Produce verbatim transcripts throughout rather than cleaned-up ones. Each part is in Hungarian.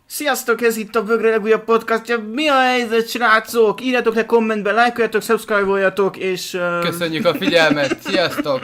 Sziasztok, ez itt a Bögre legújabb podcastja. Mi a helyzet, srácok? Írjátok le kommentben, lájkoljatok, subscribe-oljatok, és... Uh... Köszönjük a figyelmet, sziasztok!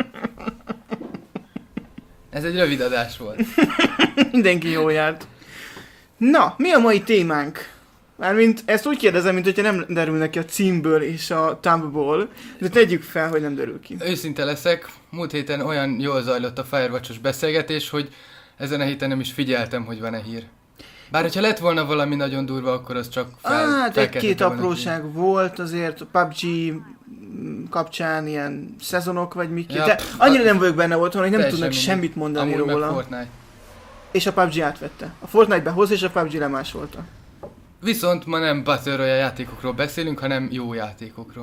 Ez egy rövid adás volt. Mindenki jól járt. Na, mi a mai témánk? Mármint ezt úgy kérdezem, mint hogyha nem derül neki a címből és a thumbból, de tegyük fel, hogy nem derül ki. Őszinte leszek, múlt héten olyan jól zajlott a Firewatch-os beszélgetés, hogy ezen a héten nem is figyeltem, hogy van-e hír. Bár hogyha lett volna valami nagyon durva, akkor az csak fel, Hát egy-két apróság hír. Volt azért a pé u bé gé kapcsán ilyen szezonok vagy mik, ja, de annyira a... nem vagyok benne otthon, hogy nem tudnak semmit mondani amúgy róla. Meg Fortnite. És a pé u bé gé átvette. A Fortnite behoz és a pé u bé gé lemásolta. Viszont ma nem Battle Royale játékokról beszélünk, hanem jó játékokról.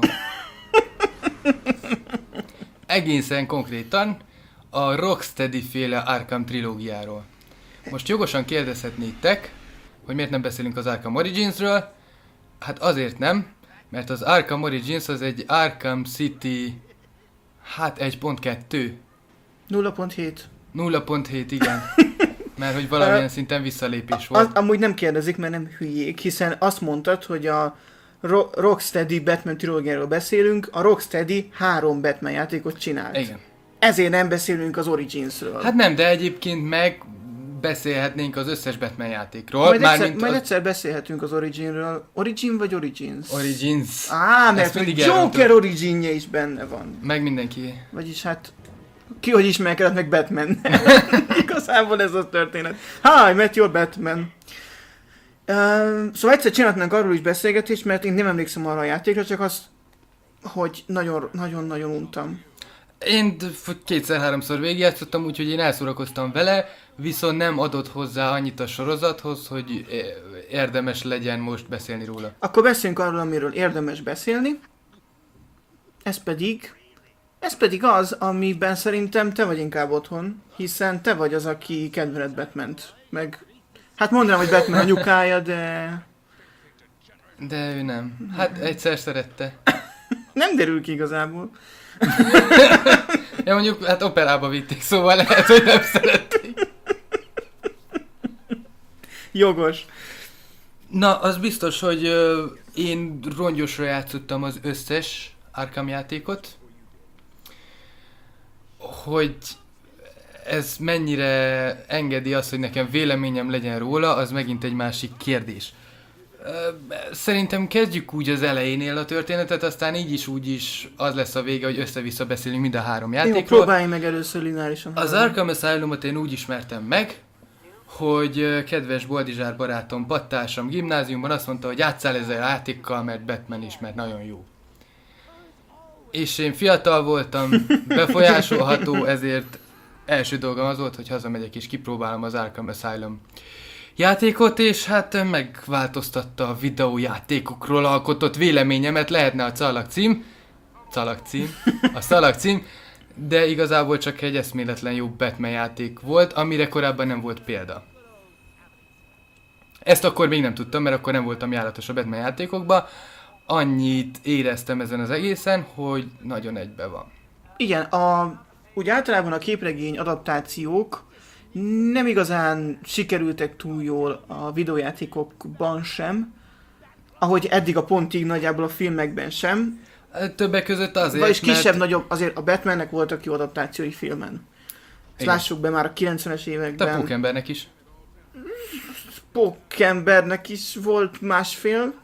Egészen konkrétan a Rocksteady féle Arkham trilógiáról. Most jogosan kérdezhetnétek, hogy miért nem beszélünk az Arkham Originsről. Hát azért nem, mert az Arkham Origins az egy Arkham City, hát egy pont kettő. nulla pont hét. nulla pont hét, igen. Mert hogy valamilyen szinten visszalépés volt. Az, amúgy nem kérdezik, mert nem hülyék, hiszen azt mondtad, hogy a Ro- Rocksteady Batman trilógiáról beszélünk, a Rocksteady három Batman játékot csinált. Igen. Ezért nem beszélünk az Originsről. Hát nem, de egyébként meg beszélhetnénk az összes Batman játékról. Majd egyszer, Mármint majd az... egyszer beszélhetünk az Originről. Origin vagy Origins? Origins. Á, mert a Joker Originje is benne van. Meg mindenki. Vagyis hát, ki hogy ismerkedett meg Batman. Igazából ez a történet. Hi, met your Batman. Uh, szóval egyszer csinálhatnánk arról is beszélgetést, mert én nem emlékszem arra a játékra, csak azt, hogy nagyon-nagyon untam. Én kétszer-háromszor végigjátszottam, úgyhogy én elszórakoztam vele, viszont nem adott hozzá annyit a sorozathoz, hogy érdemes legyen most beszélni róla. Akkor beszéljünk arról, amiről érdemes beszélni. Ez pedig... Ez pedig az, amiben szerintem te vagy inkább otthon, hiszen te vagy az, aki kedveled Batmant. Meg... Hát mondanám, hogy Batman a nyukája, de... De ő nem. Hát egyszer szerette. Nem derül ki igazából. Ja, mondjuk, hát operába vitték, szóval lehet, hogy nem szerették. Jogos. Na, az biztos, hogy ö, én rongyosra játszottam az összes Arkham játékot. Hogy ez mennyire engedi azt, hogy nekem véleményem legyen róla, az megint egy másik kérdés. Szerintem kezdjük úgy az elejénél a történetet, aztán így is úgy is az lesz a vége, hogy össze-vissza beszélünk mind a három játékról. Jó, próbálj meg először lineárisan. Az Arkham Asylumot én úgy ismertem meg, hogy kedves Boldizsár barátom, pattársam gimnáziumban azt mondta, hogy játsszál ezzel a játékkal, mert Batman is, mert nagyon jó. És én fiatal voltam, befolyásolható, ezért első dolgom az volt, hogy hazamegyek és kipróbálom az Arkham Asylum játékot, és hát megváltoztatta a videójátékokról alkotott véleményemet, lehetne a Calak cím, Calak cím, a Szalak cím, de igazából csak egy eszméletlen jó Batman játék volt, amire korábban nem volt példa. Ezt akkor még nem tudtam, mert akkor nem voltam járatos a Batman játékokba. Annyit éreztem ezen az egészen, hogy nagyon egybe van. Igen, a, úgy általában a képregény adaptációk nem igazán sikerültek túl jól a videójátékokban sem, ahogy eddig a pontig nagyjából a filmekben sem. Többek között azért, Vagyis kisebb, mert... nagyobb, azért a Batmannek voltak jó adaptációi filmen. Ezt lássuk be már a kilencvenes években. A Pókembernek is. Pókembernek is volt másfél.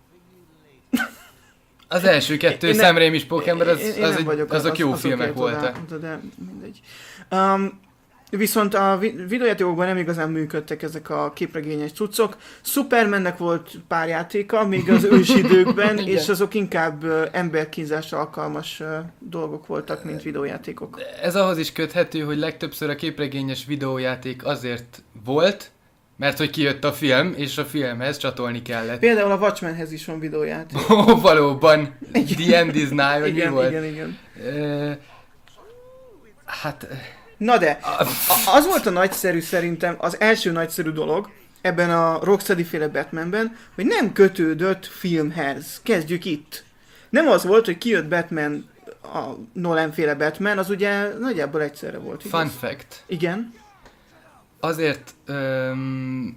Az első kettő Sam Raimi-s Pókember, az, én, én az egy, vagyok, azok az, jó azok filmek voltak. Oda, de mindegy. Um, viszont a videójátékokban nem igazán működtek ezek a képregényes cuccok. Supermannek volt pár játéka, még az ősidőkben, és azok inkább uh, emberkínzásra alkalmas uh, dolgok voltak, mint videójátékok. Ez ahhoz is köthető, hogy legtöbbször a képregényes videójáték azért volt, mert hogy kijött a film, és a filmhez csatolni kellett. Például a Watchmenhez is van videójáték. Ó, oh, valóban. The End is Nigh, vagy igen, mi volt? Igen, igen, uh, Hát... Na de, a, az volt a nagyszerű szerintem, az első nagyszerű dolog ebben a Rocksteady féle Batmanben, hogy nem kötődött filmhez. Kezdjük itt. Nem az volt, hogy kijött Batman, a Nolan féle Batman, az ugye nagyjából egyszerre volt. Igaz? Fun fact. Igen. Azért um,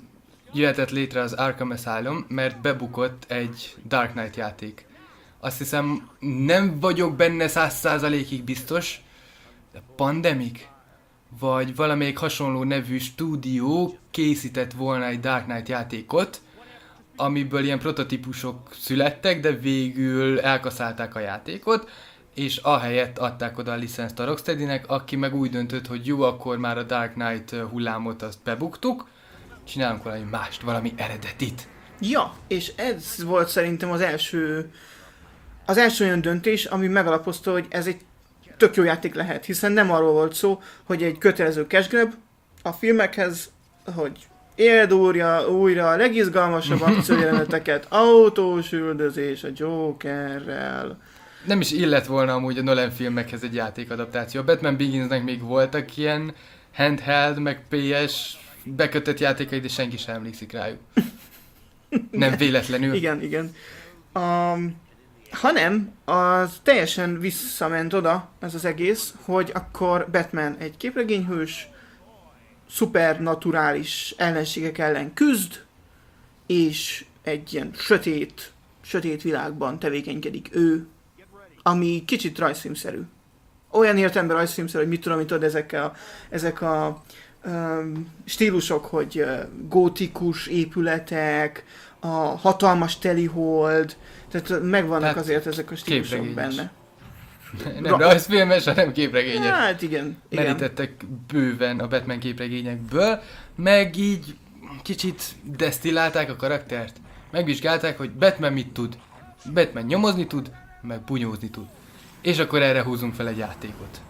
jöhetett létre az Arkham Asylum, mert bebukott egy Dark Knight játék. Azt hiszem, nem vagyok benne száz százalékig biztos, de Pandemic, vagy valamelyik hasonló nevű stúdió készített volna egy Dark Knight játékot, amiből ilyen prototípusok születtek, de végül elkaszálták a játékot, és ahelyett adták oda a licenszt a Rocksteadynek, aki meg úgy döntött, hogy jó, akkor már a Dark Knight hullámot azt bebuktuk, csinálunk valami mást, valami eredetit. Ja, és ez volt szerintem az első, az első olyan döntés, ami megalapozta, hogy ez egy tök jó játék lehet, hiszen nem arról volt szó, hogy egy kötelező cash grab a filmekhez, hogy éld újra, újra a legizgalmasabb akciójeleneteket, autós üldözés a Jokerrel. Nem is illett volna amúgy a Nolan filmekhez egy játékadaptáció. A Batman Beginsnek még voltak ilyen handheld, meg pé es bekötött játékai, de senki sem emlékszik rájuk. Nem véletlenül. Igen, igen. Um, hanem az teljesen visszament oda, ez az egész, hogy akkor Batman egy képregényhős, szupernaturális ellenségek ellen küzd, és egy ilyen sötét, sötét világban tevékenykedik ő, ami kicsit rajzfilmszerű. Olyan értelemben rajzfilmszerű, hogy mit tudom, mit tudod, ezek a, ezek a um, stílusok, hogy uh, gótikus épületek, a hatalmas telihold, tehát megvannak hát, azért ezek a stílusok benne. Nem Ra- rajzfilmes, hanem képregényes. Hát igen. igen. Merítettek bőven a Batman képregényekből, meg így kicsit desztillálták a karaktert. Megvizsgálták, hogy Batman mit tud. Batman nyomozni tud, meg bunyózni tud. És akkor erre húzunk fel egy játékot.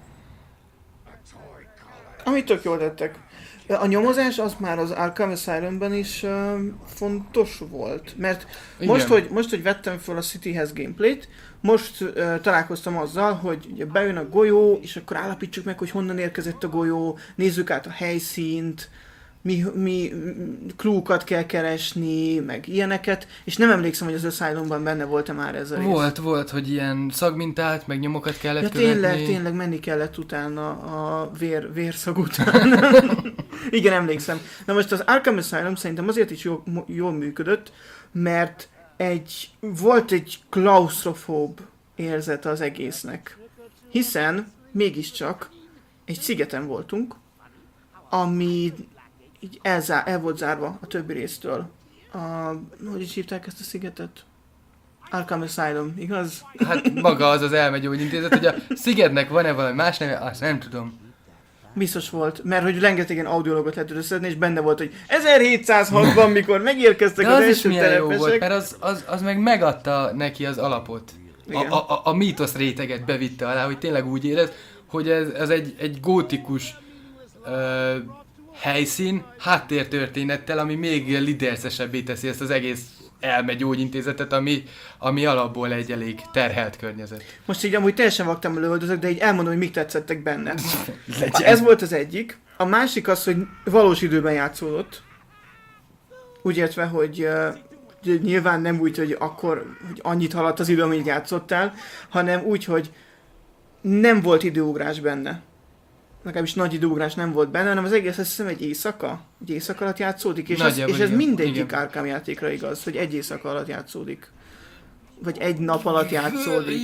Amit tök jól tettek. A nyomozás az már az Arkham Asylumban is uh, fontos volt, mert most hogy, most, hogy vettem fel a Cityhez gameplayt, most uh, találkoztam azzal, hogy ugye bejön a golyó, és akkor állapítsuk meg, hogy honnan érkezett a golyó, nézzük át a helyszínt, mi, mi clue-kat kell keresni, meg ilyeneket, és nem emlékszem, hogy az Asylumban benne volt-e már ez a rész. Volt, volt, hogy ilyen szagmintát, meg nyomokat kellett ja, követni. tényleg, tényleg menni kellett utána a vér, vérszag után. Igen, emlékszem. Na most az Arkham Asylum szerintem azért is jól, jól működött, mert egy, volt egy klaustrofób érzete az egésznek. Hiszen mégiscsak egy szigeten voltunk, ami így elzá, el volt zárva a többi résztől. A, hogy is hívták ezt a szigetet? Arkham Asylum, igaz? Hát maga az az elmegyógyintézet, hogy a szigetnek van-e valami más neve, azt nem tudom. Biztos volt, mert hogy rengetegen audiologot lehet összedni, és benne volt, hogy ezerhétszázhatban, mikor megérkeztek de az, az első is milyen telepesek. jó volt, mert az, az, az meg megadta neki az alapot. A, a, a, a mítosz réteget bevitte alá, hogy tényleg úgy érez, hogy ez, ez egy, egy gótikus ö, helyszín háttértörténettel, ami még lidercesebbé teszi ezt az egész elmegyógyintézetet, ami, ami alapból egy elég terhelt környezet. Most így amúgy teljesen vaktam a lövöldözök, de így elmondom, hogy mik tetszettek benne. Ez volt az egyik. A másik az, hogy valós időben játszódott. Úgy értve, hogy uh, nyilván nem úgy, hogy akkor hogy annyit haladt az idő, amíg játszottál, hanem úgy, hogy nem volt időugrás benne. Legalábbis nagy időugrás nem volt benne, hanem az egész azt hiszem egy éjszaka, egy éjszaka alatt játszódik, és, az, és ez mindegyik Arkham játékra igaz, hogy egy éjszaka alatt játszódik. Vagy egy nap alatt játszódik.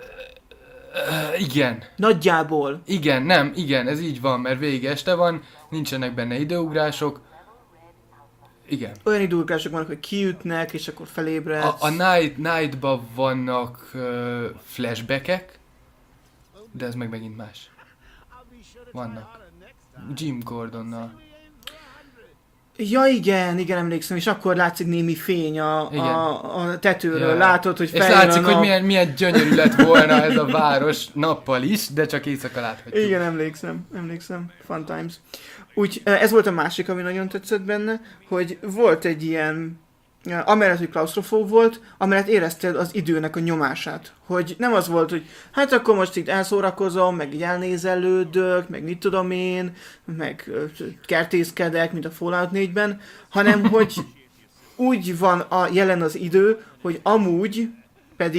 Igen. Nagyjából. Igen, nem, igen, ez így van, mert végig este van, nincsenek benne időugrások. Igen. Olyan időugrások vannak, hogy kiütnek, és akkor felébredsz. A, a Night, Night-ban vannak uh, flashbackek, de ez meg megint más. Vannak. Jim Gordonnal. Ja igen, igen, emlékszem, és akkor látszik némi fény a, a, a tetőről, ja. Látod, hogy feljön. És látszik, hogy milyen, milyen gyönyörű lett volna ez a város nappal is, de csak éjszaka láthatjuk. Igen, emlékszem, emlékszem, fun times. Úgy, ez volt a másik, ami nagyon tetszett benne, hogy volt egy ilyen, amellett, hogy klaustrofób volt, amellett érezted az időnek a nyomását. Hogy nem az volt, hogy hát akkor most itt elszórakozom, meg így elnézelődök, meg mit tudom én, meg kertészkedek, mint a Fallout négyben, hanem hogy úgy van a jelen az idő, hogy amúgy pedig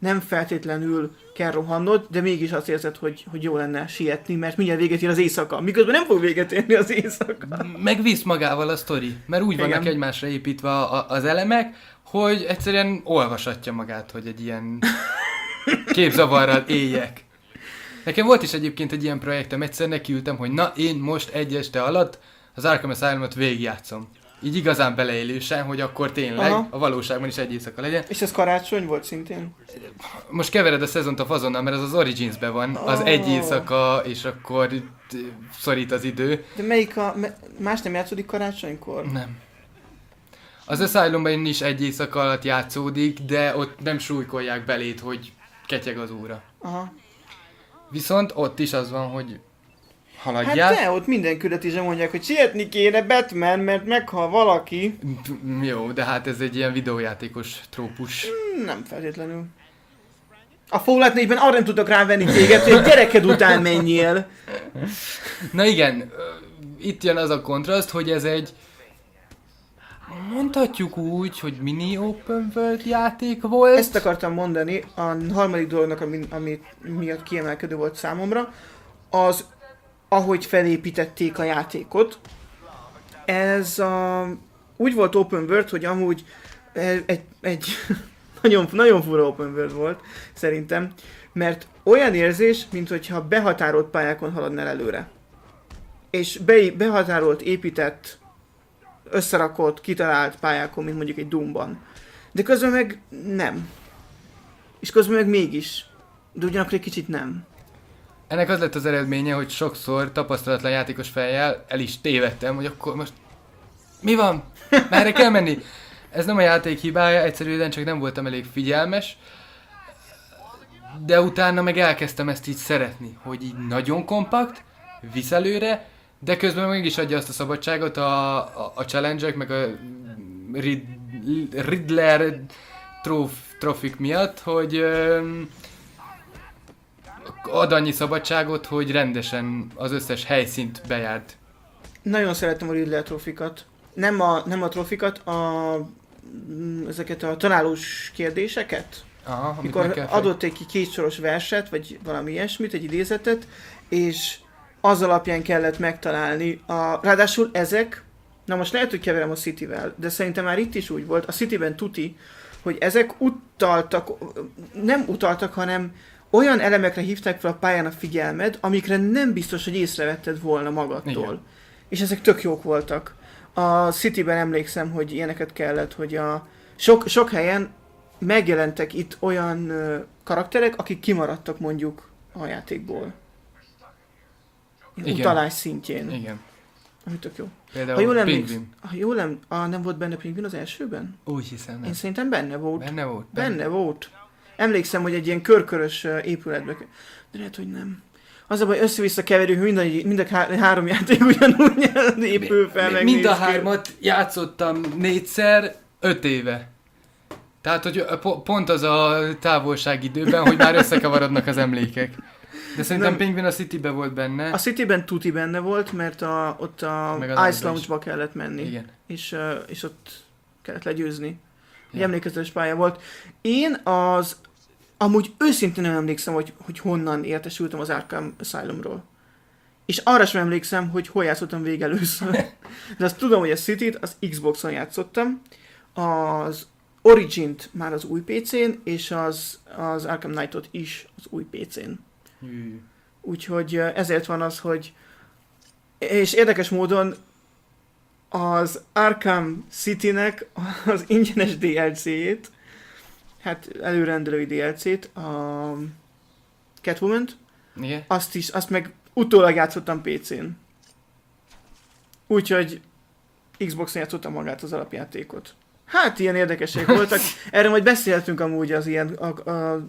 nem feltétlenül kell rohannod, de mégis azt érzed, hogy, hogy jó lenne sietni, mert mindjárt véget ér az éjszaka. Miközben nem fog véget érni az éjszaka. Megvisz magával a sztori, mert úgy Igen. vannak egymásra építve a, az elemek, hogy egyszerűen olvasatja magát, hogy egy ilyen képzavarral éljek. Nekem volt is egyébként egy ilyen projektem, egyszer nekiültem, hogy na, én most egy este alatt az Arkham Asylum-ot végigjátszom. Így igazán beleélősen, hogy akkor tényleg Aha. a valóságban is egy éjszaka legyen. És ez karácsony volt szintén? Most kevered a szezont a fazonnal, mert az az Origins-ben van, az Oh. egy éjszaka, és akkor szorít az idő. De melyik a... Más nem játszódik karácsonykor? Nem. Az Asylumban is egy éjszaka alatt játszódik, de ott nem súlykolják beléd, hogy ketyeg az óra. Aha. Viszont ott is az van, hogy haladjál. Hát de, ott minden küldetésen mondják, hogy sietni kéne Batman, mert meghal valaki. Jó, de hát ez egy ilyen videójátékos trópus. Nem feltétlenül. A Fallout négyben arra nem tudtak rávenni téged, hogy egy gyereked után menjél. Na igen, itt jön az a kontraszt, hogy ez egy mondhatjuk úgy, hogy mini open world játék volt. Ezt akartam mondani, a harmadik dolognak, ami, ami miatt kiemelkedő volt számomra, az, ahogy felépítették a játékot. Ez a, úgy volt open world, hogy amúgy egy, egy nagyon, nagyon fura open world volt, szerintem, mert olyan érzés, mintha behatárolt pályákon haladnál előre. És be, behatárolt, épített, összerakott, kitalált pályákon, mint mondjuk egy Doomban. De közben meg nem. És közben meg mégis. De ugyanakkor egy kicsit nem. Ennek az lett az eredménye, hogy sokszor tapasztalatlan játékos fejjel el is tévedtem, hogy akkor most mi van? Merre kell menni? Ez nem a játék hibája, egyszerűen csak nem voltam elég figyelmes. De utána meg elkezdtem ezt így szeretni, hogy így nagyon kompakt, visz előre, de közben mégis adja azt a szabadságot a, a, a challenge-ek, meg a Rid, Riddler tróf, trofik miatt, hogy öm, ad annyi szabadságot, hogy rendesen az összes helyszínt bejárd. Nagyon szeretem a Riddler trofikat. Nem a, nem a trofikat, a, ezeket a találós kérdéseket. Aha, mikor adott egy két soros verset, vagy valami ilyesmit, egy idézetet, és az alapján kellett megtalálni. A, ráadásul ezek, na most lehet, hogy keverem a Cityvel, de szerintem már itt is úgy volt, a Cityben tuti, hogy ezek utaltak, nem utaltak, hanem olyan elemekre hívták fel a pályán a figyelmed, amikre nem biztos, hogy észrevetted volna magadtól. Igen. És ezek tök jók voltak. A Cityben emlékszem, hogy ilyeneket kellett, hogy a sok, sok helyen megjelentek itt olyan uh, karakterek, akik kimaradtak mondjuk a játékból. Igen. Utalás szintjén. Igen. Ami tök jó. Például ha jól Pingvin. Ha jól em, ah, nem volt benne Pingvin az elsőben? Úgy hiszem, nem. Én szerintem benne volt. Benne volt? Benne, benne volt. Emlékszem, hogy egy ilyen körkörös uh, épületbe. De lehet, hogy nem. Az a baj, össze-vissza keverjük, mind a, mind a há- három játék ugyanúgy épül fel, meg mind a hármat játszottam négyszer, öt éve. Tehát, hogy pont az a távolságidőben, hogy már összekavarodnak az emlékek. De szerintem nem. Penguin a Citybe volt benne. A Cityben tuti benne volt, mert a, ott a Ice Lounge-ba kellett menni. Igen. És, és ott kellett legyőzni. Egy ja. emlékezetes pálya volt. Én az... Amúgy őszintén nem emlékszem, hogy, hogy honnan értesültem az Arkham Asylumról. És arra sem emlékszem, hogy hol játszottam végig először. De azt tudom, hogy a Cityt az Xboxon játszottam. Az Origint már az új pé cén, és az, az Arkham Knightot is az új pé cén. Hű. Úgyhogy ezért van az, hogy... És érdekes módon az Arkham Citynek az ingyenes dé el cé-jét, hát előrendelői dé el cét, a Catwoman-t, igen. Azt is, azt meg utólag játszottam pé cén. Úgyhogy Xboxon játszottam magát az alapjátékot. Hát ilyen érdekesek voltak. Erre majd beszéltünk amúgy az ilyen a, a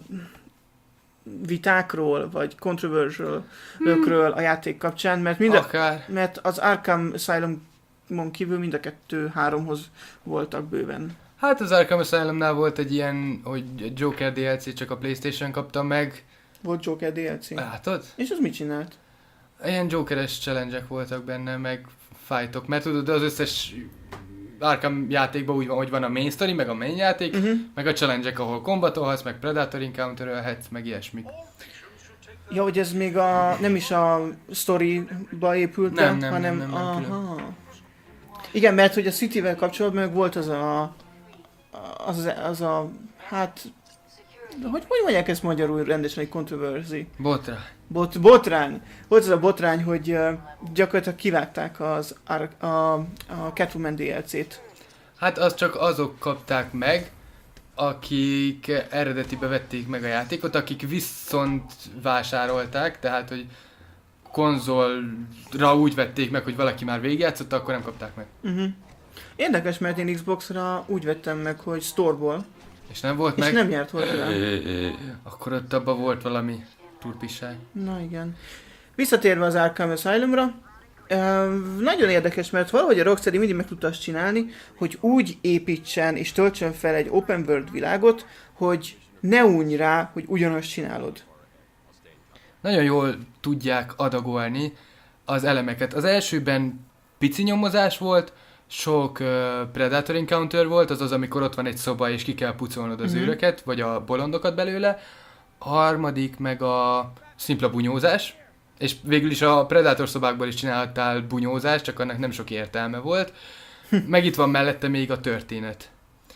vitákról, vagy controversial-ökről a játék kapcsán, mert, mind a, mert az Arkham Asylum-on kívül mind a kettő-háromhoz voltak bőven. Hát az Arkham Asylumnál volt egy ilyen, hogy Joker dé el cé csak a PlayStation kaptam meg. Volt Joker dé el cé. Látod? És az mit csinált? Ilyen Jokeres challenge-ek voltak benne, meg fightok, mert tudod, az összes Arkham játékban úgy van, hogy van a main story, meg a main játék, uh-huh. meg a challenge-ek, ahol kombatolhatsz, meg Predator encounter-ölhetsz, meg ilyesmik. Ja, hogy ez még a, nem is a storyba épült, nem, nem, hanem... nem, nem, nem, aha. Igen, mert hogy a Cityvel kapcsolatban meg volt az a... Az, az a... Hát... Hogy, hogy mondják ezt magyarul rendesen, egy controversy? Botrány. Bot, botrány. Volt az a botrány, hogy uh, gyakorlatilag kivágták az a, a, a Catwoman dé el cét. Hát azt csak azok kapták meg, akik eredetibe vették meg a játékot, akik viszont vásárolták, tehát hogy konzolra úgy vették meg, hogy valaki már végigjátszotta, akkor nem kapták meg. Uh-huh. Érdekes, mert én Xboxra úgy vettem meg, hogy storeból. És nem volt és meg? És nem járt hozzá. Akkor ott abban volt valami turpisság. Na igen. Visszatérve az Arkham Asylumra, Uh, nagyon érdekes, mert valahogy a Rocksteady mindig meg tudta azt csinálni, hogy úgy építsen és töltsön fel egy open world világot, hogy ne unj rá, hogy ugyanazt csinálod. Nagyon jól tudják adagolni az elemeket. Az elsőben pici nyomozás volt, sok uh, Predator encounter volt, azaz amikor ott van egy szoba és ki kell pucolnod az mm-hmm. őröket, vagy a bolondokat belőle. A harmadik meg a szimpla bunyózás. És végül is a Predator szobákból is csinálhattál bunyózást, csak annak nem sok értelme volt. Meg itt van mellette még a történet.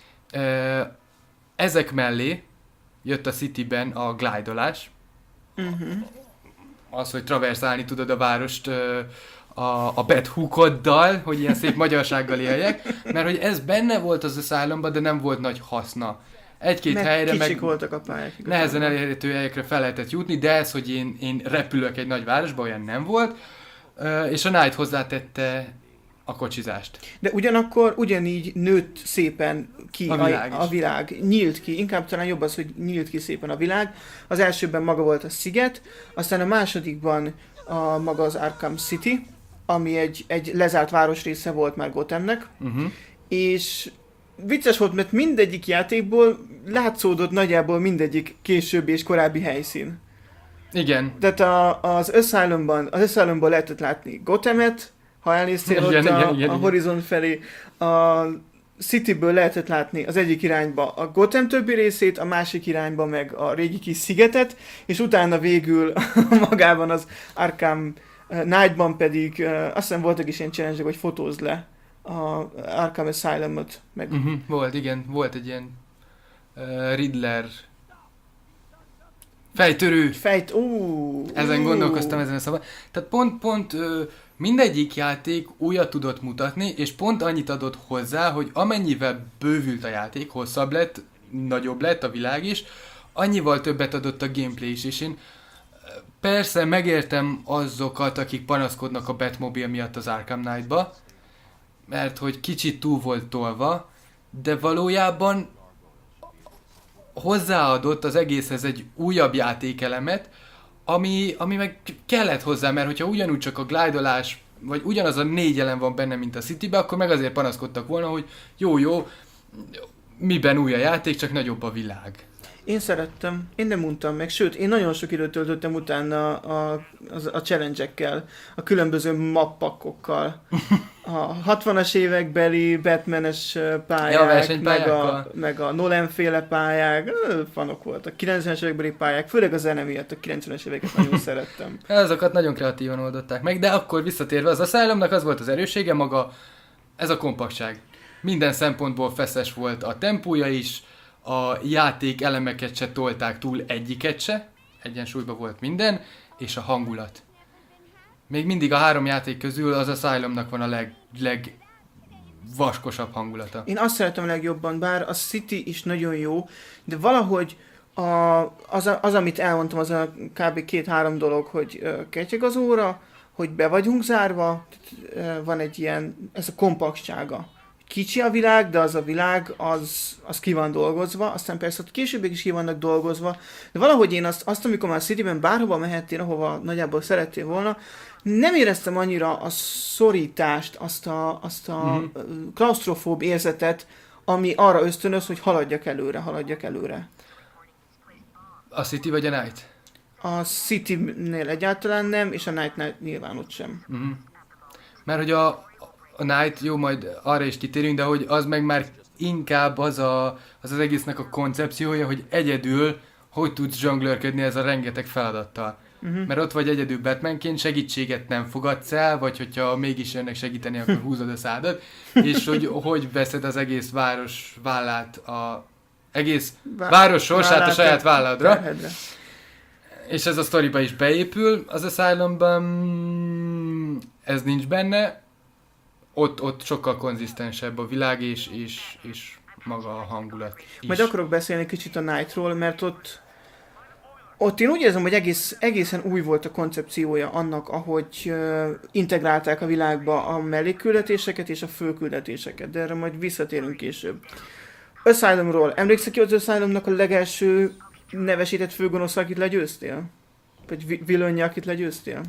Ezek mellé jött a Cityben a glidolás. Uh-huh. Az, hogy traversálni tudod a várost a, a bethookoddal, hogy ilyen szép magyarsággal éljek. Mert hogy ez benne volt az Asylumban, de nem volt nagy haszna. Egy-két meg helyre meg voltak a pályák, nehezen elérhető helyekre fel lehetett jutni, de ez, hogy én, én repülök egy nagy városba, olyan nem volt, uh, és a Knight hozzátette a kocsizást. De ugyanakkor ugyanígy nőtt szépen ki a világ, a, a világ, nyílt ki, inkább talán jobb az, hogy nyílt ki szépen a világ. Az elsőben maga volt a sziget, aztán a másodikban a, maga az Arkham City, ami egy, egy lezárt városrésze volt már Gothamnek, uh-huh. és vicces volt, mert mindegyik játékból látszódott nagyjából mindegyik későbbi és korábbi helyszín. Igen. Tehát a, az Asylumban, az Asylumban lehetett látni Gothamet, ha elnéztél ott igen, a, igen, igen, a horizont felé. A Cityből lehetett látni az egyik irányba a Gotham többi részét, a másik irányba meg a régi kis szigetet, és utána végül magában az Arkham Knightban pedig azt hiszem voltak is ilyen challenge-ek, hogy fotózd le a Arkham Asylumot. Meg... Uh-huh, volt, igen, volt egy ilyen uh, Riddler fejtörő. Fejt, ú, Ezen ú. gondolkoztam ezen a szabad. Tehát pont, pont uh, mindegyik játék újat tudott mutatni, és pont annyit adott hozzá, hogy amennyivel bővült a játék, hosszabb lett, nagyobb lett a világ is, annyival többet adott a gameplay is, és én persze megértem azokat, akik panaszkodnak a Batmobile miatt az Arkham Knight-ba, mert hogy kicsit túl volt tolva, de valójában hozzáadott az egészhez egy újabb játékelemet, ami, ami meg kellett hozzá, mert hogyha ugyanúgy csak a glidolás, vagy ugyanaz a négy elem van benne, mint a Citybe, akkor meg azért panaszkodtak volna, hogy jó-jó, miben új a játék, csak nagyobb a világ. Én szerettem, én nem untam meg, sőt, én nagyon sok időt töltöttem utána a, a, a challenge-ekkel, a különböző mappakokkal. A hatvanas évekbeli Batman-es pályák, ja, meg, a, meg a Nolan-féle pályák, fanok voltak. kilencvenes évekbeli pályák, főleg a zene miatt a kilencvenes éveket nagyon szerettem. Azokat nagyon kreatívan oldották meg, de akkor visszatérve az Asylumnak az volt az erőssége maga, ez a kompaktság. Minden szempontból feszes volt a tempója is, a játék elemeket se tolták túl egyiket se, egyensúlyban volt minden, és a hangulat. Még mindig a három játék közül az Asylumnak van a leg, legvaskosabb hangulata. Én azt szeretem a legjobban, bár a City is nagyon jó, de valahogy a, az, a, az, amit elmondtam, az a kb. két-három dolog, hogy uh, ketyeg az óra, hogy be vagyunk zárva, uh, van egy ilyen, ez a kompaktsága. Kicsi a világ, de az a világ, az, az ki van dolgozva, aztán persze ott későbbig is ki vannak dolgozva, de valahogy én azt, azt amikor már a Cityben bárhova mehettél, ahova nagyjából szerettél volna, nem éreztem annyira a szorítást, azt a, azt a mm-hmm. klausztrofób érzetet, ami arra ösztönöz, hogy haladjak előre, haladjak előre. A City vagy a Night? A City-nél egyáltalán nem, és a Night-nél nyilván ott sem. Mm-hmm. Mert hogy a a Night, jó, majd arra is kitérünk, de hogy az meg már inkább az a, az, az egésznek a koncepciója, hogy egyedül hogy tudsz zsonglőrködni ez a rengeteg feladattal. Uh-huh. Mert ott vagy egyedül Batmanként, segítséget nem fogadsz el, vagy hogyha mégis jönnek segíteni, akkor húzod a szádat, és hogy hogy veszed az egész város vállát, a egész Vá- város sorsát a saját válladra. Terhedre. És ez a sztoriba is beépül. Az Asylumban ez nincs benne, ott, ott sokkal konzisztensebb a világ és, és, és maga a hangulat is. Majd akarok beszélni kicsit a Nightról, mert ott Ott én úgy érzem, hogy egész, egészen új volt a koncepciója annak, ahogy uh, integrálták a világba a mellékküldetéseket és a főküldetéseket, de erre majd visszatérünk később. Asylumról. Emlékszel ki az Asylumnak a legelső nevesített főgonosz, akit legyőztél? Vagy vi- vilönje, akit legyőztél?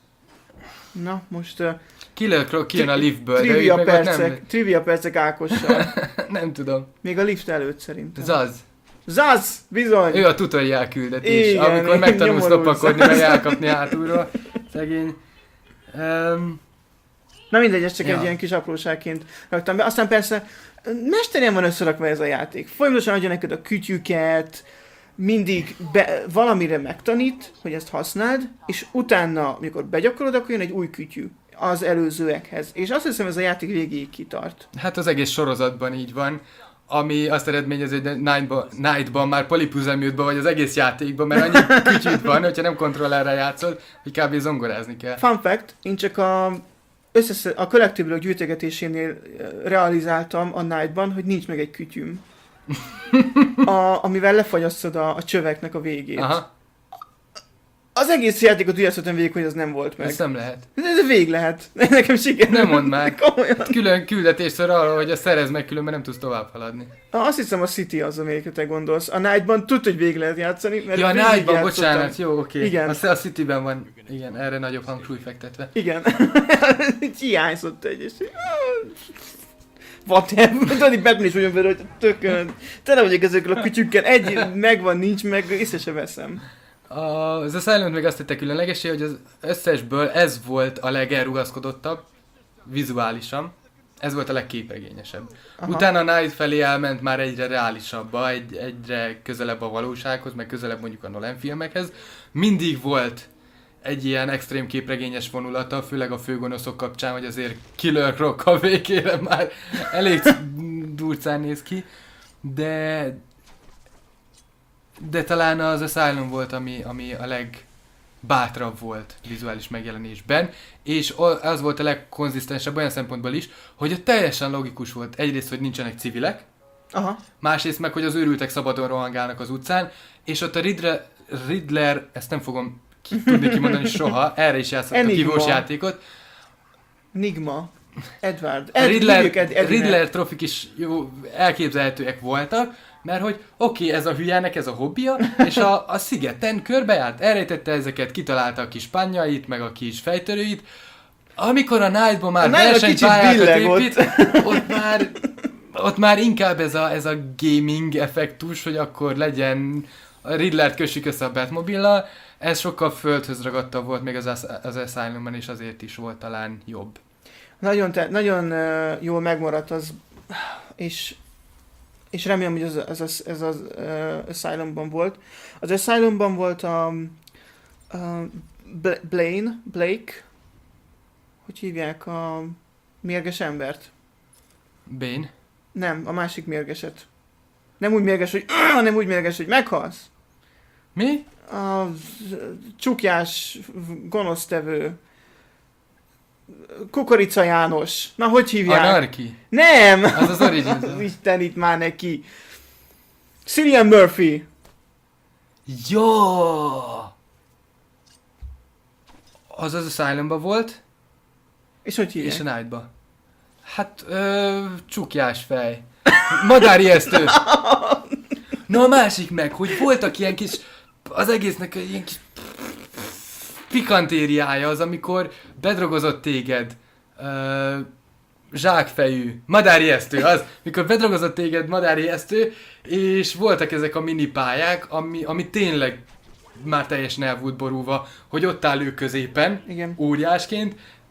Na, most... Uh, Killer Croc kijön a liftből, trivia de percek, nem... Trivia percek Ákossal. Nem tudom. Még a lift előtt szerintem. Zaz. Zaz! Bizony! Ő a tutorial küldetés, igen, amikor megtanulsz lopakodni, meg elkapni hátulról. Szegény. Um, Na mindegy, ez csak ja. egy ilyen kis apróságként raktam be. Aztán persze mesterien van összerakva ez a játék. Folyamatosan adja neked a kütyüket, mindig be, valamire megtanít, hogy ezt használd, és utána, amikor begyakorod, akkor jön egy új kütyű az előzőekhez. És azt hiszem, ez a játék végéig kitart. Hát az egész sorozatban így van. Ami azt eredményezi, hogy Nightban, Nightban már polipuzeműtben vagy az egész játékban, mert annyi kütyűt van, hogyha nem kontrollerrel játszol, hogy kb. Zongorázni kell. Fun fact, én csak a, összesz- a collectible gyűjtegetésénél realizáltam a Nightban, hogy nincs meg egy kütyüm, a, amivel lefagyasztod a, a csöveknek a végét. Aha. Az egész játékot úgy játszottam végig, hogy az nem volt meg. Ez nem lehet. Ez végig lehet. Nekem sikerült. Nem mondd már. Komolyan. Külön küldetésről arra, hogy a szerez meg, különben nem tudsz tovább haladni. Azt hiszem a City az, amelyikre te gondolsz. A Nightban tudod, hogy végig lehet játszani. Mert ja, a végig Nightban, játszottam. bocsánat, jó, oké. Okay. Igen. A, a Cityben van, igen, erre nagyobb hangsúly fektetve. Igen. Hiányzott egy, és... Whatever. Tudod, így Batman is ugyan vele, hogy tökön. Tele vagyok ezekkel a kütyükkel. Egy megvan, nincs meg, észre se veszem. Az Asylum még azt tette különlegesé, hogy az összesből ez volt a legelrugaszkodottabb, vizuálisan. Ez volt a legképregényesebb. Aha. Utána a Night felé elment már egyre reálisabba, egy, egyre közelebb a valósághoz, meg közelebb mondjuk a Nolan filmekhez. Mindig volt egy ilyen extrém képregényes vonulata, főleg a főgonoszok kapcsán, hogy azért Killer Croc a végére már elég durcán néz ki, de... De talán az Asylum volt, ami, ami a legbátrabb volt vizuális megjelenésben, és az volt a legkonzisztensebb olyan szempontból is, hogy a teljesen logikus volt. Egyrészt, hogy nincsenek civilek, aha. Másrészt meg, hogy az őrültek szabadon rohangálnak az utcán, és ott a Riddler, Riddler ezt nem fogom ki, tudni kimondani soha, erre is játszott a kívós játékot. Enigma. Edward. Ed, Riddler, Ed, Riddler trofik is jó, elképzelhetőek voltak, mert hogy oké, okay, ez a hülyának ez a hobbija, és a, a szigeten körbejárt, elrejtette ezeket, kitalálta a kis pányait, meg a kis fejtörőit. Amikor a Nightban már versenypályákat épít, ott már, ott már inkább ez a, ez a gaming effektus, hogy akkor legyen, a Riddlert kössük össze a Batmobillal, ez sokkal földhöz ragadtabb volt még az, az Asylumban, és azért is volt talán jobb. Nagyon, te, nagyon uh, jól megmaradt az, és és remélem, hogy ez, ez, ez, ez az uh, Asylumban volt. Az Asylumban volt a uh, Blaine, Blake, hogy hívják a mérges embert? Bane? Nem, a másik mérgeset. Nem úgy mérges, hogy hanem úgy mérges, hogy meghalsz. Mi? A csukjás, gonosztevő. Kukorica János. Na, hogy hívják? Anarchy? Nem! Az az Origins. Isten, itt már neki. Cillian Murphy. Jó! Az az Asylumban volt. És hogy hívják? És a Nightban. Hát, ö, csukjás fej. Madárijesztő. Na a másik meg, hogy voltak ilyen kis, az egésznek ilyen kis pikantériája az, amikor bedrogozott téged uh, zsákfejű, madárijesztő, az, mikor bedrogozott téged madárijesztő, és voltak ezek a minipályák, ami, ami tényleg már teljesen el volt borulva, hogy ott áll ő középen, igen, óriásként,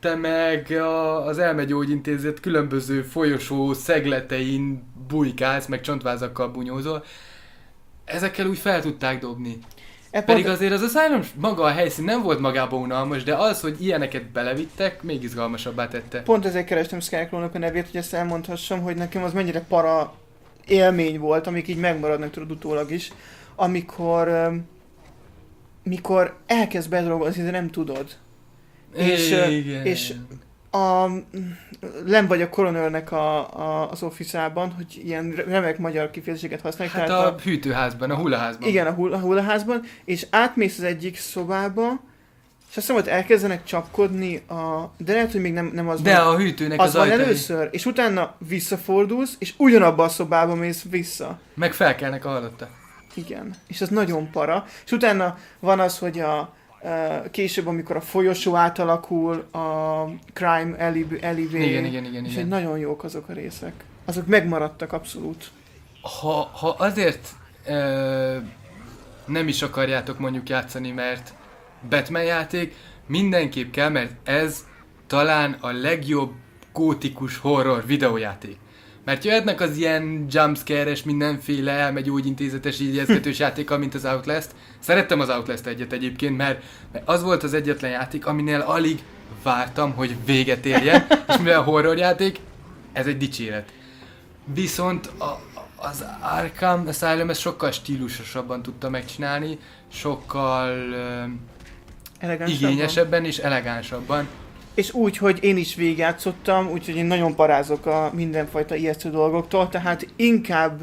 te meg a, az elmegyógyintézet különböző folyosó szegletein bujkálsz, meg csontvázakkal bunyózol, ezekkel úgy fel tudták dobni. E Pedig pont... azért az Asylum maga a helyszín nem volt magában unalmas, de az, hogy ilyeneket belevittek, még izgalmasabbá tette. Pont ezért kerestem Scarecrow-nak a nevét, hogy ezt elmondhassam, hogy nekem az mennyire para élmény volt, amik így megmaradnak tudod utólag is, amikor mikor elkezd bedolgozni, de nem tudod. És, és a, len vagy a koronőrnek a, a, az office-ában, hogy ilyen remek magyar kifejezéseket használják. Hát a, a hűtőházban, a hullaházban. Igen, a, hull, a hullaházban, és átmész az egyik szobába, és azt hiszem, hogy elkezdenek csapkodni, a, de lehet, hogy még nem, nem az de van. a hűtőnek az, az van ajtai. először, és utána visszafordulsz, és ugyanabba a szobába mész vissza. Meg felkelnek a halottak. Igen, és ez nagyon para. És utána van az, hogy a Uh, később, amikor a folyosó átalakul, a crime alleyway, igen, igen, igen, és igen. nagyon jók azok a részek. Azok megmaradtak abszolút. Ha, ha azért uh, nem is akarjátok mondjuk játszani, mert Batman játék, mindenképp kell, mert ez talán a legjobb gótikus horror videójáték. Mert jöhetnek az ilyen jumpscare-es, mindenféle elmegyógyintézetes ígyezgetős játékkal, mint az Outlast. Szerettem az Outlast egyet egyébként, mert, mert az volt az egyetlen játék, aminél alig vártam, hogy véget érjen, és mivel horror játék, ez egy dicséret. Viszont a, az Arkham Asylum ezt sokkal stílusosabban tudta megcsinálni, sokkal uh, igényesebben és elegánsabban. És úgy, hogy én is végigjátszottam, úgyhogy én nagyon parázok a mindenfajta ijesztő dolgoktól, tehát inkább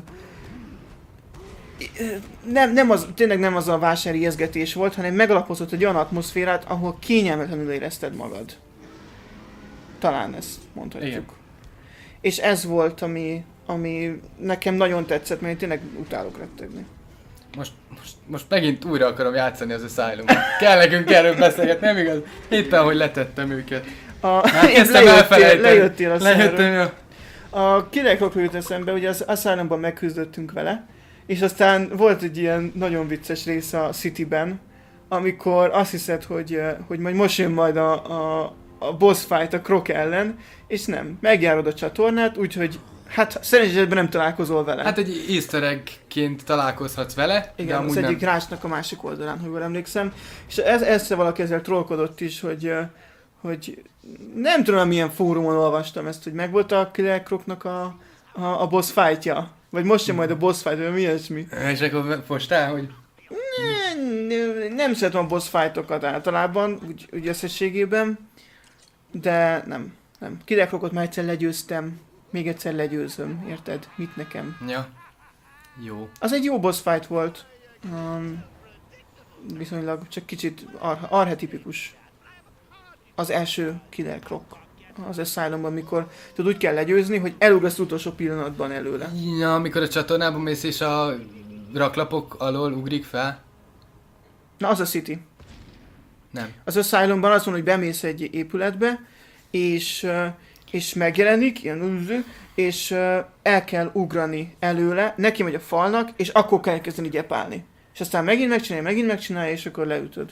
nem, nem az, tényleg nem az a vásári ijesztgetés volt, hanem megalapozott egy olyan atmoszférát, ahol kényelmetlenül érezted magad. Talán ezt mondhatjuk. Igen. És ez volt, ami, ami nekem nagyon tetszett, mert én tényleg utálok rettegni. Most, most, most megint újra akarom játszani az Asylum-ot. Kell nekünk erről beszélgetni, nem igaz? Éppen, hogy letettem őket. A, kezdtem elfelejteni. Lejöttél a Lejöttem, A Királyokról jut eszembe, ugye az Asylumban megküzdöttünk vele, és aztán volt egy ilyen nagyon vicces rész a Cityben, amikor azt hiszed, hogy, hogy majd most jön majd a, a, a boss fight a Croc ellen, és nem. Megjárod a csatornát, úgyhogy hát szerencsésebben nem találkozol vele. Hát egy easter egg-ként találkozhatsz vele, igen, de az nem. egyik rácsnak a másik oldalán, hogy jól emlékszem. És ez, ezzel valaki ezzel trollkodott is, hogy, hogy nem tudom, milyen fórumon olvastam ezt, hogy megvolt a Killer Crocnak a, a, a boss fightja. Vagy most jön majd a boss fight, vagy mi ilyesmi. És akkor postál, hogy... Nem, nem szeretem a boss fightokat általában, úgy, úgy összességében, de nem, nem. Killer Crocot már egyszer legyőztem. Még egyszer legyőzöm, érted? Mit nekem? Ja. Jó. Az egy jó boss fight volt. Um, viszonylag csak kicsit ar- archetipikus. Az első Killer Croc az Asylumban, amikor tudod, úgy kell legyőzni, hogy elugrasz utolsó pillanatban előle. Ja, amikor a csatornában mész és a raklapok alól ugrik fel. Na, az a City. Nem. Az Asylumban az van, hogy bemész egy épületbe, és... és megjelenik, ilyen, és uh, el kell ugrani előle, neki megy a falnak, és akkor kell kezdeni gyepálni. És aztán megint megcsinálja, megint megcsinálja, és akkor leütöd.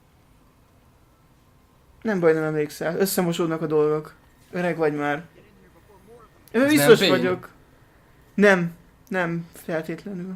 Nem baj, nem emlékszel. Összemosódnak a dolgok. Öreg vagy már. Ez biztos nem vagyok. Nem, nem feltétlenül.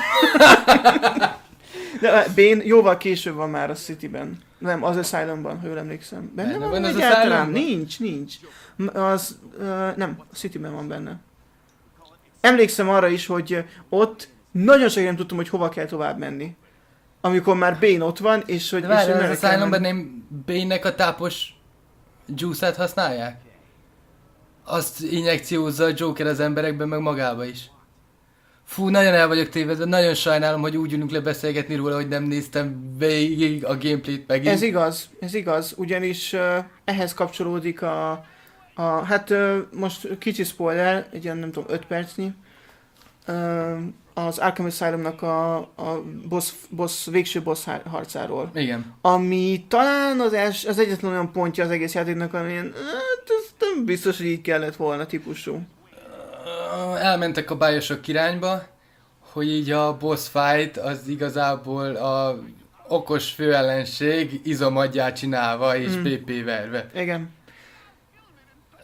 De Bane jóval később van már a Cityben. Nem, az Asylumban, ha jól emlékszem. Benne, benne van, van az egyáltalán? Nincs, nincs. Az, uh, nem, a Cityben van benne. Emlékszem arra is, hogy ott nagyon sokáig nem tudtam, hogy hova kell tovább menni. Amikor már Bane ott van, és hogy... De várj, az Asylumban nem Bane-nek a tápos juice-át használják? Azt injekciózza a Joker az emberekben, meg magába is. Fú, nagyon el vagyok tévedve, nagyon sajnálom, hogy úgy ülünk le beszélgetni róla, hogy nem néztem végig a gameplayt megint. Ez igaz, ez igaz, ugyanis uh, ehhez kapcsolódik a, a hát uh, most kicsi spoiler, egy ilyen nem tudom, öt percnyi, uh, az Arkham Asylumnak a, a boss, boss, végső boss harcáról. Igen. Ami talán az, els, az egyetlen olyan pontja az egész játéknak, amilyen, hát ez nem biztos, hogy így kellett volna típusú. Elmentek a bájosok irányba, hogy így a boss fight az igazából a okos főellenség izomadját csinálva és mm. pé pé verve. Igen.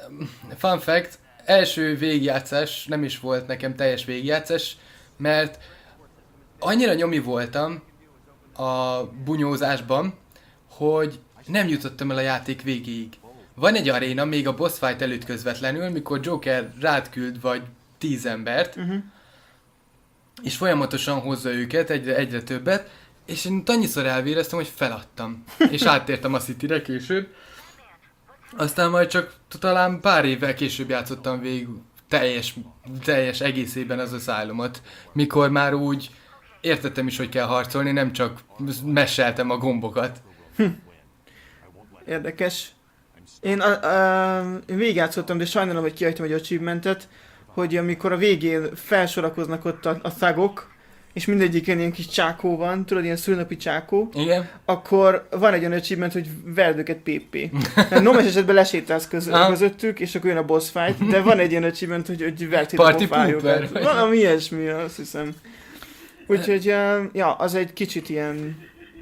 fun fact, első végigjátszás nem is volt nekem teljes végigjátszás, mert annyira nyomi voltam a bunyózásban, hogy nem jutottam el a játék végéig. Van egy aréna még a boss fight előtt közvetlenül, mikor Joker rád küld vagy tíz embert, uh-huh. és folyamatosan hozza őket, egyre, egyre többet, és én annyiszor elvéreztem, hogy feladtam. És áttértem a Cityre később. Aztán majd csak talán pár évvel később játszottam végig teljes, teljes egészében az Asylumot, mikor már úgy értettem is, hogy kell harcolni, nem csak messeltem a gombokat. Hm. Érdekes. Én, a, a, én végigjátszottam, de sajnálom, hogy kihagytam egy achievementet, hogy amikor a végén felsorakoznak ott a, a thugok, és mindegyiken ilyen kis csákó van, tudod, ilyen szülnapi csákó, igen. Akkor van egy olyan achievement, hogy verd őket pé pé. Normális esetben lesétálsz köz, közöttük, és akkor jön a boss fight, de van egy ilyen achievement, hogy, hogy verd hét a pofájukat. Valami ilyesmi, azt hiszem. Úgyhogy, ja, az egy kicsit ilyen...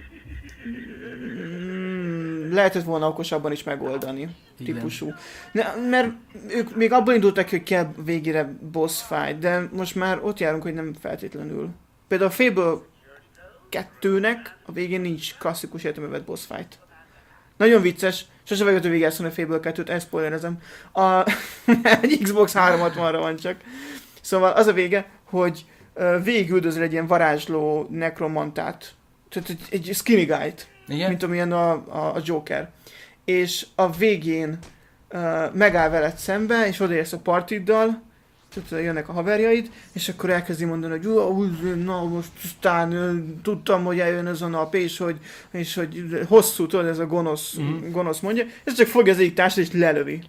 lehetett volna okosabban is megoldani, igen. Típusú. Ne, mert ők még abból indultak, hogy kell végére boss fight, de most már ott járunk, hogy nem feltétlenül. Például a Fable kettőnek a végén nincs klasszikus értelemben vett boss fight. Nagyon vicces, sose vagyok végigjátszani a Fable kettőt, ezt spoilerezem. A egy Xbox háromszázhatvanra van csak. Szóval az a vége, hogy végigüldözöl egy ilyen varázsló nekromantát. Tehát egy, egy skinny guy-t. Igen? Mint amilyen a, a, a Joker. És a végén uh, megáll veled szembe, és odaérsz a partiddal, tehát jönnek a haverjaid, és akkor elkezdi mondani, hogy na most aztán tudtam, hogy eljön ez a nap, és hogy, és hogy hosszú, tudod, ez a gonosz, mm-hmm. gonosz mondja, és csak fogja az egyik társat, és lelövi.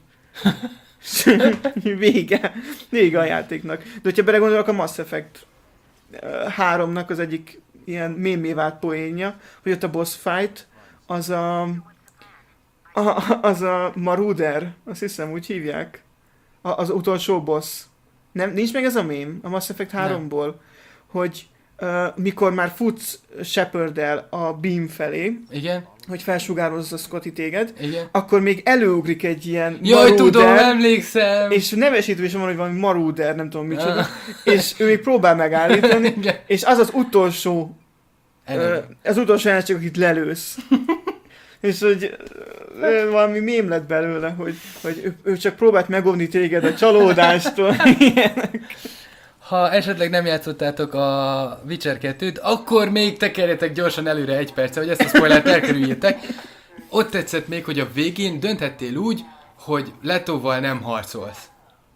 Vége. Vége a játéknak. De hogyha belegondolok, a Mass Effect háromnak az egyik ilyen mémé vált poénja, hogy ott a boss fight, az a, a az a Marauder, azt hiszem úgy hívják, a, az utolsó boss. Nem, nincs meg ez a mém a Mass Effect háromból, hogy uh, mikor már futsz Shepard-el a beam felé, igen. hogy felsugározza Scotty téged, igen. Akkor még előugrik egy ilyen Jaj, Marauder, tudom, emlékszem! És nevesítve is van, hogy valami Marauder, nem tudom micsoda, és ő még próbál megállítani, és az az utolsó uh, az utolsó jelentség, akit lelősz. És hogy uh, valami mém lett belőle, hogy, hogy ő, ő csak próbált megóvni téged a csalódástól. Ha esetleg nem játszottátok a Witcher kettőt, akkor még tekerjetek gyorsan előre egy perce, hogy ezt a spoilert elkerüljétek. Ott tetszett még, hogy a végén dönthettél úgy, hogy Letóval nem harcolsz.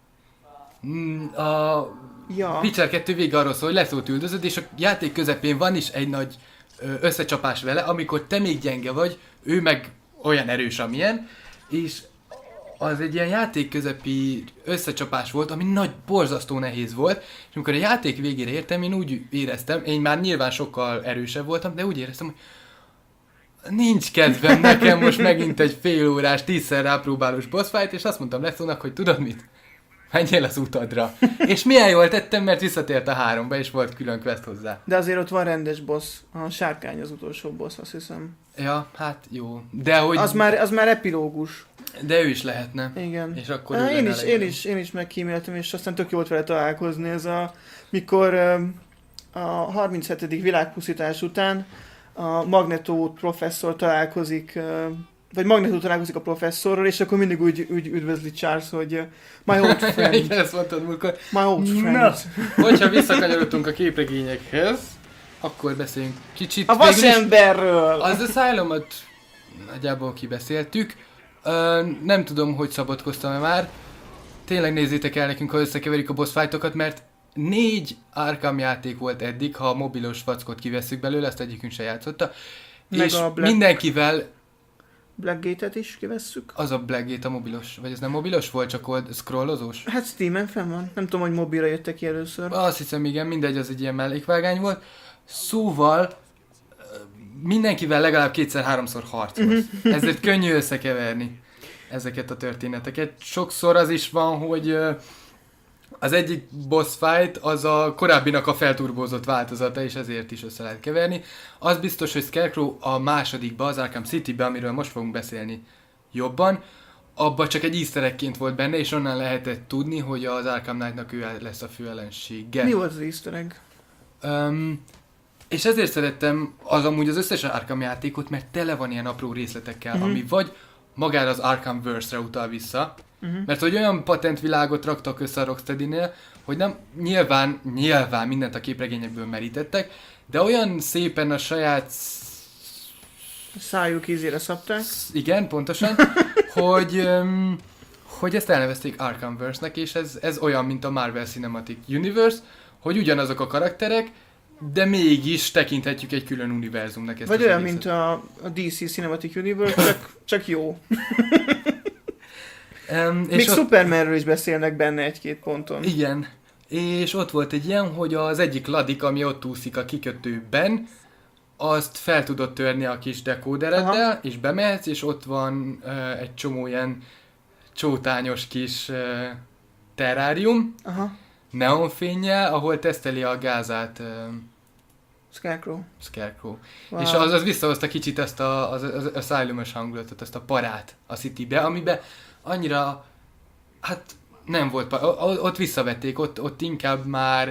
A ja. Witcher kettő vége arról szól, hogy Letót üldözöd, és a játék közepén van is egy nagy összecsapás vele, amikor te még gyenge vagy, ő meg olyan erős, amilyen, és az egy ilyen játék közepi összecsapás volt, ami nagy, borzasztó nehéz volt, és amikor a játék végére értem, én úgy éreztem, én már nyilván sokkal erősebb voltam, de úgy éreztem, hogy nincs kedvem nekem most megint egy fél órás, tízszer rápróbálós boss fight, és azt mondtam Letónak, hogy tudod mit? Menjél az utadra. És milyen jól tettem, mert visszatért a háromba, és volt külön quest hozzá. De azért ott van rendes boss, a sárkány az utolsó boss, azt hiszem. Ja, hát jó. De hogy... Az már, az már epilógus. De ő is lehetne. Igen. És akkor Á, én, is, én, is, én is megkíméltem, és aztán tök jó volt vele találkozni. Ez a, mikor a harminchetedik világpusztítás után a Magneto professzor találkozik, vagy Magneto találkozik a professzorral, és akkor mindig úgy, úgy üdvözli Charles, hogy my old friend. Igen, ezt mondtad múltkor. My old friend. Na, hogyha visszakanyarodtunk a képregényekhez, akkor beszéljünk kicsit. A vasemberről! Az Asylumot nagyjából kibeszéltük. Uh, nem tudom, hogy szabadkoztam-e már. Tényleg nézzétek el nekünk, ha összekeverjük a boss fightokat, mert négy Arkham játék volt eddig, ha a mobilos fackot kivesszük belőle, ezt egyikünk se játszotta. Meg és Black... mindenkivel... Blackgate-et is kivesszük? Az a Blackgate a mobilos, vagy ez nem mobilos volt, csak volt scrollozós? Hát Steamen fenn van. Nem tudom, hogy mobilra jöttek ki először. Azt hiszem, igen, mindegy, az egy ilyen mellékvágány volt. Szóval mindenkivel legalább kétszer-háromszor harcolsz. Ezért könnyű összekeverni ezeket a történeteket. Sokszor az is van, hogy az egyik boss fight az a korábbinak a felturbózott változata, és ezért is össze lehet keverni. Az biztos, hogy Scarecrow a másodikba, az Arkham Citybe, amiről most fogunk beszélni jobban, abba csak egy easter egg-ként volt benne, és onnan lehetett tudni, hogy az Arkham Knight-nak ő lesz a fő ellensége. Mi volt az easter egg? Um, és ezért szerettem az amúgy az összes Arkham játékot, mert tele van ilyen apró részletekkel, uh-huh. ami vagy magára az Arkhamverse-re utal vissza, uh-huh. mert hogy olyan patentvilágot raktak össze a Rocksteady-nél, hogy nem nyilván, nyilván mindent a képregényekből merítettek, de olyan szépen a saját szájuk ízére szabták. Igen, pontosan, hogy, um, hogy ezt elnevezték Arkhamverse-nek, és ez, ez olyan, mint a Marvel Cinematic Universe, hogy ugyanazok a karakterek, de mégis tekinthetjük egy külön univerzumnak ezt. Vagy olyan, mint a, a dé cé Cinematic Universe, csak, csak jó. Um, és Még ott... Supermanről is beszélnek benne egy-két ponton. Igen. És ott volt egy ilyen, hogy az egyik ladik, ami ott úszik a kikötőben, azt fel tudod törni a kis dekódereddel, aha. és bemehetsz, és ott van uh, egy csomó ilyen csótányos kis uh, terrárium, aha. neonfénnyel, ahol teszteli a gázát. Uh, Scarecrow. Scarecrow. Wow. És az, az visszahozta kicsit ezt a, az, az asylum-os hangulatot, ezt a parát a Citybe, amiben annyira, hát nem volt, ott visszavették, ott, ott inkább már,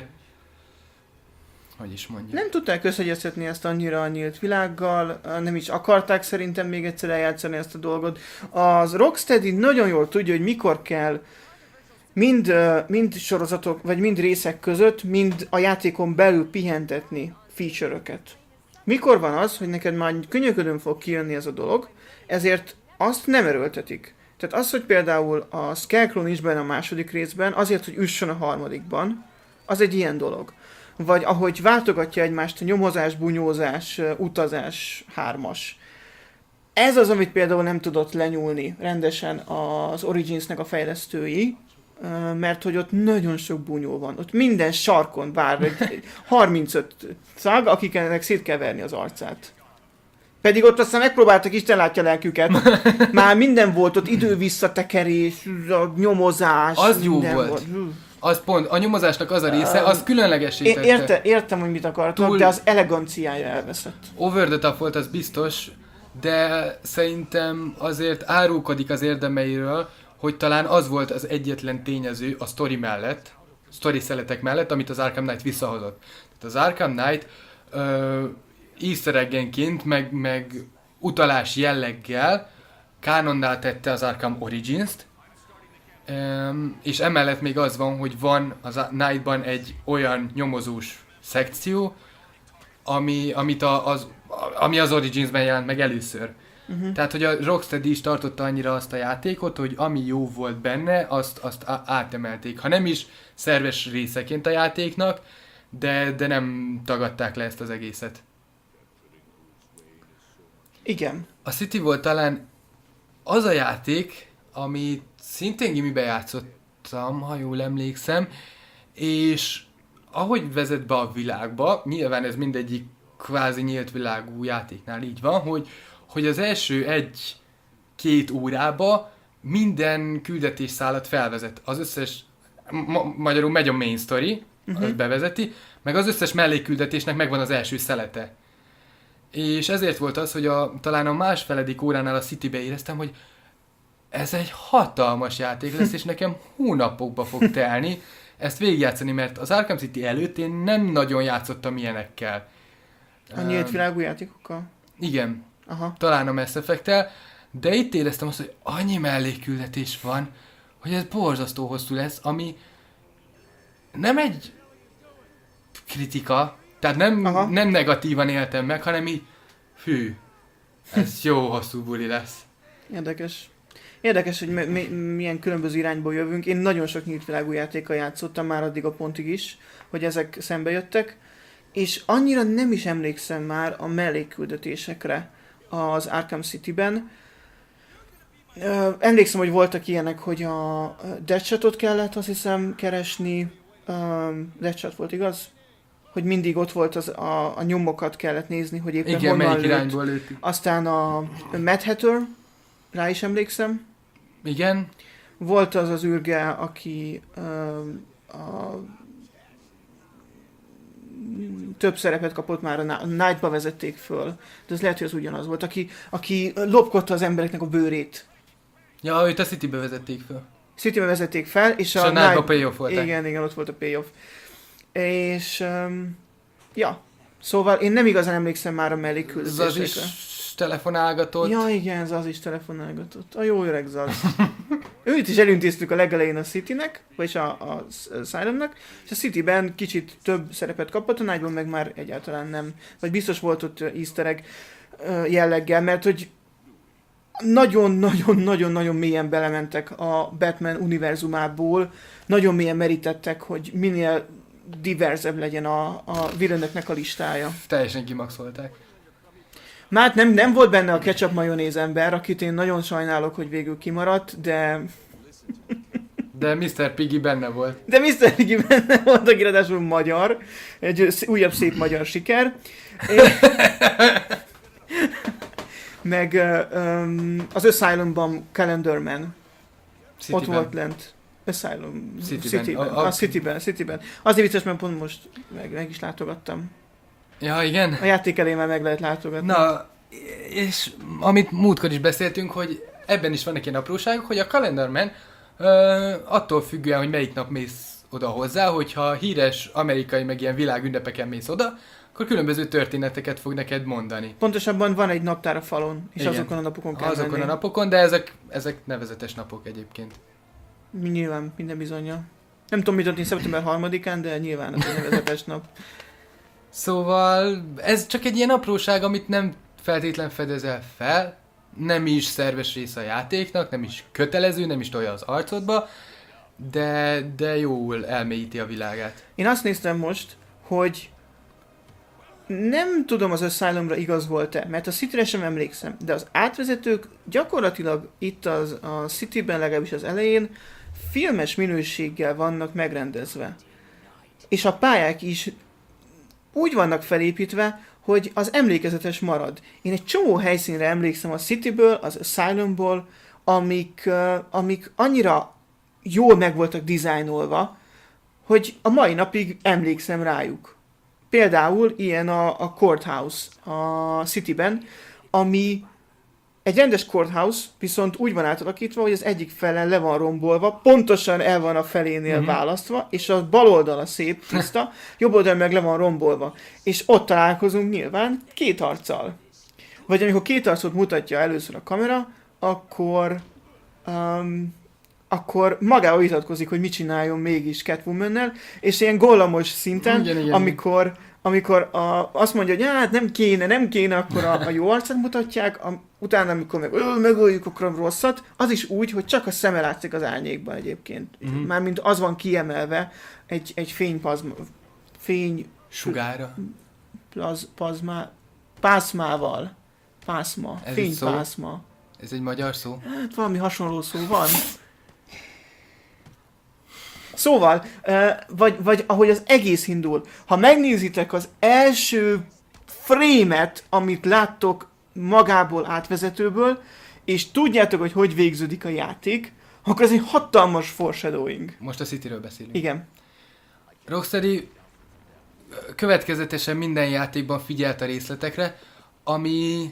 hogy is mondjuk. Nem tudták összegyeztetni ezt annyira a nyílt világgal, nem is akarták szerintem még egyszer eljátszani ezt a dolgot. Az Rocksteady nagyon jól tudja, hogy mikor kell mind, mind sorozatok, vagy mind részek között, mind a játékon belül pihentetni feature-öket. Mikor van az, hogy neked már könyöködön fog kijönni ez a dolog, ezért azt nem erőltetik. Tehát az, hogy például a Scarecrow nincs benne a második részben, azért, hogy üssön a harmadikban, az egy ilyen dolog. Vagy ahogy váltogatja egymást a nyomozás, bunyózás, utazás, hármas. Ez az, amit például nem tudott lenyúlni rendesen az Originsnek a fejlesztői, mert hogy ott nagyon sok bunyó van. Ott minden sarkon vár egy harmincöt szag, akiknek szét kell verni az arcát. Pedig ott aztán megpróbáltak, Isten látja lelküket. Már minden volt, ott idő-visszatekerés, nyomozás. Az jó volt. volt. Az pont, a nyomozásnak az a része, az különlegesítette. Érte, értem, hogy mit akartam, Túl... de az eleganciája elveszett. Over the top volt, az biztos, de szerintem azért árulkodik az érdemeiről, hogy talán az volt az egyetlen tényező a sztori mellett, sztori szeletek mellett, amit az Arkham Knight visszahozott. Tehát az Arkham Knight ö, easter eggenként, meg, meg utalás jelleggel kánonnál tette az Arkham Origins-t, Um, és emellett még az van, hogy van az Knight-ban egy olyan nyomozós szekció, ami, amit a, az, ami az Origins-ben jelent meg először. Uh-huh. Tehát, hogy a Rocksteady is tartotta annyira azt a játékot, hogy ami jó volt benne, azt, azt átemelték. Ha nem is szerves részeként a játéknak, de, de nem tagadták le ezt az egészet. Igen. A City volt talán az a játék, amit szintén gimibe játszottam, ha jól emlékszem, és ahogy vezet be a világba, nyilván ez mindegyik kvázi nyílt világú játéknál így van, hogy, hogy az első egy-két órába minden küldetésszálat felvezet. Az összes, ma- magyarul megy a main story, uh-huh. az bevezeti, meg az összes mellékküldetésnek megvan az első szelete. És ezért volt az, hogy a, talán a másfeledik óránál a Citybe éreztem, hogy ez egy hatalmas játék lesz, és nekem hónapokba fog telni ezt végigjátszani, mert az Arkham City előtt én nem nagyon játszottam ilyenekkel. A nyílt világú játékokkal? Igen. Aha. Talán a Mass Effect-tel, de itt éreztem azt, hogy annyi mellékküldetés van, hogy ez borzasztó hosszú lesz, ami nem egy kritika, tehát nem, nem negatívan éltem meg, hanem így, hű, ez jó hosszú buli lesz. Érdekes. Érdekes, hogy mi, mi, milyen különböző irányból jövünk. Én nagyon sok nyílt világú játékkal játszottam már addig a pontig is, hogy ezek szembe jöttek, és annyira nem is emlékszem már a mellékküldetésekre az Arkham City-ben. Emlékszem, hogy voltak ilyenek, hogy a Deadshotot kellett, azt hiszem, keresni. Deadshot volt, igaz? Hogy mindig ott volt az, a, a nyomokat kellett nézni, hogy éppen igen, honnan lőtt. irányból lőtt. Aztán a Mad Hatter, rá is emlékszem. Igen. Volt az az űrge, aki uh, a, több szerepet kapott már, a Night-ba vezették föl, de ez lehet, hogy az ugyanaz volt, aki, aki lopkodta az embereknek a bőrét. Ja, őt a Citybe vezették fel. Citybe vezették fel, és, és a, a Night-ba payoff voltak. Igen, igen, ott volt a payoff. És, um, ja, szóval én nem igazán emlékszem már a mellékküldetésekre. Zaz is telefonálgatott. Ja, igen, Zaz is telefonálgatott. A jó öreg Zaz. Őt is elintéztük a legelején a Citynek, vagyis a, a Asylumnak, és a Cityben kicsit több szerepet kapott, a Nightban meg már egyáltalán nem. Vagy biztos volt ott easter egg jelleggel, mert hogy nagyon-nagyon-nagyon-nagyon mélyen belementek a Batman univerzumából, nagyon mélyen merítettek, hogy minél diverzebb legyen a, a villainöknek a listája. Teljesen kimaxolták. Már nem, nem volt benne a ketchup majonéz ember, akit én nagyon sajnálok, hogy végül kimaradt, de... De miszter Piggy benne volt. De miszter Piggy benne volt, aki ráadásul magyar. Egy újabb szép magyar siker. Meg um, az Asylumban Calendar Man. Cityben. Ott volt lent. Asylum. Cityben. Cityben. A, a... a Cityben, Cityben. Azért vicces, mert pont most meg, meg is látogattam. Ja, igen. A játék elé már meg lehet látogatni. Na, és amit múltkor is beszéltünk, hogy ebben is vannak ilyen apróságok, hogy a Calendar Man uh, attól függően, hogy melyik nap mész oda hozzá, hogyha híres amerikai meg ilyen világünnepeken mész oda, akkor különböző történeteket fog neked mondani. Pontosabban van egy naptár a falon, és igen, azokon a napokon kell Azokon menni. a napokon, de ezek, ezek nevezetes napok egyébként. Nyilván, minden bizonnyal. Nem tudom, mit adni szeptember harmadikán, de nyilván ez egy nevezetes nap. Szóval ez csak egy ilyen apróság, amit nem feltétlen fedezel fel, nem is szerves része a játéknak, nem is kötelező, nem is tolja az arcodba, de, de jól elmélyíti a világát. Én azt néztem most, hogy nem tudom, az Asylumra igaz volt-e, mert a Cityre sem emlékszem, de az átvezetők gyakorlatilag itt az, a Cityben, legalábbis az elején filmes minőséggel vannak megrendezve. És a pályák is úgy vannak felépítve, hogy az emlékezetes marad. Én egy csomó helyszínre emlékszem a Cityből, az Asylumból, amik, uh, amik annyira jól meg voltak dizájnolva, hogy a mai napig emlékszem rájuk. Például ilyen a, a Courthouse a Cityben, ami egy rendes courthouse, viszont úgy van átalakítva, hogy az egyik felen le van rombolva, pontosan el van a felénél mm-hmm. választva, és a bal oldala szép, tiszta, jobb oldal meg le van rombolva. És ott találkozunk nyilván két arccal. Vagy amikor két arcot mutatja először a kamera, akkor, um, akkor magához vitatkozik, hogy mit csináljon mégis Catwoman-nel, és ilyen gollamos szinten, igen, igen, amikor, amikor a, azt mondja, hogy hát nem kéne, nem kéne, akkor a, a jó arcát mutatják, a, utána amikor meg megöljük, akkor a rosszat, az is úgy, hogy csak a szeme látszik az árnyékban egyébként. Uh-huh. Mármint az van kiemelve egy, egy fénypazma, fény... Sugára. Plaz, pazmá, pászmával. Pászma. Ez fénypászma. Ez egy magyar szó? Hát valami hasonló szó van. Szóval, vagy, vagy ahogy az egész indul, ha megnézitek az első frame-et, amit láttok magából átvezetőből, és tudjátok, hogy hogy végződik a játék, akkor ez egy hatalmas foreshadowing. Most a Cityről beszélünk. Igen. Rocksteady következetesen minden játékban figyelt a részletekre, ami...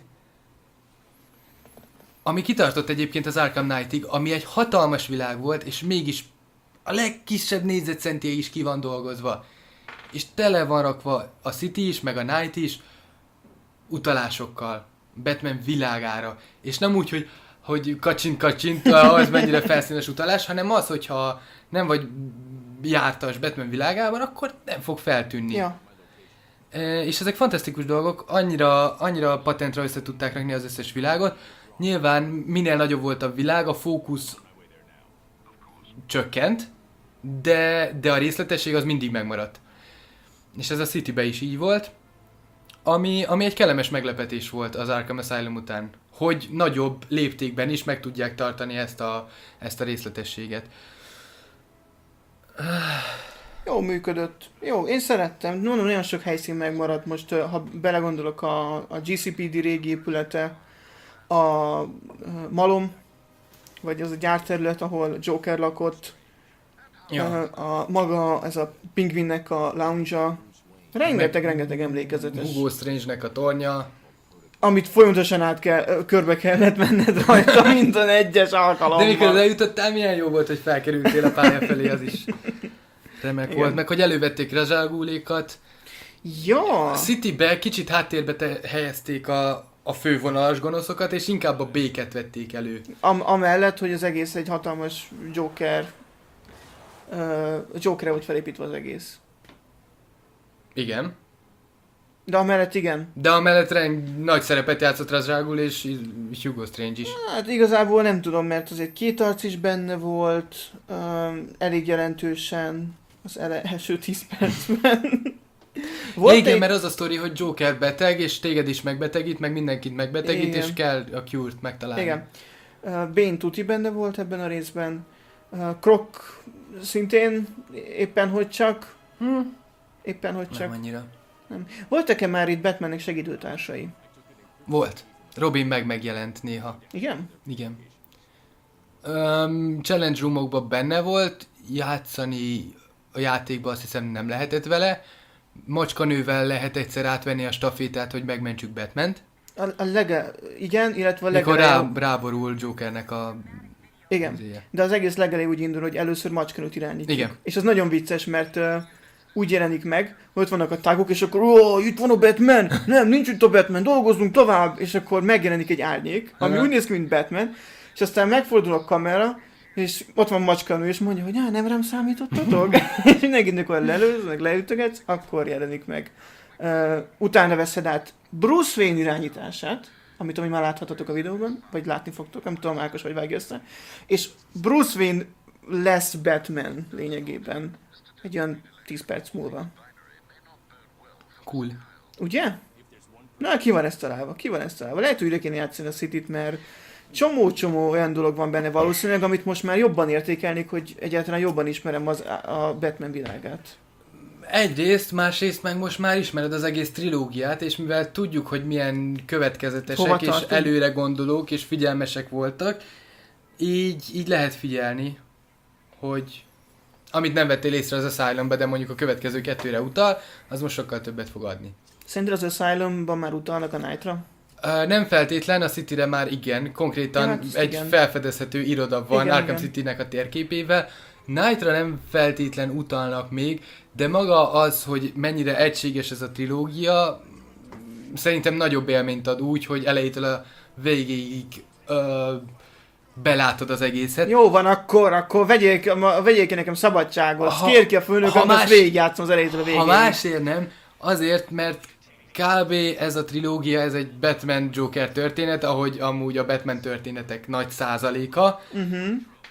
ami kitartott egyébként az Arkham Knightig, ami egy hatalmas világ volt, és mégis a legkisebb négyzetcentie is ki van dolgozva. És tele van rakva a City is, meg a Knight is utalásokkal, Batman világára. És nem úgy, hogy, hogy kacsint kacsint, az mennyire felszínes utalás, hanem az, hogyha nem vagy jártas Batman világában, akkor nem fog feltűnni. Ja. E, és ezek fantasztikus dolgok, annyira, annyira patentre össze tudták rakni az összes világot. Nyilván minél nagyobb volt a világ, a fókusz csökkent, de, de a részletesség az mindig megmaradt. És ez a Cityben is így volt, ami, ami egy kellemes meglepetés volt az Arkham Asylum után, hogy nagyobb léptékben is meg tudják tartani ezt a, ezt a részletességet. Jó működött. Jó, én szerettem. Mondom, nagyon sok helyszín megmaradt most, ha belegondolok a, a gé cé pé dé régi épülete, a Malom, vagy az a gyárterület, ahol Joker lakott, ja. a, a maga, ez a Pingvinnek a lounge-a, rengeteg-rengeteg emlékezetes. Hugo Strange-nek a tornya. amit folyamatosan át kell, körbe kellett menned rajta minden egyes alkalommal. De mikor eljutottál, milyen jó volt, hogy felkerültél a pálya felé, az is remek Igen. volt. Meg hogy elővették Ra's al Ghulékat. Ja. A Citybe kicsit háttérbe te- helyezték a, a fővonalas gonoszokat, és inkább a béket vették elő. Am- amellett, hogy az egész egy hatalmas Joker, uh, Jokerre volt felépítve az egész. Igen. De amellett igen. De amellett rend, nagy szerepet játszott Ra's al Ghul és Hugo Strange is. Hát igazából nem tudom, mert azért két arc is benne volt, um, elég jelentősen az ele- első tíz percben. Volt igen, egy... mert az a sztori, hogy Joker beteg, és téged is megbetegít, meg mindenkit megbetegít, igen. és kell a cure-t megtalálni. Igen. Uh, Bane tuti benne volt ebben a részben. Uh, Croc szintén éppen hogy csak. Hm. Éppen hogy csak. Nem annyira. Nem. Voltak-e már itt Batmannek segítőtársai? Volt. Robin meg megjelent néha. Igen? Igen. Um, challenge roomokban benne volt, játszani a játékban azt hiszem nem lehetett vele. Macskanővel lehet egyszer átvenni a stafétát, hogy megmentsük Batmant. A, a lege... Igen, illetve a Mikor legelején... rá, ráborul Jokernek a... Igen, azért. de az egész legelején úgy indul, hogy először macskanőt irányítjuk. Igen. És az nagyon vicces, mert uh, úgy jelenik meg, hogy ott vannak a tágok, és akkor ó, itt van a Batman! Nem, nincs itt a Batman, dolgozzunk tovább! És akkor megjelenik egy árnyék, ami Aha. úgy néz ki, mint Batman, és aztán megfordul a kamera, és ott van macskanő, és mondja, hogy nem rám számítottatok? És mindenkinek, amikor lelőz, meg leütögetsz, akkor jelenik meg. Uh, utána veszed át Bruce Wayne irányítását, amit ami már láthatatok a videóban, vagy látni fogtok, nem tudom, Ákos vagy vágja össze. És Bruce Wayne lesz Batman lényegében egy olyan tíz perc múlva. Cool. Ugye? Na, ki van ezt találva? Ki van ezt találva? Lehet, hogy ide kéne játszani a Cityt, mert csomó-csomó olyan dolog van benne valószínűleg, amit most már jobban értékelnék, hogy egyáltalán jobban ismerem az, a Batman világát. Egyrészt, másrészt meg most már ismered az egész trilógiát, és mivel tudjuk, hogy milyen következetesek Hova és tartunk? előre gondolók és figyelmesek voltak, így, így lehet figyelni, hogy amit nem vettél észre az Asylumba, de mondjuk a következő kettőre utal, az most sokkal többet fog adni. Szerinted az Asylumban már utalnak a Knightra? Uh, nem feltétlen, a Cityre már igen, konkrétan Ja, hát egy igen. felfedezhető iroda van Igen, Arkham igen. Citynek a térképével. Knightra nem feltétlen utalnak még, de maga az, hogy mennyire egységes ez a trilógia, szerintem nagyobb élményt ad úgy, hogy elejétől a végéig uh, belátod az egészet. Jó van, akkor, akkor vegyék, ma, vegyék ki nekem szabadságot, Ha- kér ki a főnököt, ha más- azt végigjátszom az elejétől a végéig. Ha másért nem, azért, mert kb. Ez a trilógia, ez egy Batman-Joker történet, ahogy amúgy a Batman történetek nagy százaléka. Uh-huh.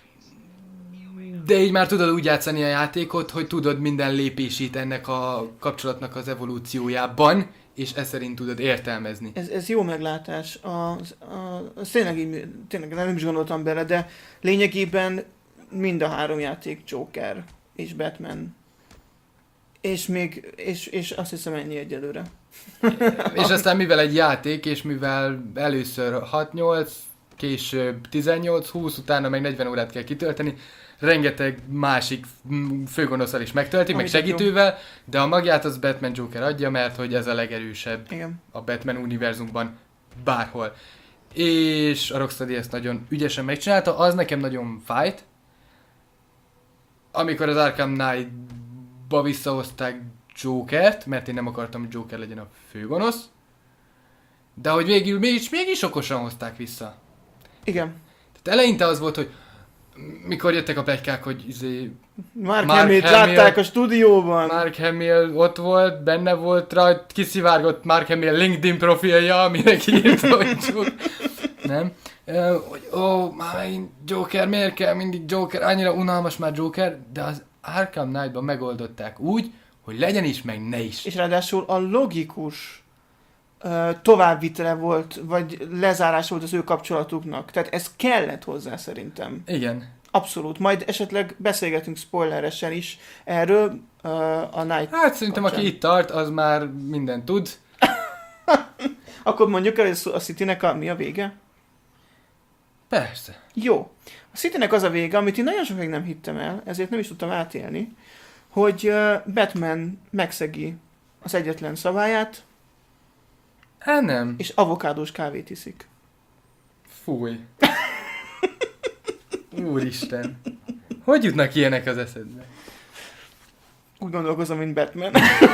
De így már tudod úgy játszani a játékot, hogy tudod minden lépését ennek a kapcsolatnak az evolúciójában, és ezt szerint tudod értelmezni. Ez, ez jó meglátás. Az, a, az tényleg, így, tényleg nem is gondoltam bele, de lényegében mind a három játék Joker és Batman. És még, és, és azt hiszem ennyi egyelőre. És aztán mivel egy játék, és mivel először hat-nyolc, később tizennyolc-húsz, utána meg negyven órát kell kitölteni, rengeteg másik mm, főgonoszal is megtöltik, meg Amit segítővel, de a magját az Batman Joker adja, mert hogy ez a legerősebb Igen. a Batman univerzumban bárhol. És a Rocksteady ezt nagyon ügyesen megcsinálta, az nekem nagyon fájt, amikor az Arkham Knight-ba visszahozták Jokert, mert én nem akartam, hogy Joker legyen a főgonosz, de hogy végül mégis, mégis okosan hozták vissza. Igen. Tehát eleinte az volt, hogy mikor jöttek a pletykák, hogy izé, Mark, Mark Hamill-t Hamill- látták a stúdióban. Mark Hamill ott volt, benne volt rajt, kiszivárgott Mark Hamill LinkedIn profilja, amire kiírta, hogy Joker. Nem? Ö, hogy ó, már megint Joker, miért kell mindig Joker, annyira unalmas már Joker, de az Arkham Knight-ban megoldották úgy, hogy legyen is, meg ne is. És ráadásul a logikus uh, továbbvitele volt, vagy lezárás volt az ő kapcsolatuknak. Tehát ez kellett hozzá szerintem. Igen. Abszolút. Majd esetleg beszélgetünk spoileresen is erről uh, a Night. Hát szerintem kapcsán. aki itt tart, az már mindent tud. Akkor mondjuk el, hogy a Citynek a, mi a vége? Persze. Jó. A Citynek az a vége, amit én nagyon sokáig nem hittem el, ezért nem is tudtam átélni, hogy uh, Batman megszegi az egyetlen szabályát, Hát nem. És avokádós kávét iszik. Fúj. Úristen. Hogy jutnak ilyenek az eszedbe? Úgy gondolkozom, mint Batman.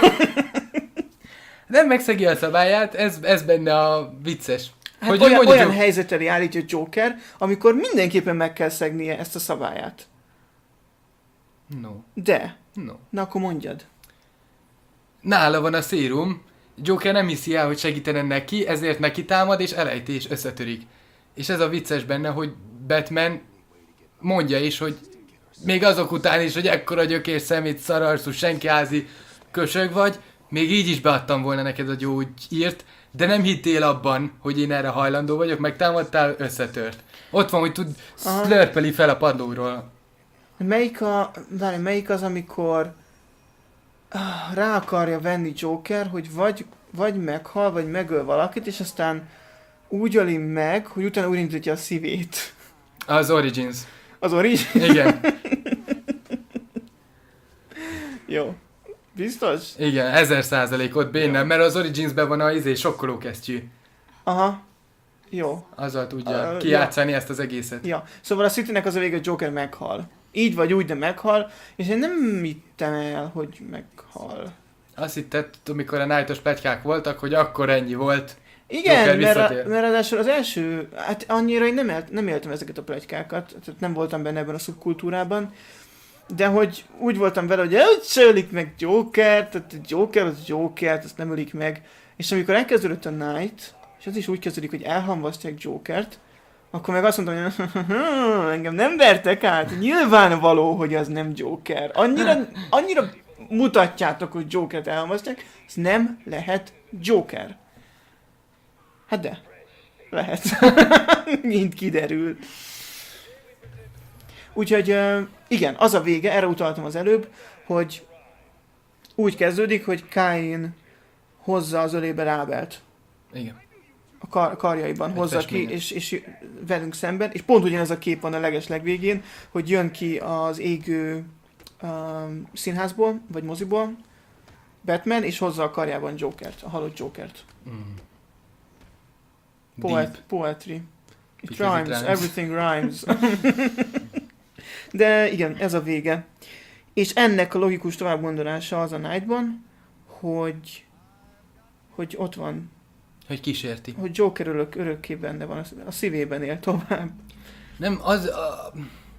Nem megszegi a szabályát, ez, ez benne a vicces. Hát hogy olyan, mondja, olyan Joker... helyzetre állítja Joker, amikor mindenképpen meg kell szegnie ezt a szabályát. No. De. No. Na akkor mondjad. Nála van a szérum, Joker nem hiszi el, hogy segítene neki, ezért neki támad és elejti és összetörik. És ez a vicces benne, hogy Batman mondja is, hogy még azok után is, hogy ekkora gyökér szemét szararszú senkiházi kösög vagy, még így is beadtam volna neked a gyógyírt, de nem hittél abban, hogy én erre hajlandó vagyok, meg támadtál, összetört. Ott van, hogy tud slurpeli fel a padlóról. Melyik, a, várj, melyik az, amikor ah, rá akarja venni Joker, hogy vagy, vagy meghal, vagy megöl valakit, és aztán úgy öli meg, hogy utána úgy indítja a szívét. Az Origins. Az Origins? Igen. Jó. Biztos? Igen, ezer százalékot bénnem, mert az Originsben van a izé sokkolókesztyű. Aha. Jó. Azzal tudja Uh, kijátszani ja. ezt az egészet. Ja. Szóval a Citynek az a vége, hogy Joker meghal. Így vagy úgy, de meghal, és én nem hittem el, hogy meghal. Azt hitted, amikor a Night-os pletykák voltak, hogy akkor ennyi volt. Igen, mert, a, mert ráadásul az első, hát annyira én nem, el, nem éltem ezeket a pletykákat, tehát nem voltam benne ebben a szubkultúrában, de hogy úgy voltam vele, hogy úgy se ölik meg Joker, tehát Joker az Joker, azt nem ölik meg, és amikor elkezdődött a Night, és az is úgy kezdődik, hogy elhamvasztják Jokert, akkor meg azt mondtam, hogy engem nem vertek át, nyilvánvaló, hogy az nem Joker. Annyira, annyira mutatjátok, hogy Jokert elhamvasztják, ez nem lehet Joker. Hát de, lehet. Mind kiderült. Úgyhogy igen, az a vége, erre utaltam az előbb, hogy úgy kezdődik, hogy Cain hozza az ölébe Rábelt. Igen. A kar- karjaiban hozza ki, és, és velünk szemben, és pont ugyanez a kép van a leges legvégén, hogy jön ki az égő um, színházból, vagy moziból, Batman, és hozza a karjában Jokert, a halott Jokert. Mm. Poet, poetry. It rhymes, it rhymes, everything rhymes. De igen, ez a vége. És ennek a logikus továbbgondolása az a Nightban, hogy, hogy ott van. Hogy kísérti. Hogy Joker örök, örökké benne van, a szívében él tovább. Nem, az... A...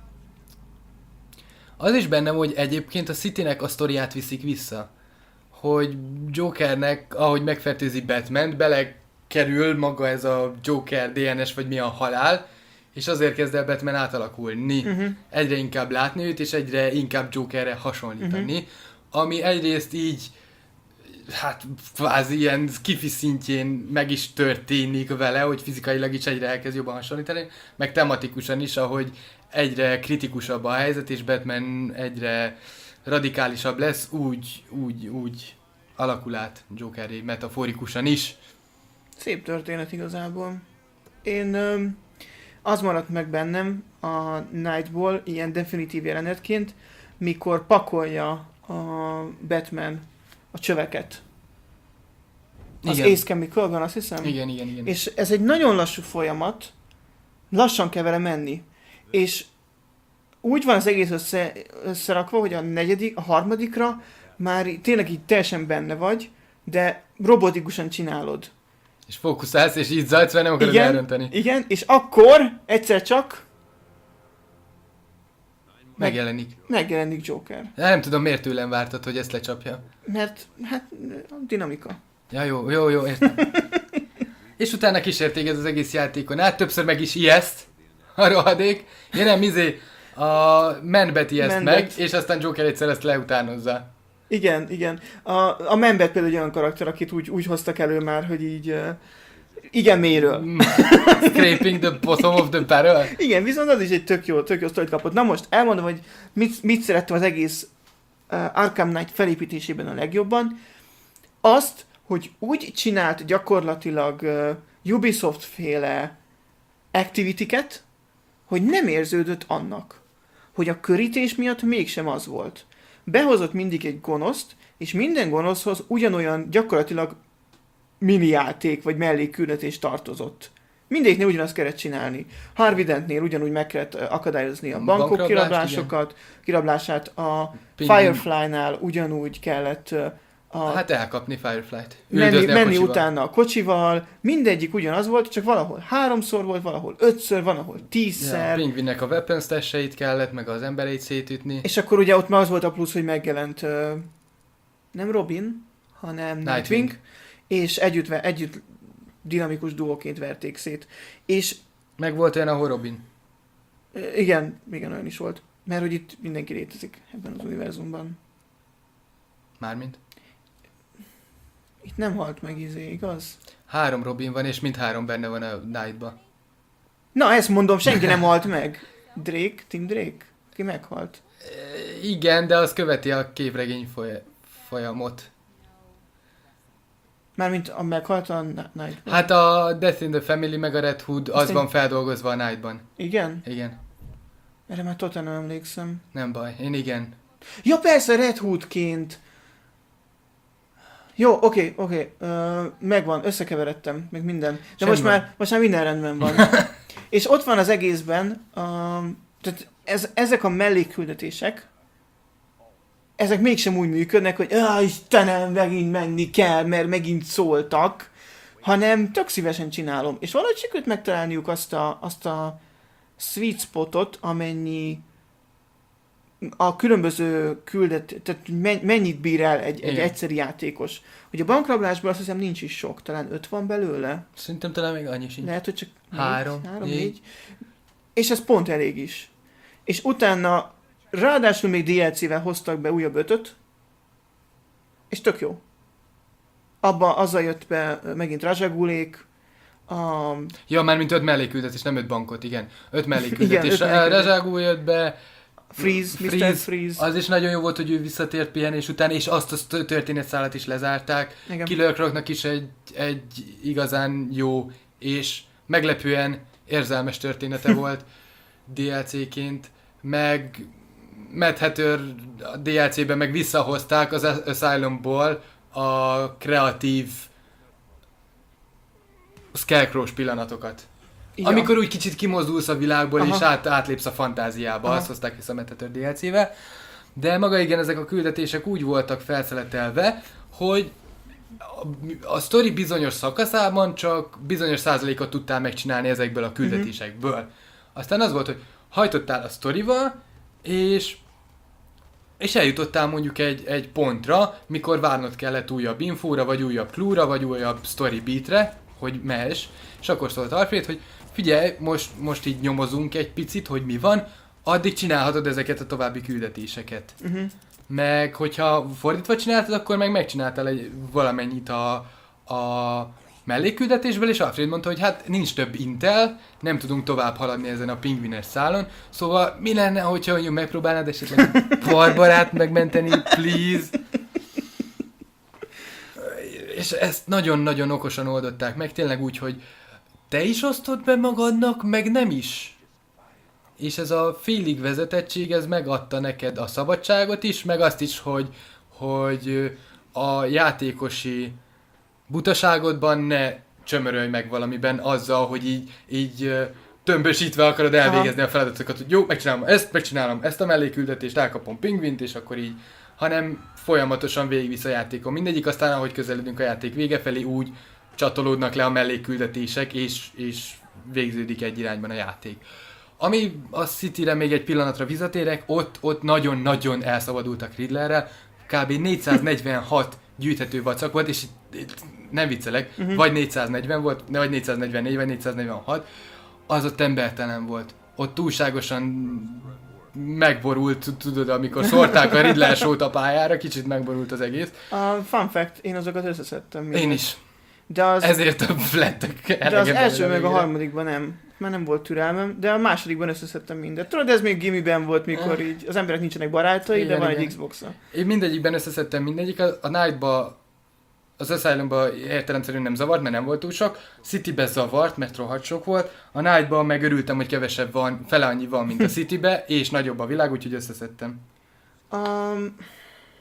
Az is bennem, hogy egyébként a Citynek a sztoriát viszik vissza. Hogy Jokernek, ahogy megfertőzi Batman, belekerül maga ez a Joker dé en es, vagy mi a halál, és azért kezd el Batman átalakulni. Uh-huh. Egyre inkább látni őt, és egyre inkább Jokerre hasonlítani. Uh-huh. Ami egyrészt így, hát kvázi ilyen skifi szintjén meg is történik vele, hogy fizikailag is egyre elkezd jobban hasonlítani, meg tematikusan is, ahogy egyre kritikusabb a helyzet, és Batman egyre radikálisabb lesz, úgy, úgy, úgy alakul át Jokeré, metaforikusan is. Szép történet igazából. Én... Um... Az maradt meg bennem a Nightból, ilyen definitív jelenetként, mikor pakolja a Batman a csöveket. Az igen. Ace Chemicalban, azt hiszem. Igen, igen, igen. És ez egy nagyon lassú folyamat, lassan kell vele menni. És úgy van az egész össze, összerakva, hogy a negyedik, a harmadikra már tényleg így teljesen benne vagy, de robotikusan csinálod. És fókuszálsz, és így zajtsz, mert nem akarod igen, elrönteni. Igen, és akkor egyszer csak megjelenik. Megjelenik Joker. Nem tudom, miért tőlem vártad, hogy ezt lecsapja. Mert, hát, a dinamika. Ja, jó, jó, jó, értem. És utána kísérték ez az egész játékon át, többször meg is ijeszt a rohadék. Ja nem, izé, a Man-bet ijeszt Man-bet. meg, és aztán Joker egyszer ezt leutánozza. A Igen, igen. A, a Man-bet például egy olyan karakter, akit úgy, úgy hoztak elő már, hogy így... Uh, igen, mélyről. Scraping the bottom of the barrel. Igen, viszont az is egy tök jó, tök jó sztorit kapott. Na most elmondom, hogy mit, mit szerettem az egész uh, Arkham Knight felépítésében a legjobban. Azt, hogy úgy csinált gyakorlatilag uh, Ubisoft-féle activity-ket, hogy nem érződött annak, hogy a körítés miatt mégsem az volt. Behozott mindig egy gonoszt, és minden gonoszhoz ugyanolyan gyakorlatilag mini játék, vagy mellékküldetés tartozott. Mindegyiknél ugyanazt kellett csinálni. Harvey Dentnél ugyanúgy meg kellett akadályozni a bankok Bankrablást, kirablásokat, kirablását, a Pingvin. Firefly-nál ugyanúgy kellett a Hát elkapni Firefly-t. menni, Üldözni a menni kocsival. utána a kocsival, mindegyik ugyanaz volt, csak valahol háromszor volt, valahol ötször, van, ahol Ja, tízszer. a Pingvinnek a weapons testeit kellett, meg az embereit szétütni. És akkor ugye ott már az volt a plusz, hogy megjelent uh, nem Robin, hanem Nightwing, Nightwing. és együtt, ve- együtt dinamikus duóként verték szét. És Meg volt olyan, ahol Robin. uh, igen, igen, olyan is volt. Mert hogy itt mindenki létezik ebben az univerzumban. Mármint. Itt nem halt meg izé, igaz? Három Robin van, és mindhárom benne van a Night-ba. Na, ezt mondom, senki nem halt meg. Drake, Tim Drake, aki meghalt. E, igen, de az követi a képregény foly- folyamot. Mármint a meghalt a Night. Hát a Death in the Family meg a Red Hood, az én- van feldolgozva a Night-ban. Igen? Igen. Erre már totál nem emlékszem. Nem baj, én igen. Ja, persze, Red Hoodként. Jó, oké, oké. ö, Megvan, összekeveredtem, meg minden. De Semmi most baj. már, most már minden rendben van. És ott van az egészben, um, tehát ez, ezek a mellékküldetések, ezek mégsem úgy működnek, hogy ah, Istenem, megint menni kell, mert megint szóltak, hanem tök szívesen csinálom. És valahogy sikerült megtalálniuk azt a, azt a sweet spotot, amennyi a különböző küldet, tehát men- mennyit bír el egy, egy Igen. egyszeri játékos. Hogy a bankrablásból azt hiszem nincs is sok, talán öt van belőle. Szerintem talán még annyi sincs. Lehet, hogy csak Három, négy, három négy. négy. És ez pont elég is. És utána ráadásul még dé el cé-vel hoztak be újabb ötöt, és tök jó. Abba azzal jött be megint Rajagulék, a... Ja, már mint öt melléküldetés, nem öt bankot, igen. Öt Igen, melléküldetés. öt melléküldetés. Rajagul jött be, Freeze, miszter Freeze. Freeze. az is nagyon jó volt, hogy ő visszatért pihenés után, és azt a történetszálat is lezárták. Igen. Killer Crocnak is egy, egy igazán jó és meglepően érzelmes története volt dé el cé-ként, meg Mad Hatter a dé el cé-ben meg visszahozták az Asylumból a kreatív Scarecrow-s pillanatokat. Ja. Amikor úgy kicsit kimozdulsz a világból, Aha. és át, átlépsz a fantáziába, Aha. azt hozták vissza a Mad Hatter dé el cé-vel. De maga igen, ezek a küldetések úgy voltak felszeletelve, hogy a, a sztori bizonyos szakaszában csak bizonyos százalékot tudtál megcsinálni ezekből a küldetésekből. Uh-huh. Aztán az volt, hogy hajtottál a sztorival, és és eljutottál mondjuk egy, egy pontra, mikor várnod kellett újabb infóra, vagy újabb clue-ra, vagy újabb story beatre, hogy mehess, és akkor szólt Alfred, hogy figyelj, most, most így nyomozunk egy picit, hogy mi van, addig csinálhatod ezeket a további küldetéseket. Uh-huh. Meg, hogyha fordítva csináltad, akkor meg megcsináltál egy valamennyit a, a mellékküldetésből, és Alfred mondta, hogy hát nincs több intel, nem tudunk tovább haladni ezen a pingvines szálon, szóval mi lenne, hogyha mondjuk megpróbálnád esetleg Barbarát megmenteni, please? És ezt nagyon-nagyon okosan oldották meg, tényleg úgy, hogy te is osztod be magadnak, meg nem is. És ez a félig vezetettség, ez megadta neked a szabadságot is, meg azt is, hogy, hogy a játékosi butaságodban ne csömörölj meg valamiben azzal, hogy így, így tömbösítve akarod elvégezni Aha. a feladatokat, hogy jó, megcsinálom ezt, megcsinálom ezt a mellékküldetést, elkapom pingvint, és akkor így, hanem folyamatosan végigvisz a játékon. Mindegyik, aztán ahogy közeledünk a játék vége felé, úgy csatolódnak le a mellékküldetések, és, és végződik egy irányban a játék. Ami a Cityre még egy pillanatra visszatérek, ott, ott nagyon-nagyon elszabadultak Riddlerrel, kb. négyszáznegyvenhat gyűjthető vacak volt, és itt, itt nem viccelek, uh-huh. vagy négyszáznegyven volt, vagy négyszáznegyvennégy, vagy négyszáznegyvenhat, az ott embertelen volt. Ott túlságosan megborult, tudod, amikor szórták a Riddler show-t a pályára, kicsit megborult az egész. A fun fact, én azokat összeszedtem. Mindegy. Én is. De az, Ezért több lettek. de az első meg a harmadikban nem. Már nem volt türelmem, de a másodikban összeszedtem mindent. Tudod, ez még gimiben volt, mikor így az emberek nincsenek barátai, Igen, de van igen. egy Xbox-a. Én mindegyikben összeszedtem mindegyik, a, a Night-ba, az Asylum-ba értelemszerűen nem zavart, mert nem volt túl sok, City-be zavart, mert rohadt sok volt, a Night-ba meg örültem, hogy kevesebb van, fele annyi van, mint a City-be, és nagyobb a világ, úgyhogy összeszedtem. Um,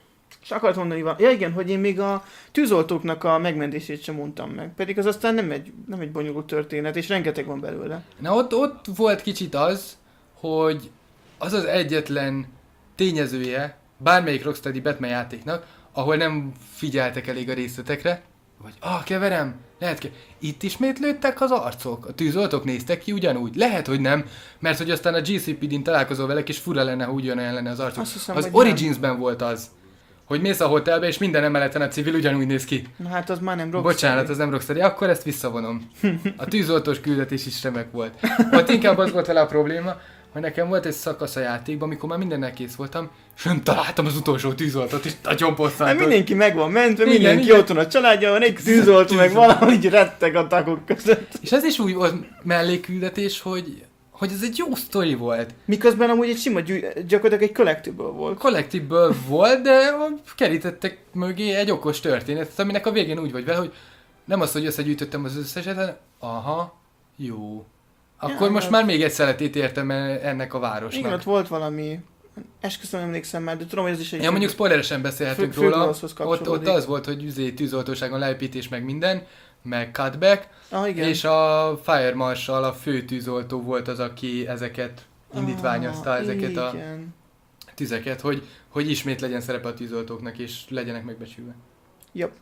És akartam mondani, van. Ja igen, hogy én még a tűzoltóknak a megmentését sem mondtam meg. Pedig az aztán nem egy, nem egy bonyolult történet, és rengeteg van belőle. Na ott, ott volt kicsit az, hogy az az egyetlen tényezője bármelyik Rocksteady Batman játéknak, ahol nem figyeltek elég a részletekre, vagy ah, keverem, lehet ke... Itt ismétlődtek az arcok, a tűzoltók néztek ki ugyanúgy. Lehet, hogy nem, mert hogy aztán a gé cé pé dén találkozol velek, és fura lenne, ha ugyanolyan lenne az arcok. Hiszem, az Origins-ben volt az, hogy mész a hotelbe, és minden emeleten a civil ugyanúgy néz ki. Na hát az már nem Rocksteady. Bocsánat, az nem Rocksteady, akkor ezt visszavonom. A tűzoltós küldetés is remek volt. Ott inkább az volt vele a probléma, hogy nekem volt egy szakasz a játékban, amikor már mindennel kész voltam, és nem találtam az utolsó tűzoltót, és nagyon bosszantott. Hát mindenki meg van mentve, Igen, mindenki igen. ott van a családja, van egy tűzoltó, meg valahogy retteg a tagok között. És ez is úgy volt melléküldetés, hogy, hogy ez egy jó sztori volt. Miközben amúgy egy sima gyű, gyakorlatilag egy collectible volt. Collectible volt, de kerítettek mögé egy okos történetet, aminek a végén úgy vagy vele, hogy nem az, hogy összegyűjtöttem az összeset, hanem aha, jó. Akkor Ja, most hát- már még egy szeletét értem ennek a városnak. Igen, ott volt valami, esküszöm emlékszem már, de tudom, hogy ez is egy... Ja, mondjuk spoileresen beszélhetünk Fő- róla. főgonoszhoz Ott, kapcsolódik. ott az volt, hogy üzé, tűzoltóságon leépítés meg minden, meg cutback, Ah, igen. és a Fire Marshal, a fő tűzoltó volt az, aki ezeket indítványozta, Ah, ezeket a igen. tüzeket, hogy, hogy ismét legyen szerepe a tűzoltóknak, és legyenek megbecsülve. Yep.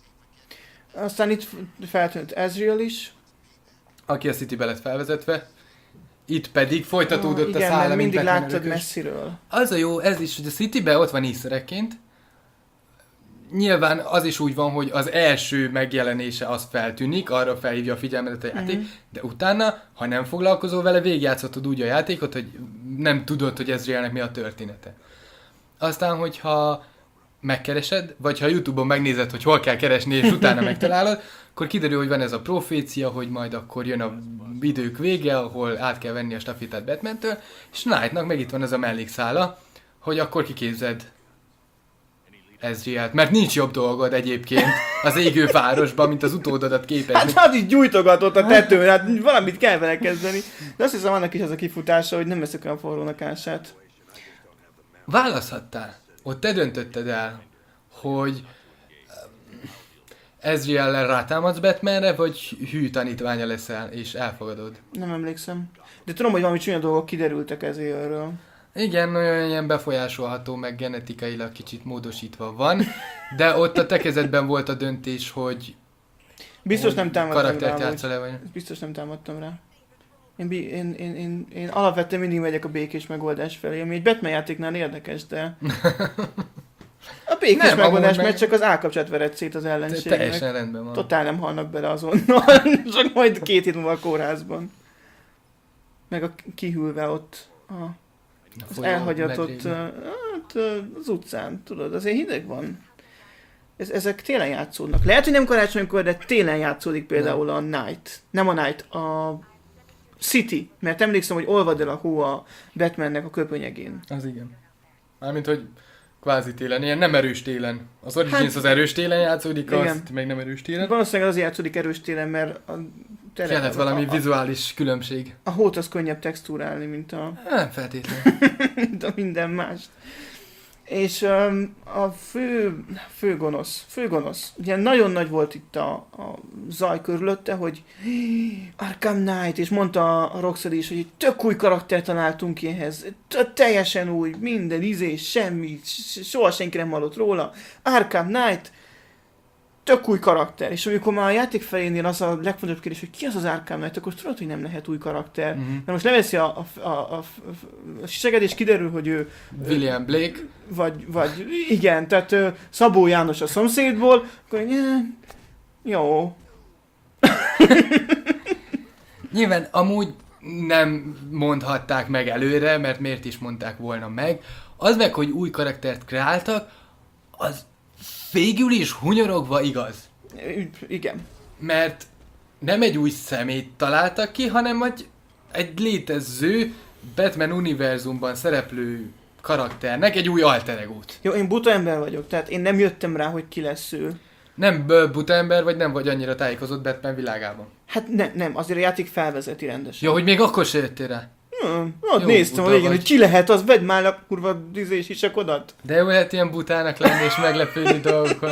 Aztán itt feltűnt Ezreal is. Aki a Citybe lett felvezetve, itt pedig folytatódott Ah, a igen, szála, mert mint mindig Batman láttad örökös. messziről. Az a jó, ez is, hogy a Citybe ott van easter egg-ként. Nyilván az is úgy van, hogy az első megjelenése az feltűnik, arra felhívja a figyelmedet a játék, Mhm. de utána, ha nem foglalkozol vele, végigjátszhatod úgy a játékot, hogy nem tudod, hogy Ezrealnek mi a története. Aztán, hogyha megkeresed, vagy ha YouTube-on megnézed, hogy hol kell keresni, és utána megtalálod, akkor kiderül, hogy van ez a profécia, hogy majd akkor jön a idők vége, ahol át kell venni a stafétát Batmantől, és Knightnak meg itt van ez a mellékszála, hogy akkor kiképzed Ezrealt, mert nincs jobb dolgod egyébként az égő városban, mint az utódodat képezni. Hát az is gyújtogatott a tetőn, hát valamit kell vele kezdeni. De azt hiszem, annak is az a kifutása, hogy nem veszek olyan forrónak ását. Választhattál. Ott te döntötted el, hogy Ezreal-lel rátámadsz Batmanre, vagy hű tanítványa leszel, és elfogadod. Nem emlékszem. De tudom, hogy valami csúnya dolgok kiderültek ezéről. Igen, olyan ilyen befolyásolható, meg genetikailag kicsit módosítva van, de ott a te kezedben volt a döntés, hogy Biztos nem támadtam karaktert rá, játszol-e, vagy... Biztos nem támadtam rá. Én, bi- én, én, én, én alapvetően mindig megyek a békés megoldás felé, ami egy Batman játéknál érdekes, de... A békés Nem, megoldás, amúgy meg- mert csak az állkapcsát vered szét az ellenségnek. Teljesen rendben van. Totál nem halnak bele azonnal, csak majd két hét múlva a kórházban. Meg a kihűlve ott a, A az folyó elhagyatott, medrében. uh, hát, uh, az utcán, tudod, azért hideg van. Ez, ezek télen játszódnak. Lehet, hogy nem karácsonykor, de télen játszódik például a Night. Nem a Night, a City. Mert emlékszem, hogy olvad el a hó a Batmannek a köpönyegén. Az igen. Mármint, hogy kvázi télen, ilyen nem erős télen. Az Origins Hát- az erős télen játszódik, Igen. azt meg nem erős télen. Valószínűleg azért játszódik erős télen, mert a, tényleg Kellett a- valami a, a, vizuális különbség. a hót az könnyebb textúrálni, mint a, Nem feltétlenül. mint a minden mást. És um, a fő, fő gonosz, fő gonosz, ugye nagyon nagy volt itt a, a zaj körülötte, hogy Arkham Knight, és mondta a Rocksteady is, hogy egy tök új karaktert találtunk ki ehhez, T- teljesen új, minden izés, semmi, s- soha senki nem hallott róla, Arkham Knight, tök új karakter, és amikor már a játék felénél az a legfontosabb kérdés, hogy ki az az Arkham Knight, akkor tudod, hogy nem lehet új karakter. Uh-huh. Na most leveszi a, a, a, a, a siseged, és kiderül, hogy ő William Blake. vagy, vagy igen, tehát ö, Szabó János a szomszédból, akkor igen, jó. Nyilván amúgy nem mondhatták meg előre, mert miért is mondták volna meg. Az meg, hogy új karaktert kreáltak, az végül is hunyorogva igaz. Ü- Igen. Mert nem egy új szemét találtak ki, hanem egy, egy létező Batman univerzumban szereplő karakternek egy új alter egót. Jó, én buta ember vagyok, tehát én nem jöttem rá, hogy ki lesz ő. Nem bő- buta ember, vagy nem vagy annyira tájékozott Batman világában. Hát nem, nem, azért a játék felvezeti rendesen. Jó, hogy még akkor se jöttél rá. Hmm, ott jó, néztem a végén, hogy ki lehet, az vedd már a kurva dizés isakodat. De jó lehet ilyen butának lenni és meglepődni dolgokon.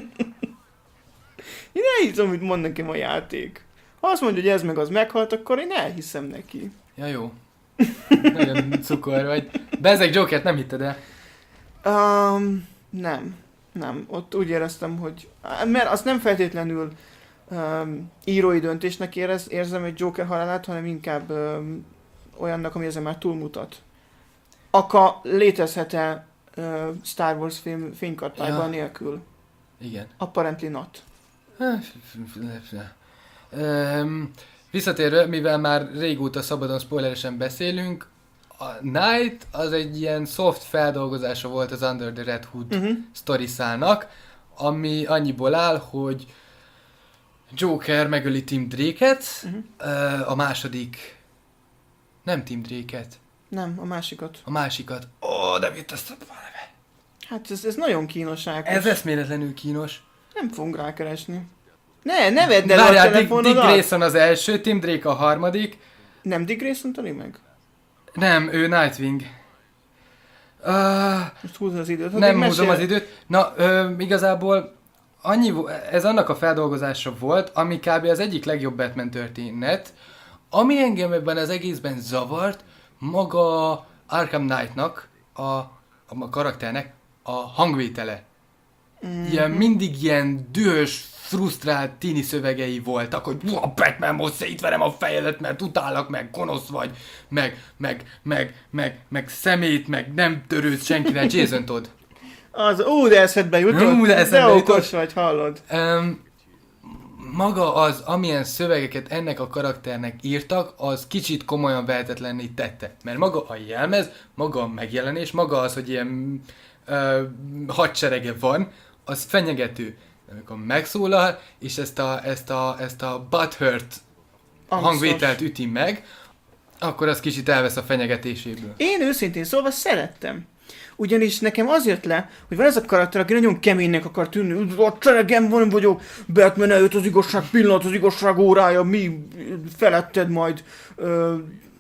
Én elhiszem, hogy mond nekem a játék. Ha azt mondja, hogy ez meg az meghalt, akkor én elhiszem neki. Ja, jó. Nagyon cukor vagy. Bezzeg Jokert nem hitted el? Um, nem. Nem. Ott úgy éreztem, hogy... Mert azt nem feltétlenül um, írói döntésnek érez, érzem egy Joker halálát, hanem inkább um, olyannak, ami ezen már túlmutat. Aka létezhet-e uh, Star Wars film fénykartályban ja. nélkül? Igen. Apparently not. Um, visszatérve, mivel már régóta szabadon spoileresen beszélünk, a Night az egy ilyen soft feldolgozása volt az Under the Red Hood uh-huh. sztoriszának, ami annyiból áll, hogy Joker megöli Tim Drake-et, uh-huh. a második... Nem Tim Drake-et. Nem, a másikat. A másikat. Ó, oh, de mit ezt a neve? Hát ez, ez nagyon kínos, Ákos. Ez eszméletlenül kínos. Nem fogunk rákeresni. Ne, ne vedd el Várjál, a telefonodat! Dick Grayson az első, Tim Drake a harmadik. Nem Dick Grayson tali meg? Nem, ő Nightwing. Uh, Most húzod az időt. Nem húzom mesél... az időt. Na, ö, igazából annyi, ez annak a feldolgozása volt, ami kb. Az egyik legjobb Batman történet. Ami engem ebben az egészben zavart, maga Arkham Knight-nak, a, a karakternek a hangvétele. Mm-hmm. Ilyen, mindig ilyen dühös, frusztrált tini szövegei voltak, hogy a Batman, most szétverem a fejedet, mert utállak, meg gonosz vagy, meg, meg, meg, meg, meg szemét, meg nem törődsz senkivel, Jason Todd. Az, ú, de eszedbe jutott, ú, de, eszedbe de jutott. okos vagy, hallod. Um, maga az, amilyen szövegeket ennek a karakternek írtak, az kicsit komolyan vehetetlenné tette. Mert maga a jelmez, maga a megjelenés, maga az, hogy ilyen uh, hadserege van, az fenyegető. Amikor megszólal, és ezt a, ezt a, ezt a butthurt hangvételt üti meg, akkor az kicsit elvesz a fenyegetéséből. Én őszintén szólva szerettem. Ugyanis nekem az jött le, hogy van ez a karakter, aki nagyon keménynek akar tűnni, a seregem van vagyok, Batman eljött az igazság pillanat, az igazság órája, mi feletted majd, ö,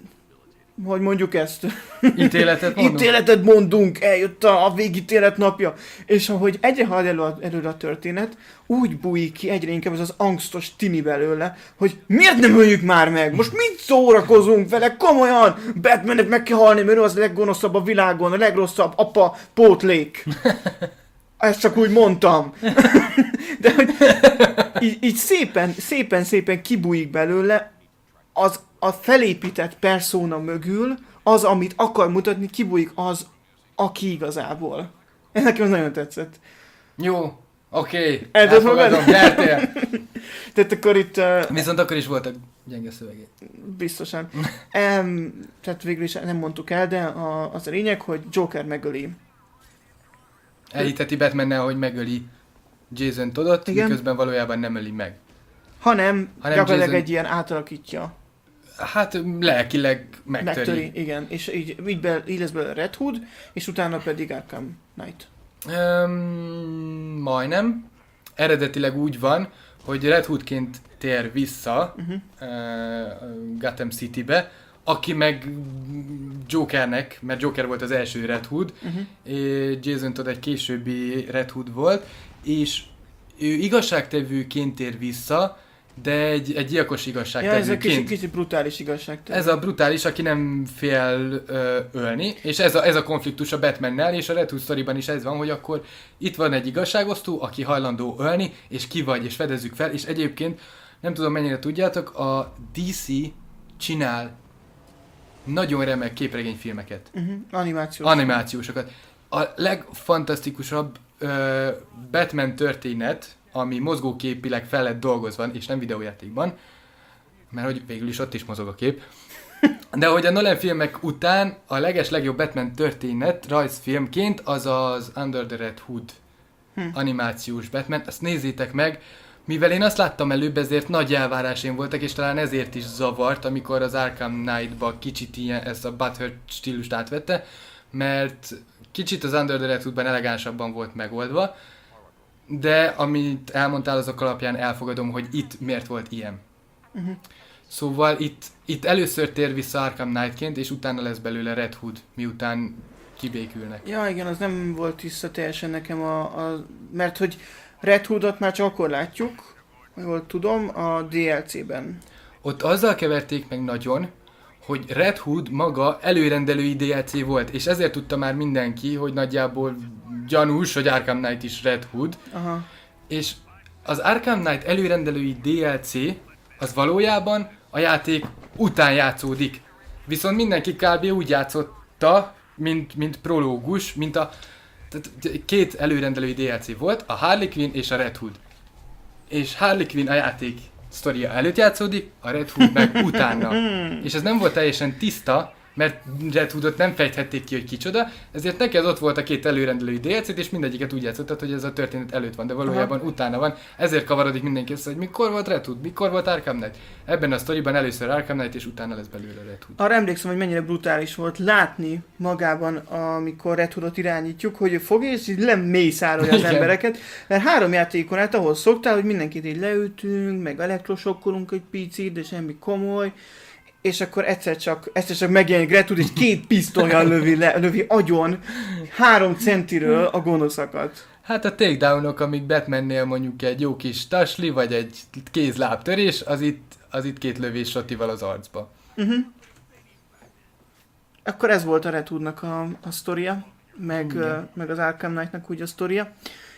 hogy mondjuk ezt? Ítéletet mondunk. Ítéletet mondunk, eljött a, a végítélet napja. És ahogy egyre halad elő a, előre a történet, úgy bújik ki egyre inkább ez az angstos tini belőle, hogy miért nem öljük már meg? Most mit szórakozunk vele? Komolyan! Batmannek meg kell halni, mert ő az a leggonoszabb a világon, a legrosszabb apa pótlék. Ezt csak úgy mondtam. De hogy így, így szépen, szépen, szépen kibújik belőle, az a felépített persona mögül, az, amit akar mutatni, kibújik az, aki igazából. Ez nekem nagyon tetszett. Jó, oké, okay. Elfogadom, gyertél. Tehát akkor itt... Uh, Viszont akkor is voltak gyenge szövegek. Biztosan. um, tehát végül is nem mondtuk el, de a, az a lényeg, hogy Joker megöli. Elhiteti Batmannel, hogy megöli Jason Toddot, miközben valójában nem öli meg. Hanem, hanem gyakorlatilag Jason... egy ilyen átalakítja. Hát lelkileg megtöri. Megtöri, igen. És így, így, be, így lesz belőle Red Hood, és utána pedig Arkham Knight. Um, majdnem. Eredetileg úgy van, hogy Red Hoodként tér vissza uh-huh. uh, Gotham Citybe, aki meg Jokernek, mert Joker volt az első Red Hood, uh-huh. Jason Todd egy későbbi Red Hood volt, és ő igazságtevőként tér vissza, de egy, egy gyilkos igazságtevőként. Ja, ez a kicsit, kicsit brutális igazságtevő. Ez a brutális, aki nem fél ö, ölni, és ez a, ez a konfliktus a Batmannel, és a Red Hood sztoriban is ez van, hogy akkor itt van egy igazságosztó, aki hajlandó ölni, és ki vagy, és fedezzük fel, és egyébként, nem tudom mennyire tudjátok, a dé cé csinál nagyon remek képregényfilmeket. Uh-huh. Animációs. Animációsokat. A legfantasztikusabb ö, Batman történet, ami mozgóképileg fel lett dolgozva, és nem videójátékban, mert hogy végül is ott is mozog a kép. De hogy a Nolan filmek után a leges legjobb Batman történet rajzfilmként az az Under the Red Hood hm. animációs Batman. Azt nézzétek meg, mivel én azt láttam előbb, ezért nagy elvárásaim voltak, és talán ezért is zavart, amikor az Arkham Knight-ba kicsit ilyen, ezt a butthurt stílust átvette, mert kicsit az Under the Red Hoodban elegánsabban volt megoldva, de amit elmondtál, azok alapján elfogadom, hogy itt miért volt ilyen. Uh-huh. Szóval itt, itt először tér vissza Arkham Knight-ként, és utána lesz belőle Red Hood, miután kibékülnek. Ja, igen, az nem volt tiszta teljesen nekem a, a mert hogy Red Hoodot már csak akkor látjuk, jól tudom, a dé el cé-ben. Ott azzal keverték meg nagyon, hogy Red Hood maga előrendelői dé el cé volt, és ezért tudta már mindenki, hogy nagyjából gyanús, hogy Arkham Knight is Red Hood. Aha. És az Arkham Knight előrendelői dé el cé az valójában a játék után játszódik. Viszont mindenki kb. Úgy játszotta, mint, mint prológus, mint a... Tehát két előrendelői dé el cé volt, a Harley Quinn és a Red Hood. És Harley Quinn a játék sztoria előtt játszódik, a Red Hood meg utána. És ez nem volt teljesen tiszta, mert Red Hoodot nem fejthették ki, hogy kicsoda, ezért neked ott volt a két előrendelői dé el cét, és mindegyiket úgy játszottad, hogy ez a történet előtt van, de valójában Aha. utána van. Ezért kavarodik mindenki össze, hogy mikor volt Red Hood, mikor volt Arkham Knight. Ebben a sztoriban először Arkham Knight, és utána lesz belőle Red Hood. Arra emlékszem, hogy mennyire brutális volt látni magában, amikor Red Hoodot irányítjuk, hogy ő fog és így lemészárolja az Igen. embereket, mert három játékon át ahol szoktál, hogy mindenkit így leütünk, meg elektrosokkolunk egy picit, de semmi komoly, és akkor egyszer csak, egyszer csak megjelenik Red Hood, és két pisztollyal lövi, le, lövi agyon három centiről a gonoszakat. Hát a takedownok, amik Batmannél mondjuk egy jó kis tasli, vagy egy kézlábtörés, az itt, az itt két lövés sotival az arcba. Uh-huh. Akkor ez volt a Red Hoodnak a, a sztoria, meg, uh, meg az Arkham Knight-nak úgy a sztoria.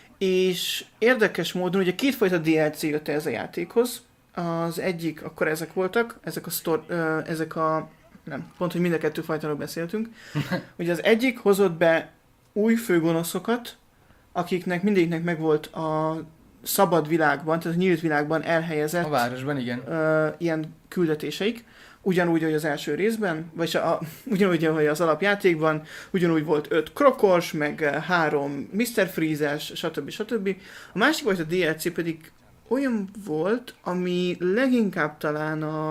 És érdekes módon, ugye kétfajta dé el cé jött ez a játékhoz. Az egyik, akkor ezek voltak, ezek a, sztor, uh, ezek a nem, pont, hogy mind a kettő fajtáról beszéltünk. Ugye az egyik hozott be új főgonoszokat, akiknek mindegyiknek megvolt a szabad világban, tehát a nyílt világban elhelyezett a városban, igen. Uh, ilyen küldetéseik. Ugyanúgy, hogy az első részben, vagy a, ugyanúgy, hogy az alapjátékban, ugyanúgy volt öt krokos, meg három miszter Freeze-es, stb. stb. A másik volt a dé el cé pedig olyan volt, ami leginkább talán a,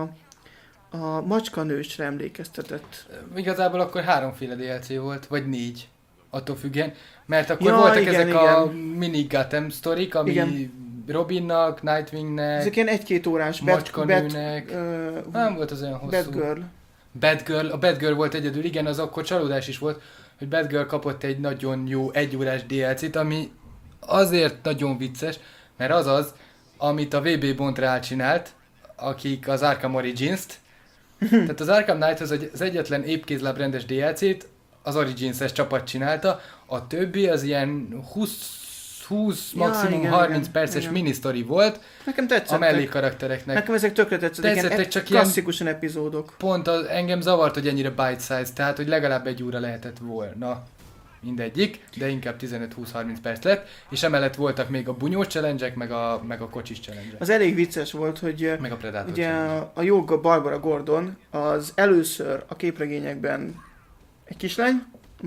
a macskanősre emlékeztetett. Igazából akkor háromféle dé el cé volt, vagy négy, attól függően, mert akkor ja, voltak igen, ezek igen. a mini Gotham sztorik, ami igen. Robinnak, Nightwingnek, ezek ilyen egy-két órás macskanőnek, uh, nem volt az olyan hosszú. Batgirl. Batgirl, a Batgirl volt egyedül, igen, az akkor csalódás is volt, hogy Batgirl kapott egy nagyon jó egyórás dé el cét, ami azért nagyon vicces, mert az az, amit a vé bé Montreal csinált, akik az Arkham Origins-t, tehát az Arkham Knight az egyetlen épkézláb rendes dé el cét az Origins-es csapat csinálta, a többi az ilyen húsz, húsz ja, maximum igen, harminc igen, perces igen. minisztori volt. Nekem tetszett. A mellékkaraktereknek. Nekem ezek tökre tetszettek, Tetszettek, ilyen csak klasszikusan ilyen epizódok. Pont az, engem zavart, hogy ennyire bite size, tehát hogy legalább egy óra lehetett volna mindegyik, de inkább tizenöt-húsz-harminc perc lett, és emellett voltak még a bunyós challenge-ek, meg a, meg a kocsis challenge-ek. Az elég vicces volt, hogy meg a Predator ugye challenge. a joga Barbara Gordon az először a képregényekben egy kislány,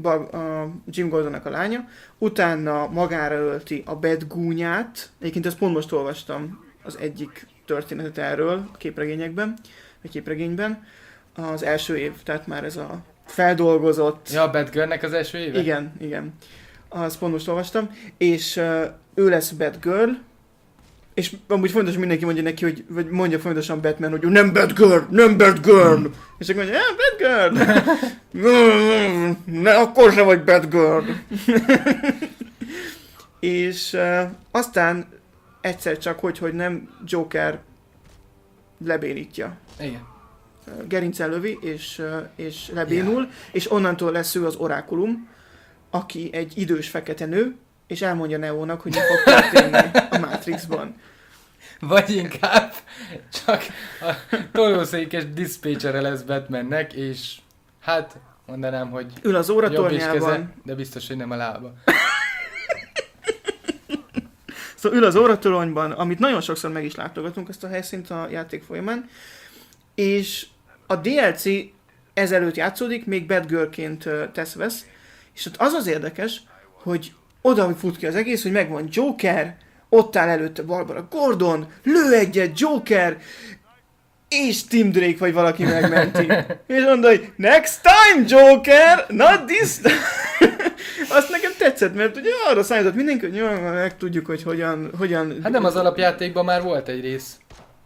a Jim Gordonnak a lánya, utána magára ölti a Batgúnyát, egyébként ezt pont most olvastam az egyik történetet erről a képregényekben, a képregényben, az első év, tehát már ez a feldolgozott... Ja, a Batgirlnek az első éve? Igen, igen. Azt pont most olvastam, és uh, ő lesz Batgirl, és amúgy fontos, hogy mindenki mondja neki, hogy, vagy mondja fontosan Batman, hogy ő nem Batgirl, nem Batgirl, mm. és akkor mondja, ja, Batgirl, ne, akkor se vagy Batgirl. És uh, aztán egyszer csak, hogy, hogy nem, Joker lebénítja. Igen. Gerincel lövi, és, és lebénul, yeah. és onnantól lesz ő az orákulum, aki egy idős fekete nő, és elmondja Neónak, hogy mi fog történni a Matrixban. Vagy inkább csak a tolószékes diszpécsere lesz Batmannek, és hát mondanám, hogy ül az jobb és óratornyában. keze, de biztos, hogy nem a lába. Szóval ül az óratoronyban, amit nagyon sokszor meg is látogatunk ezt a helyszínt a játék folyamán, és a dé el cé ezelőtt játszódik, még Batgirlként tesz-vesz, és ott az az érdekes, hogy oda fut ki az egész, hogy megvan Joker, ott áll előtte Barbara Gordon, lő egyet Joker, és Tim Drake vagy valaki megmenti. És mondta, hogy next time Joker, not this time. Azt nekem tetszett, mert ugye arra számított mindenki, hogy jó, meg tudjuk, hogy hogyan... hogyan Hát nem az alapjátékban már volt egy rész.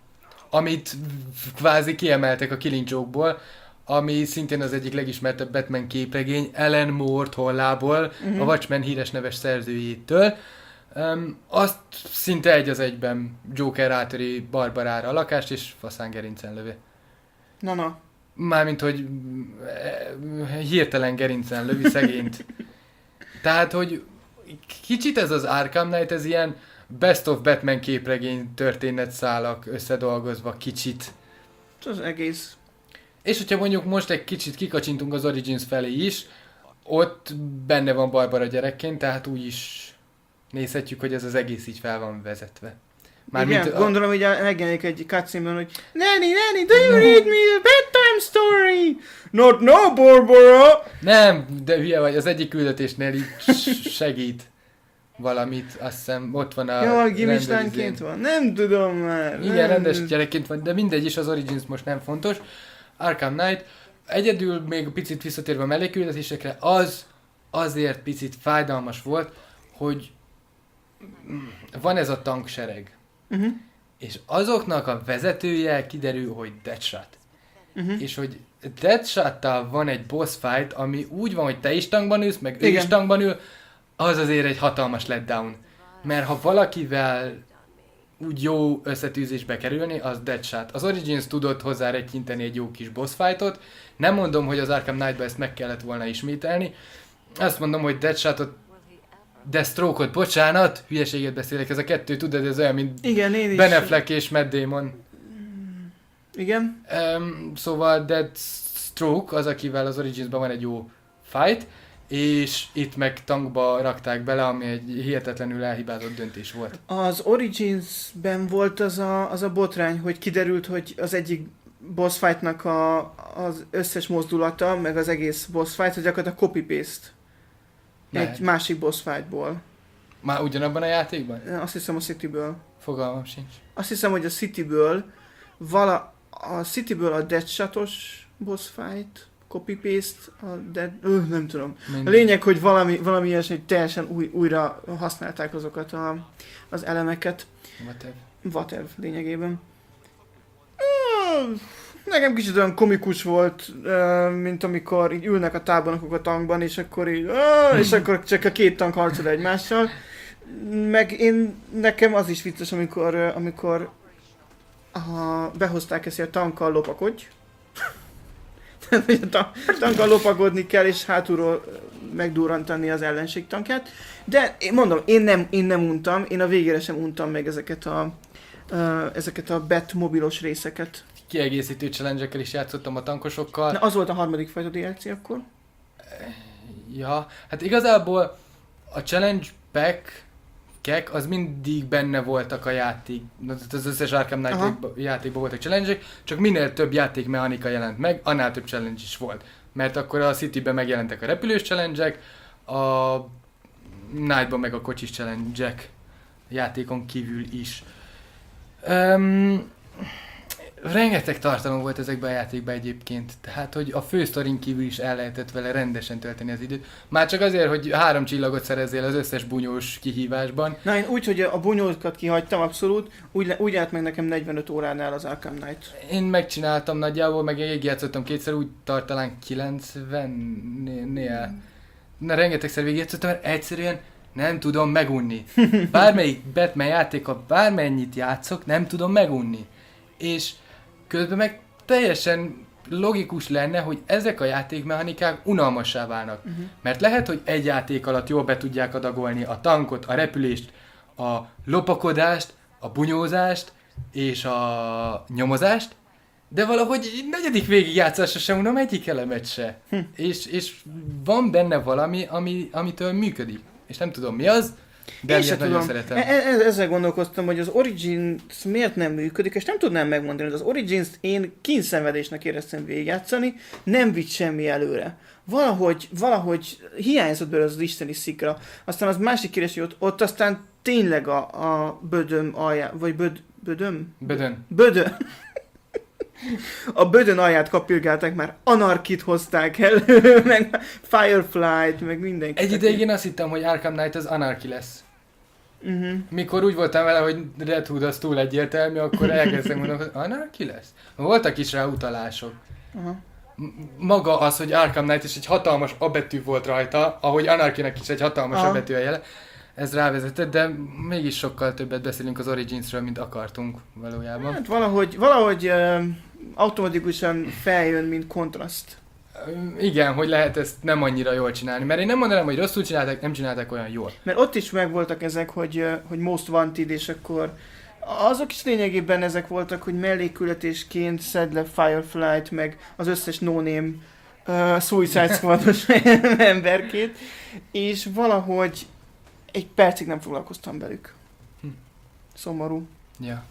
amit kvázi kiemeltek a Killing Joke-ból, ami szintén az egyik legismertebb Batman képregény, Alan Moore tollából, uh-huh. a Watchmen híres neves szerzőjétől. Um, azt szinte egy az egyben Joker átöri Barbarára a lakást, és faszán gerincen lövi. Na, na. Mármint, hogy hirtelen gerincen lövi szegényt. Tehát, hogy kicsit ez az Arkham Knight, ez ilyen Best of Batman képregény történetszálak összedolgozva kicsit. Az egész. És hogyha mondjuk most egy kicsit kikacsintunk az Origins felé is, ott benne van Barbara gyerekként, tehát úgy is nézhetjük, hogy ez az egész így fel van vezetve. Mármint igen, a... gondolom, hogy megjelenik egy cutscene-ben, hogy Nanny, Nanny, do you read me a bedtime story? Not no, Barbara! Nem, de hülye vagy, az egyik küldetésnél így segít valamit, azt hiszem, ott van a... Jó, gimislánként van, nem tudom már. Igen, nem. Rendes gyerekként van, de mindegy is, az Origins most nem fontos. Arkham Knight, egyedül még picit visszatérve a mellékküldetésekre, az azért picit fájdalmas volt, hogy van ez a tanksereg, uh-huh. és azoknak a vezetője kiderül, hogy Deadshot. Uh-huh. És hogy Deadshottal van egy boss fight, ami úgy van, hogy te is tankban ülsz, meg igen. ő is tankban ül, az azért egy hatalmas letdown. Mert ha valakivel úgy jó összetűzésbe kerülni, az Deadshot. Az Origins tudott hozzá rekinteni egy jó kis boss fightot. Nem mondom, hogy az Arkham Knight-ba ezt meg kellett volna ismételni. Azt mondom, hogy Deadshotot, Deathstroke-ot, bocsánat, hülyeséget beszélek, ez a kettő, tudod, ez olyan, mint igen, én is. Ben Affleck és Matt Damon. Igen. Um, szóval Deathstroke az, akivel az Origins-ban van egy jó fight, és itt meg tankba rakták bele, ami egy hihetetlenül elhibázott döntés volt. Az Origins-ben volt az a, az a botrány, hogy kiderült, hogy az egyik boss fight-nak a, az összes mozdulata, meg az egész boss fight, hogy gyakorlatilag copy-paste. Lehet. Egy másik boss fightból. Már ugyanabban a játékban? Azt hiszem a Cityből. Fogalmam sincs. Azt hiszem, hogy a Cityből vala, a Cityből a Deadshotos boss fight, copy-paste, a Dead... Öh, nem tudom. Mindegy. A lényeg, hogy valami, valami ilyesmi, hogy teljesen új, újra használták azokat a, az elemeket. Whatever. Whatever lényegében. Nekem kicsit olyan komikus volt, mint amikor így ülnek a tábornokok a tankban, és akkor így, és akkor csak a két tank harcol egymással. Meg én, nekem az is vicces, amikor, amikor aha, behozták ezt, hogy a tankkal lopakodj. Tehát, hogy a tankkal lopakodni kell, és hátulról megdurrantani az ellenség tankját. De én mondom, én nem, én nem untam, én a végére sem untam meg ezeket a, uh, ezeket a Batmobilos részeket. Kiegészítő challenge-ekkel is játszottam a tankosokkal. Na, az volt a harmadik fajta dé el cé akkor? Ja, hát igazából a challenge pack-ek az mindig benne voltak a játék, az összes Arkham Knight játékban voltak challenge-ek, csak minél több játékmechanika jelent meg, annál több challenge is volt. Mert akkor a City-ben megjelentek a repülős challenge-ek, a Night-ban meg a kocsis challenge-ek játékon kívül is. Um, Rengeteg tartalom volt ezekben a játékban egyébként, tehát hogy a fősztorin kívül is el lehetett vele rendesen tölteni az időt. Már csak azért, hogy három csillagot szerezzél az összes bunyós kihívásban. Na én úgy, hogy a bunyókat kihagytam abszolút, úgy, úgy állt meg nekem negyvenöt óránál az Arkham Knight. Én megcsináltam nagyjából, meg én játszottam kétszer, úgy tart talán kilencvennél. Na rengetegszer végigjátszottam, mert egyszerűen nem tudom megunni. Bármelyik Batman játéka, bármennyit játszok, nem tudom megunni. És közben meg teljesen logikus lenne, hogy ezek a játékmechanikák unalmassá válnak. Uh-huh. Mert lehet, hogy egy játék alatt jól be tudják adagolni a tankot, a repülést, a lopakodást, a bunyózást és a nyomozást, de valahogy negyedik végigjátszásra sem unom egyik elemet se. Hm. És, és van benne valami, ami, amitől működik. És nem tudom mi az, de én nagyon tudom. Szeretem. E- e- ezzel gondolkoztam, hogy az Origins miért nem működik, és nem tudnám megmondani, hogy az Origins-t én kínszenvedésnek éreztem végigjátszani, nem vitt semmi előre. Valahogy, valahogy hiányzott belőle az isteni szikra. Aztán az másik kérdés, hogy ott, ott aztán tényleg a, a bödöm alján, vagy böd, bödöm? Bödön. Bödön. A bödön alját kapirgálták, már Anarkit hozták elő, meg Firefly-t, meg mindenki. Egy ideig én azt hittem, hogy Arkham Knight az Anarchy lesz. Uh-huh. Mikor úgy voltam vele, hogy Red Hood az túl egyértelmű, akkor elkezdtem gondolni, hogy ah, ki lesz? Voltak is rá utalások. Uh-huh. Maga az, hogy Arkham Knight is egy hatalmas A betű volt rajta, ahogy Anarchy-nek is egy hatalmas Aha. A betű a jele, ez rávezetett, de mégis sokkal többet beszélünk az Originsről, mint akartunk valójában. Hát valahogy, valahogy uh, automatikusan feljön, mint kontraszt. Igen, hogy lehet ezt nem annyira jól csinálni, mert én nem mondanám, hogy rosszul csinálták, nem csinálták olyan jól. Mert ott is megvoltak ezek, hogy, uh, hogy Most Wanted, és akkor azok is lényegében ezek voltak, hogy mellékületésként szedd le Firefly-t, meg az összes no-name uh, Suicide Squad-os emberkét, és valahogy egy percig nem foglalkoztam velük. Hm. Szomorú. Ja.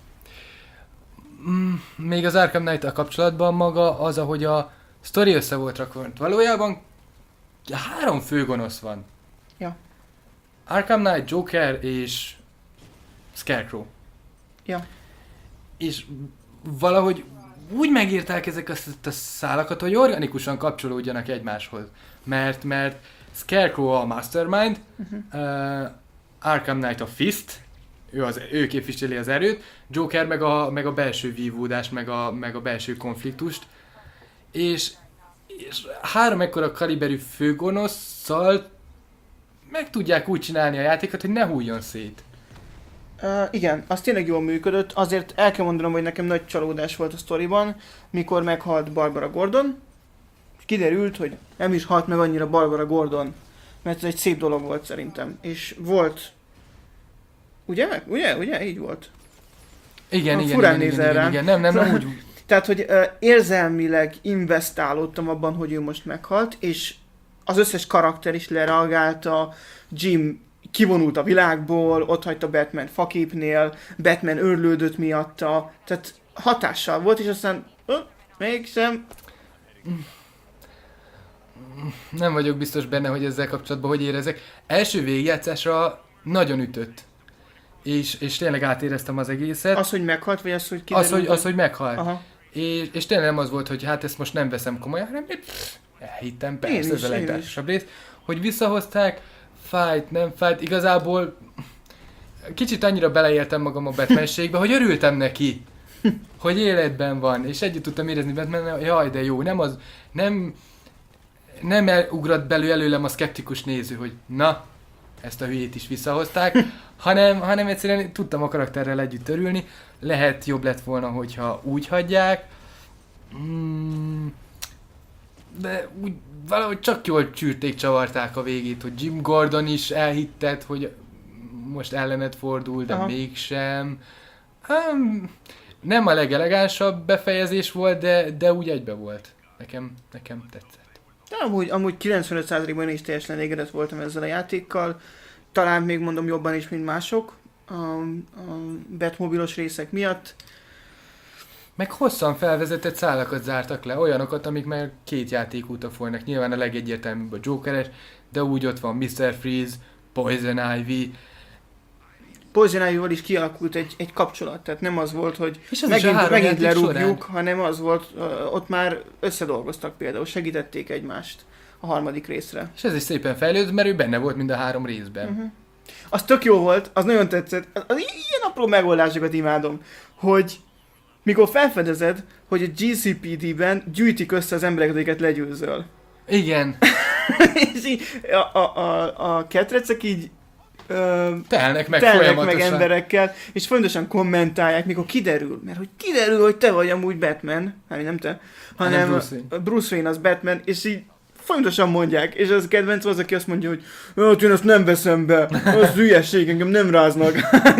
Mm, még az Arkham Knight-tal kapcsolatban maga az, ahogy a sztori össze volt rakva. Valójában három főgonosz van. Ja. Arkham Knight, Joker és Scarecrow. Ja. És valahogy úgy megírták ezek a, a szálakat, hogy organikusan kapcsolódjanak egymáshoz. Mert, mert Scarecrow a Mastermind, uh-huh. uh, Arkham Knight a Fist, ő, az, ő képviseli az erőt, Joker meg a, meg a belső vívódást, meg a, meg a belső konfliktust. És, és három ekkora kaliberű főgonosszal meg tudják úgy csinálni a játékot, hogy ne hújjon szét. Uh, igen, az tényleg jól működött, azért el kell mondanom, hogy nekem nagy csalódás volt a sztoriban, mikor meghalt Barbara Gordon, és kiderült, hogy nem is halt meg annyira Barbara Gordon, mert ez egy szép dolog volt szerintem, és volt, ugye? Ugye? Ugye? Így volt. Igen, ha, igen, furán igen, nézel igen, rám. igen, nem, nem, nem úgy. Tehát, hogy uh, érzelmileg investálódtam abban, hogy ő most meghalt, és az összes karakter is lereagálta, Jim kivonult a világból, ott hagyta Batman faképnél, Batman örlődött miatta, tehát hatással volt, és aztán ö, mégsem. Nem vagyok biztos benne, hogy ezzel kapcsolatban hogy érezek. Első végigjátszásra nagyon ütött. És, és tényleg átéreztem az egészet. Az, hogy meghalt, vagy az, hogy kiderült? Az, hogy, az, hogy meghalt. Aha. És, és tényleg nem az volt, hogy hát ezt most nem veszem komolyan, hanem pff, elhittem, persze, Én ez is, a én legtársasabb rész. Hogy visszahozták, fájt, nem fájt, igazából kicsit annyira beleéltem magam a Batmanségbe, hogy örültem neki, hogy életben van, és együtt tudtam érezni Batman, jaj, de jó, nem az, nem, nem ugrott belül előlem a szkeptikus néző, hogy na, ezt a hülyét is visszahozták, hanem, hanem egyszerűen tudtam a karakterrel együtt örülni, lehet jobb lett volna, hogyha úgy hagyják, hmm, de úgy valahogy csak jól csűrték, csavarták a végét, hogy Jim Gordon is elhitted, hogy most ellened fordul, de aha, mégsem. Um, nem a legelegánsabb befejezés volt, de, de úgy egybe volt. Nekem, nekem tetszett. De amúgy, amúgy kilencvenöt százalékban is teljesen elégedett voltam ezzel a játékkal. Talán még mondom jobban is, mint mások a, a Batmobilos részek miatt. Meg hosszan felvezetett szálakat zártak le, olyanokat, amik már két játékúta folynak. Nyilván a legegyértelműbb a Jokeres, de úgy ott van miszter Freeze, Poison Ivy. Poison Ivy-val is kialakult egy, egy kapcsolat, tehát nem az volt, hogy És az megint, megint lerúgjuk, során. hanem az volt, uh, ott már összedolgoztak például, segítették egymást a harmadik részre. És ez is szépen fejlődött, mert ő benne volt mind a három részben. Uh-huh. Az tök jó volt, az nagyon tetszett. Az, az ilyen apró megoldásokat imádom, hogy mikor felfedezed, hogy a gé cé pé dé-ben gyűjtik össze az embereket, akiket legyőzöl. Igen. És így a, a, a, a ketrecek így ö, telnek meg telnek folyamatosan. meg emberekkel, és fontosan kommentálják, mikor kiderül, mert hogy kiderül, hogy te vagy amúgy Batman, hát nem te, hanem Bruce Wayne. Bruce, Bruce Wayne az Batman, és így fontosan mondják, és az kedvenc az, aki azt mondja, hogy hát én azt nem veszem be, az hülyeség, engem nem ráznak.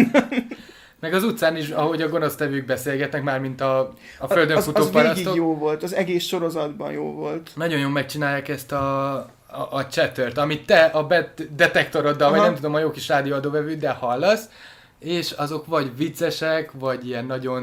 Meg az utcán is, ahogy a gonosztevők beszélgetnek, már mint a, a földön az, futó az végig parasztok. jó volt, az egész sorozatban jó volt. Nagyon jól megcsinálják ezt a, a, a chattert, amit te a bet detektoroddal, aha, vagy nem tudom, a jó kis rádióadóvevőddel hallasz, és azok vagy viccesek, vagy ilyen nagyon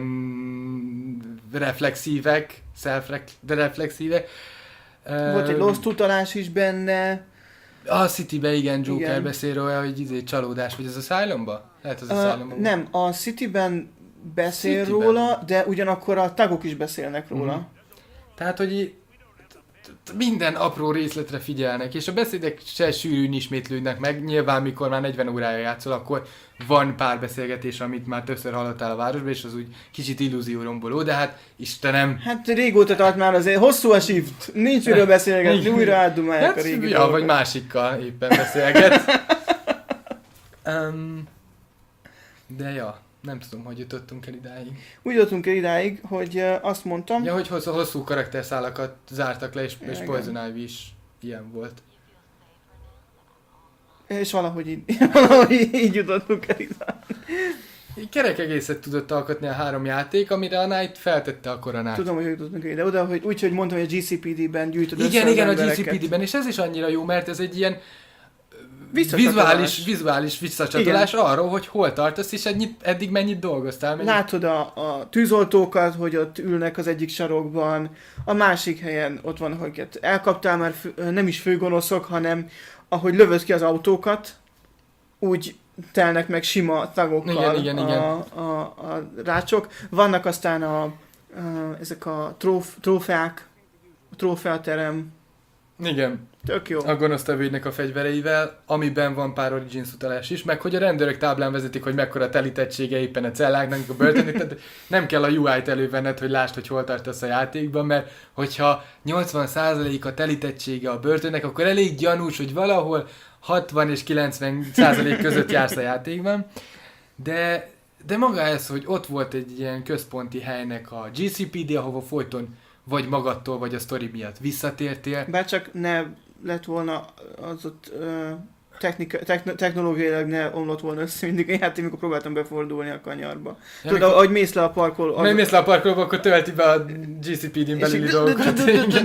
reflexívek, self-reflexívek. Volt egy Lost utalás is benne. A Citybe igen, Joker igen. beszél róla, hogy izé csalódás, vagy az Asylumba? Lehet az Uh, Asylumba. nem, a Cityben beszél Cityben. róla, de ugyanakkor a tagok is beszélnek róla. Uh-huh. Tehát, hogy minden apró részletre figyelnek, és a beszédek se sűrűn ismétlődnek meg. Nyilván, mikor már negyven órája játszol, akkor van pár beszélgetés, amit már többször hallottál a városban, és az úgy kicsit illúzióromboló, de hát Istenem... Hát régóta tart már azért, hosszú a shift, nincs miről beszélgetni, újra átdumálják hát, a régi ja, vagy másikkal éppen beszélget. um, de ja, nem tudom, hogy jutottunk el idáig. Úgy jutottunk el idáig, hogy uh, azt mondtam... Ja, hogy hosszú, hosszú karakterszálakat zártak le, és, és Poison Ivy is ilyen volt. És valahogy így, valahogy így jutottunk el idáig. Kerek egészet tudott alkotni a három játék, amire a Knight feltette a koronát. Tudom, hogy jutottunk el ide oda, hogy úgy, hogy mondtam, hogy a gé cé pé dé-ben gyűjtöd össze igen, az igen, embereket. a gé cé pé dé-ben, és ez is annyira jó, mert ez egy ilyen Visszacsatolás. vizuális, vizuális visszacsatolás igen. arról, hogy hol tartasz, és ennyit, eddig mennyit dolgoztál. Mennyit... Látod a, a tűzoltókat, hogy ott ülnek az egyik sarokban, a másik helyen ott van, hogy elkaptál már fő, nem is főgonoszok, hanem ahogy lövöd ki az autókat, úgy telnek meg sima tagokkal igen, igen, a, igen. A, a, a rácsok. Vannak aztán a, a, ezek a tróf, trófeák, a trófeaterem. Igen. Tök jó. A gonosztevőidnek a fegyvereivel, amiben van pár Origins utalás is, meg hogy a rendőrök táblán vezetik, hogy mekkora telítettsége éppen a celláknak, a börtönök, tehát nem kell a u í-t elővenned, hogy lásd, hogy hol tartasz a játékban, mert hogyha nyolcvan százalék a telítettsége a börtönnek, akkor elég gyanús, hogy valahol hatvan és kilencven százalék között jársz a játékban. De, de maga ez, hogy ott volt egy ilyen központi helynek a gé cé pé dé, ahova folyton vagy magadtól, vagy a sztori miatt visszatértél. Bárcsak ne lett volna az ott uh, technika, techn- technológiailag ne omlott volna össze mindig a játék, amikor próbáltam befordulni a kanyarba. Ja, Tudod, ahogy mész le a parkoló... Az... mész le a parkolóba, akkor tölti be a gé cé pé dén belüli dolgokat.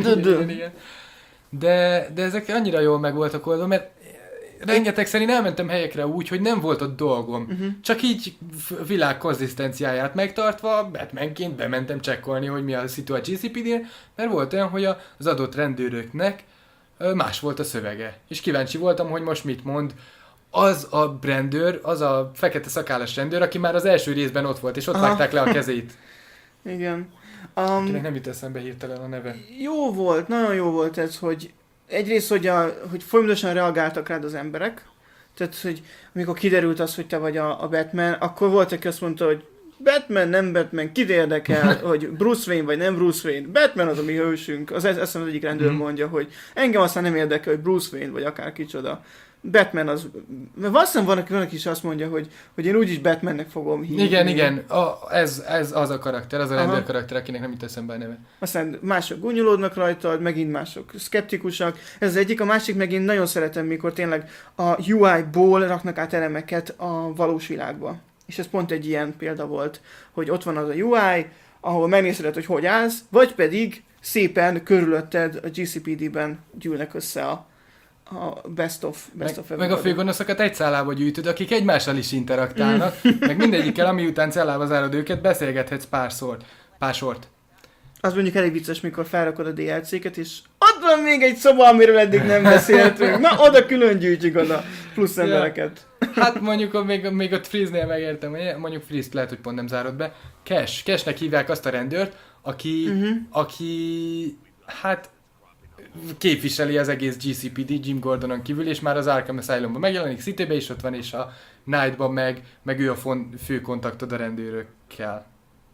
De, de ezek annyira jól meg voltak oldva, mert rengeteg szerint elmentem helyekre úgy, hogy nem volt ott dolgom. Uh-huh. Csak így világ konzisztenciáját megtartva, Batmanként bementem csekkolni, hogy mi a szitu a gé cé pé dén, mert volt olyan, hogy az adott rendőröknek más volt a szövege. És kíváncsi voltam, hogy most mit mond az a rendőr, az a fekete szakállas rendőr, aki már az első részben ott volt, és ott Aha. vágták le a kezét. Igen. Um, Akinek nem jut eszembe hirtelen a neve. Jó volt, nagyon jó volt ez, hogy egyrészt, hogy, a, hogy folyamatosan reagáltak rád az emberek, tehát, hogy amikor kiderült az, hogy te vagy a, a Batman, akkor volt, aki azt mondta, hogy Batman, nem Batman, kit érdekel, hogy Bruce Wayne vagy nem Bruce Wayne, Batman az a mi hősünk, az, ezt az egyik rendőr mondja, hogy engem aztán nem érdekel, hogy Bruce Wayne vagy akár kicsoda. Batman az, mert valószínűleg van, aki, van, aki is azt mondja, hogy, hogy én úgyis Batmannek fogom hívni. Igen, igen, a, ez, ez az a karakter, az a rendőr karakter, akinek nem jut eszembe a neve. Aztán mások gúnyolódnak rajtad, megint mások szkeptikusak. Ez az egyik, a másik megint nagyon szeretem, mikor tényleg a u í-ból raknak át elemeket a valós világba. És ez pont egy ilyen példa volt, hogy ott van az a u í, ahol megnézheted, hogy hogy állsz, vagy pedig szépen körülötted a gé cé pé dé-ben gyűlnek össze a a best of, best meg, of meg a főgonoszokat egy szállába gyűjtöd, akik egymással is interaktálnak, meg mindegyikkel, ami után cellába zárod őket, beszélgethetsz pár szót, pár sort. Az mondjuk elég vicces, mikor felrakod a dé el cé-ket, és ott van még egy szoba, amiről eddig nem beszéltünk. Na, oda külön gyűjtjük oda plusz embereket. Hát mondjuk még, még ott Freeze-nél megértem, mondjuk Freeze-t lehet, hogy pont nem zárod be. Cash, Cashnek hívják azt a rendőrt, aki, uh-huh. aki hát képviseli az egész gé cé pé dé Jim Gordonon kívül, és már az Arkham Asylumban megjelenik, Citybe is ott van, és a Knightban meg, meg ő a fon, fő kontaktod a rendőrökkel.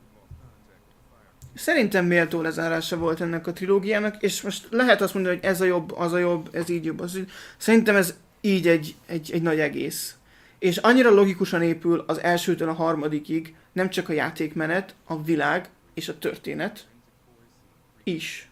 Szerintem méltó lezárása volt ennek a trilógiának, és most lehet azt mondani, hogy ez a jobb, az a jobb, ez így jobb, az így. Szerintem ez így egy, egy, egy nagy egész. És annyira logikusan épül az elsőtől a harmadikig, nem csak a játékmenet, a világ és a történet is.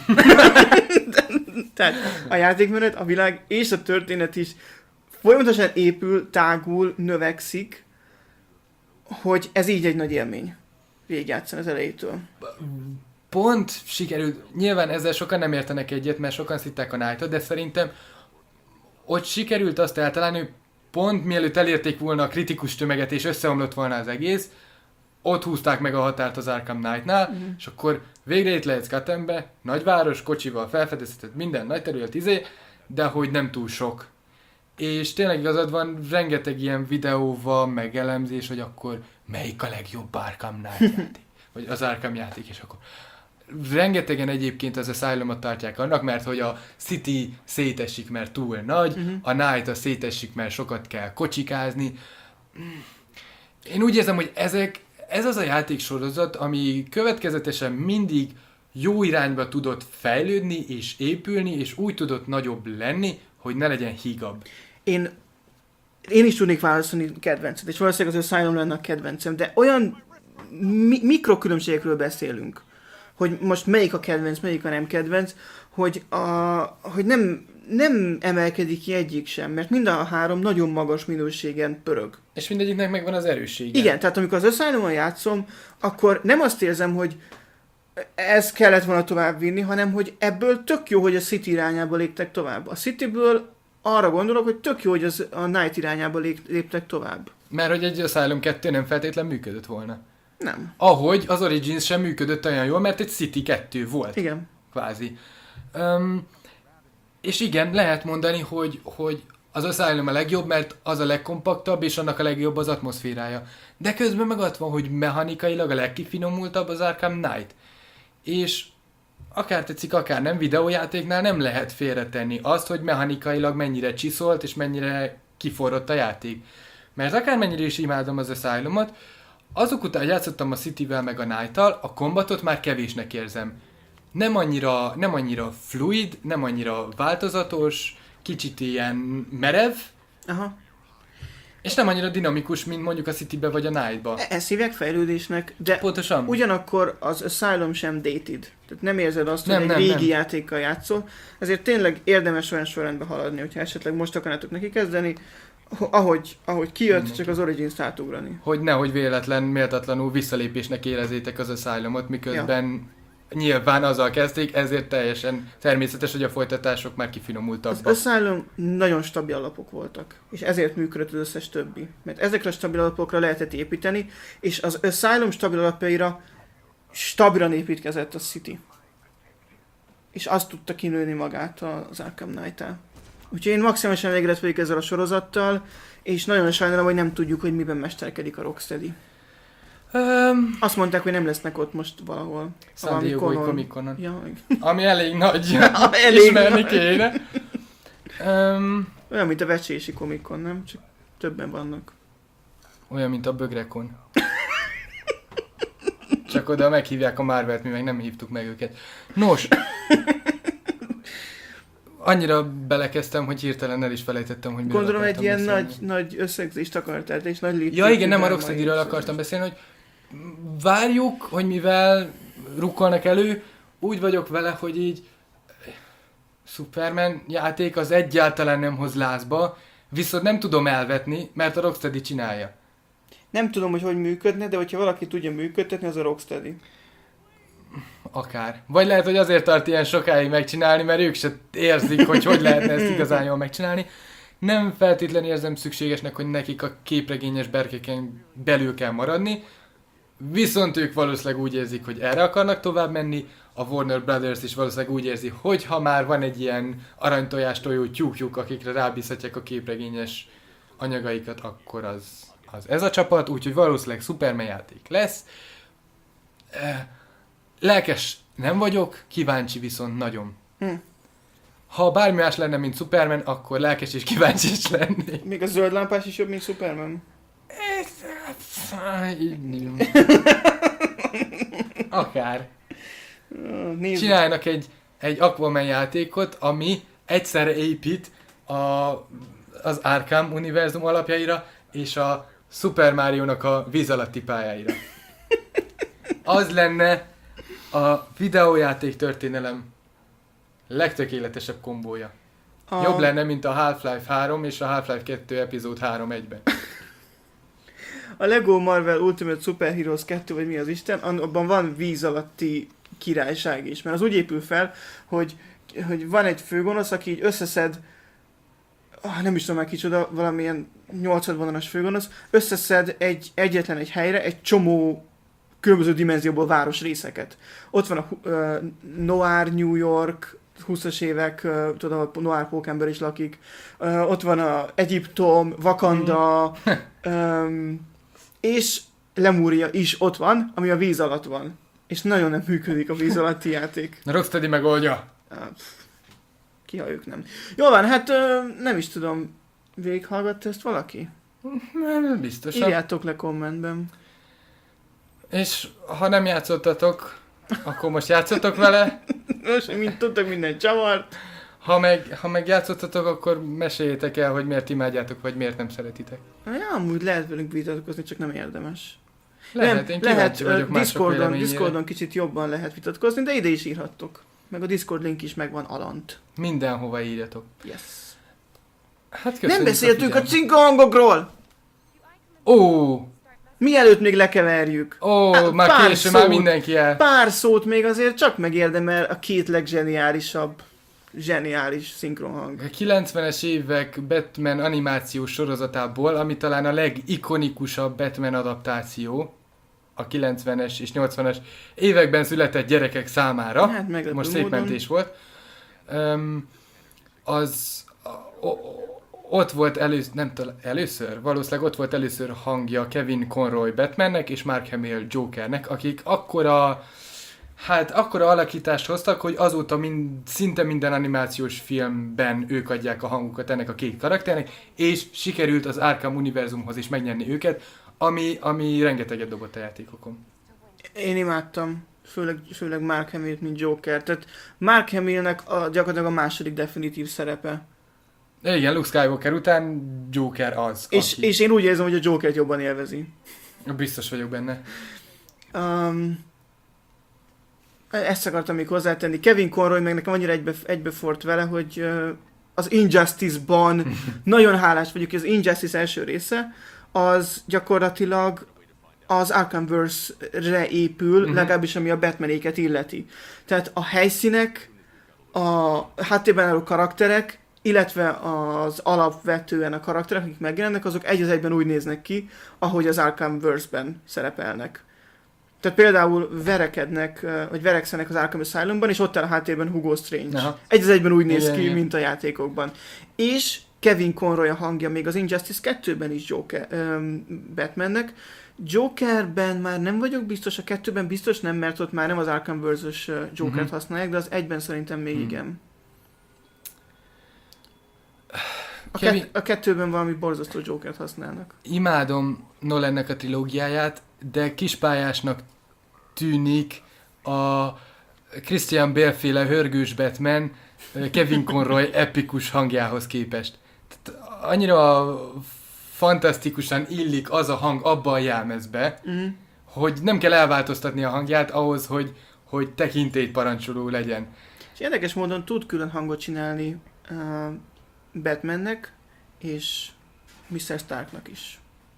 Tehát a játékmenet, a világ és a történet is folyamatosan épül, tágul, növekszik, hogy ez így egy nagy élmény végigjátszani az elejétől. Pont sikerült, nyilván ezzel sokan nem értenek egyet, mert sokan szitták a Knightot, de szerintem ott sikerült azt eltalálni, hogy pont mielőtt elérték volna a kritikus tömeget és összeomlott volna az egész, ott húzták meg a határt az Arkham Knight-nál, uh-huh. és akkor végre itt lehetsz Gothambe, nagyváros, kocsival felfedezheted minden nagy terület, izé, de hogy nem túl sok. És tényleg igazad van, rengeteg ilyen videó van, meg elemzés, hogy akkor melyik a legjobb Arkham Knight játék, vagy az Arkham játék, és akkor rengetegen egyébként az Asylumot tartják annak, mert hogy a City szétesik, mert túl nagy, uh-huh. a Night a szétesik, mert sokat kell kocsikázni. Én úgy érzem, hogy ezek, ez az a játéksorozat, ami következetesen mindig jó irányba tudott fejlődni és épülni, és úgy tudott nagyobb lenni, hogy ne legyen hígabb. Én, én is tudnék válaszolni kedvencet, és valószínűleg az Asylum lenne a kedvencem, de olyan mi- mikrokülönbségekről beszélünk, hogy most melyik a kedvenc, melyik a nem kedvenc, hogy, a, hogy nem, nem emelkedik ki egyik sem, mert mind a három nagyon magas minőségen pörög. És mindegyiknek megvan az erőssége. Igen, tehát amikor az Asylumon játszom, akkor nem azt érzem, hogy ez kellett volna tovább vinni, hanem hogy ebből tök jó, hogy a City irányába léptek tovább. A Cityből arra gondolok, hogy tök jó, hogy az a Night irányába léptek tovább. Mert hogy egy Asylum kettő nem feltétlen működött volna. Nem. Ahogy az Origins sem működött olyan jól, mert egy City kettő volt. Igen. Kvázi. Um, és igen, lehet mondani, hogy, hogy az Asylum a legjobb, mert az a legkompaktabb, és annak a legjobb az atmoszférája. De közben meg ott van, hogy mechanikailag a legkifinomultabb az Arkham Knight. És akár tetszik, akár nem, videójátéknál nem lehet félretenni azt, hogy mechanikailag mennyire csiszolt, és mennyire kiforrott a játék. Mert akármennyire is imádom az Asylumot, azok után játszottam a Cityvel meg a Night-tal, a kombatot már kevésnek érzem. Nem annyira, nem annyira fluid, nem annyira változatos, kicsit ilyen merev, Aha. és nem annyira dinamikus, mint mondjuk a Citybe vagy a Night-ba. E- ezt hívják fejlődésnek, de Pontosan. ugyanakkor az Asylum sem dated. Tehát nem érzed azt, Nem, hogy nem, egy régi nem. játékkal játszol. Ezért tényleg érdemes olyan sorrendbe haladni, hogyha esetleg most akarnátok neki kezdeni, ahogy, ahogy kijött, Mindenki. csak az Origins-t átugrani. Hogy nehogy véletlen, méltatlanul visszalépésnek érezzétek az Asylumot, miközben ja. nyilván azzal kezdték, ezért teljesen természetes, hogy a folytatások már kifinomultak. Az Asylum nagyon stabil alapok voltak, és ezért működött az összes többi. Mert ezekre a stabil alapokra lehetett építeni, és az Asylum stabil alapjaira stabilan építkezett a City. És azt tudta kinőni magát az Arkham Knight-el. Úgyhogy én maximálisan elégedett vagyok ezzel a sorozattal, és nagyon sajnálom, hogy nem tudjuk, hogy miben mesterkedik a Rocksteady. Um, Azt mondták, hogy nem lesznek ott most valahol. San Diego-i Comic-Conon. Ja, Ami elég nagy, elég ismerni nagy. kéne. Um, olyan, mint a vecsési Comic-Con, nem? Csak többen vannak. olyan, mint a Bögrekon. Csak oda meghívják a Marvelt, mi meg nem hívtuk meg őket. Nos, annyira belekezdtem, hogy hirtelen el is felejtettem, hogy miről Gondolom egy ilyen beszélni. nagy, nagy összegzést akartál, és nagy léptékű. Ja igen, nem a drámai Rocksteady-ről összegzést. akartam beszélni, hogy várjuk, hogy mivel rukkolnak elő, úgy vagyok vele, hogy így Superman játék az egyáltalán nem hoz lázba, viszont nem tudom elvetni, mert a Rocksteady csinálja. Nem tudom, hogy hogy működne, de hogyha valaki tudja működtetni, az a Rocksteady. Akár. Vagy lehet, hogy azért tart ilyen sokáig megcsinálni, mert ők se érzik, hogy hogy lehetne ezt igazán jól megcsinálni. Nem feltétlenül érzem szükségesnek, hogy nekik a képregényes berkeken belül kell maradni, viszont ők valószínűleg úgy érzik, hogy erre akarnak tovább menni, a Warner Brothers is valószínűleg úgy érzi, hogy ha már van egy ilyen aranytojástoljó tyúkjuk, akikre rábízhatják a képregényes anyagaikat, akkor az, az ez a csapat, úgyhogy valószínűleg Superman játék lesz. Lelkes nem vagyok, kíváncsi viszont nagyon. Hm. Ha bármi más lenne, mint Superman, akkor lelkes és kíváncsi is lennék. Még a zöld lámpás is jobb, mint Superman? Akár. Nézd. Csinálnak egy, egy Aquaman játékot, ami egyszerre épít a, az Arkham univerzum alapjaira, és a Super Mario-nak a víz alatti pályáira. Az lenne a videójáték történelem legtökéletesebb kombója. A... Jobb lenne, mint a Half-Life három és a Half-Life kettő epizód három egyben. A Lego Marvel Ultimate Super Heroes kettő, vagy mi az Isten, abban van víz alatti királyság is. Mert az úgy épül fel, hogy, hogy van egy főgonosz, aki így összeszed, ah, nem is tudom már kicsoda, valamilyen nyolcvan főgonosz, összeszed egy, egyetlen egy helyre egy csomó különböző dimenzióból város részeket. Ott van a uh, Noir New York, húszas évek, uh, tudod, ahol Noir Pókember is lakik. Uh, ott van a Egyiptom, Wakanda, um, és Lemúria is ott van, ami a víz alatt van. és nagyon nem működik a víz alatti játék. A Rocksteady megoldja. Ki, ha ők nem. Jól van, hát ö, nem is tudom, végighallgatta ezt valaki? Nem, biztosan. Írjátok le kommentben. És ha nem játszottatok, akkor most játszotok vele. Most, mint tudtok, minden csavart. Ha meg, ha meg játszottatok, akkor meséljétek el, hogy miért imádjátok, vagy miért nem szeretitek. Ja, amúgy lehet velünk vitatkozni, csak nem érdemes. Lehet, nem, én lehet, kíváncsi vagyok uh, mások Discordon, véleményére. Discordon kicsit jobban lehet vitatkozni, de ide is írhattok. Meg a Discord link is megvan alant. Mindenhova írjatok. Yes. Hát Nem beszéltünk a, a figyelmet. cinkahangokról! Ó, Mielőtt még lekeverjük. ó, Hát, már pár késő, már szót. mindenki el. Pár szót még azért csak megérdemel a két legzseniálisabb, zseniális szinkronhang. A kilencvenes évek Batman animációs sorozatából, ami talán a legikonikusabb Batman adaptáció, a kilencvenes és nyolcvanas években született gyerekek számára, Hát meglepő most szép módon. mentés volt, um, az o, o, ott volt először, nem talán, először, valószínűleg ott volt először hangja Kevin Conroy Batmannek és Mark Hamill Jokernek, akik akkora, hát akkora alakítást hoztak, hogy azóta mind, szinte minden animációs filmben ők adják a hangukat ennek a két karakternek, és sikerült az Arkham univerzumhoz is megnyerni őket, ami, ami rengeteget dobott a játékokon. Én imádtam, főleg, főleg Mark Hamill-t, mint Joker. Tehát Mark Hamillnek a, gyakorlatilag a második definitív szerepe. Igen, Luke Skywalker után Joker az, És, aki... és én úgy érzem, hogy a Jokert jobban élvezi. Biztos vagyok benne. Um, ezt akartam még hozzátenni. Kevin Conroy meg nekem annyira egybe, egybefort vele, hogy uh, az Injustice-ban nagyon hálás vagyok, hogy az Injustice első része, az gyakorlatilag az Arkhamverse-re épül, Mhm. legalábbis ami a Batmanéket illeti. Tehát a helyszínek, a háttérben álló karakterek, illetve az alapvetően a karakterek, akik megjelennek, azok egy az egyben úgy néznek ki, ahogy az Arkhamverse-ben szerepelnek. Tehát például verekednek, vagy verekszenek az Arkham Asylumban, és ott áll a háttérben Hugo Strange. Aha. Egy az egyben úgy néz Igen, ki, igen. mint a játékokban. És Kevin Conroy a hangja még az Injustice kettőben is Joker, um, Batmannek. Jokerben már nem vagyok biztos, a kettőben biztos nem, mert ott már nem az Arkhamverse-ös uh, Jokert Mhm. használják, de az egyben szerintem még Mhm. igen. A, Kevin- kett- a kettőben valami borzasztó Jokert használnak. Imádom Nolannek a trilógiáját, de kispályásnak tűnik a Christian Bale-féle hörgős Batman Kevin Conroy epikus hangjához képest. Tehát annyira fantasztikusan illik az a hang abba a jelmezbe, Mm. hogy nem kell elváltoztatni a hangját ahhoz, hogy, hogy tekintélyt parancsoló legyen. És érdekes módon tud külön hangot csinálni uh, Batmannek és miszter Starknak is.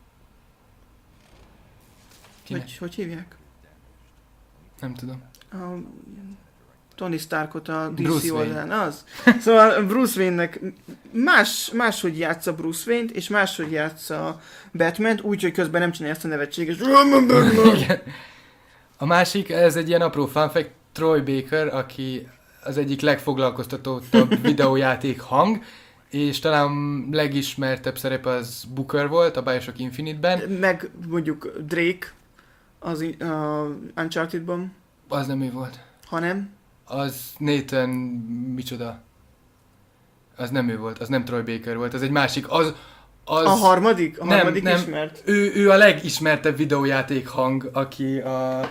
Kinek? Hogy, hogy hívják? Nem tudom. A Tony Starkot a dé cé Bruce Wayne. oldalán, az. Szóval Bruce Wayne-nek más, máshogy játsza Bruce Wayne-t, és máshogy játsza Batman-t, úgyhogy közben nem csinálja ezt a nevetséges Igen. A másik, ez egy ilyen apró fun fact, Troy Baker, aki az egyik legfoglalkoztatóbb videójáték hang, és talán legismertebb szerepe az Booker volt a Bioshock Infinite-ben. meg mondjuk Drake az uh, Uncharted-ban, Az nem ő volt. hanem Az Nathan, micsoda? Az nem ő volt, az nem Troy Baker volt, az egy másik, az... az a harmadik, a nem, harmadik nem. ismert. Ő, ő a legismertebb videójáték hang, aki a...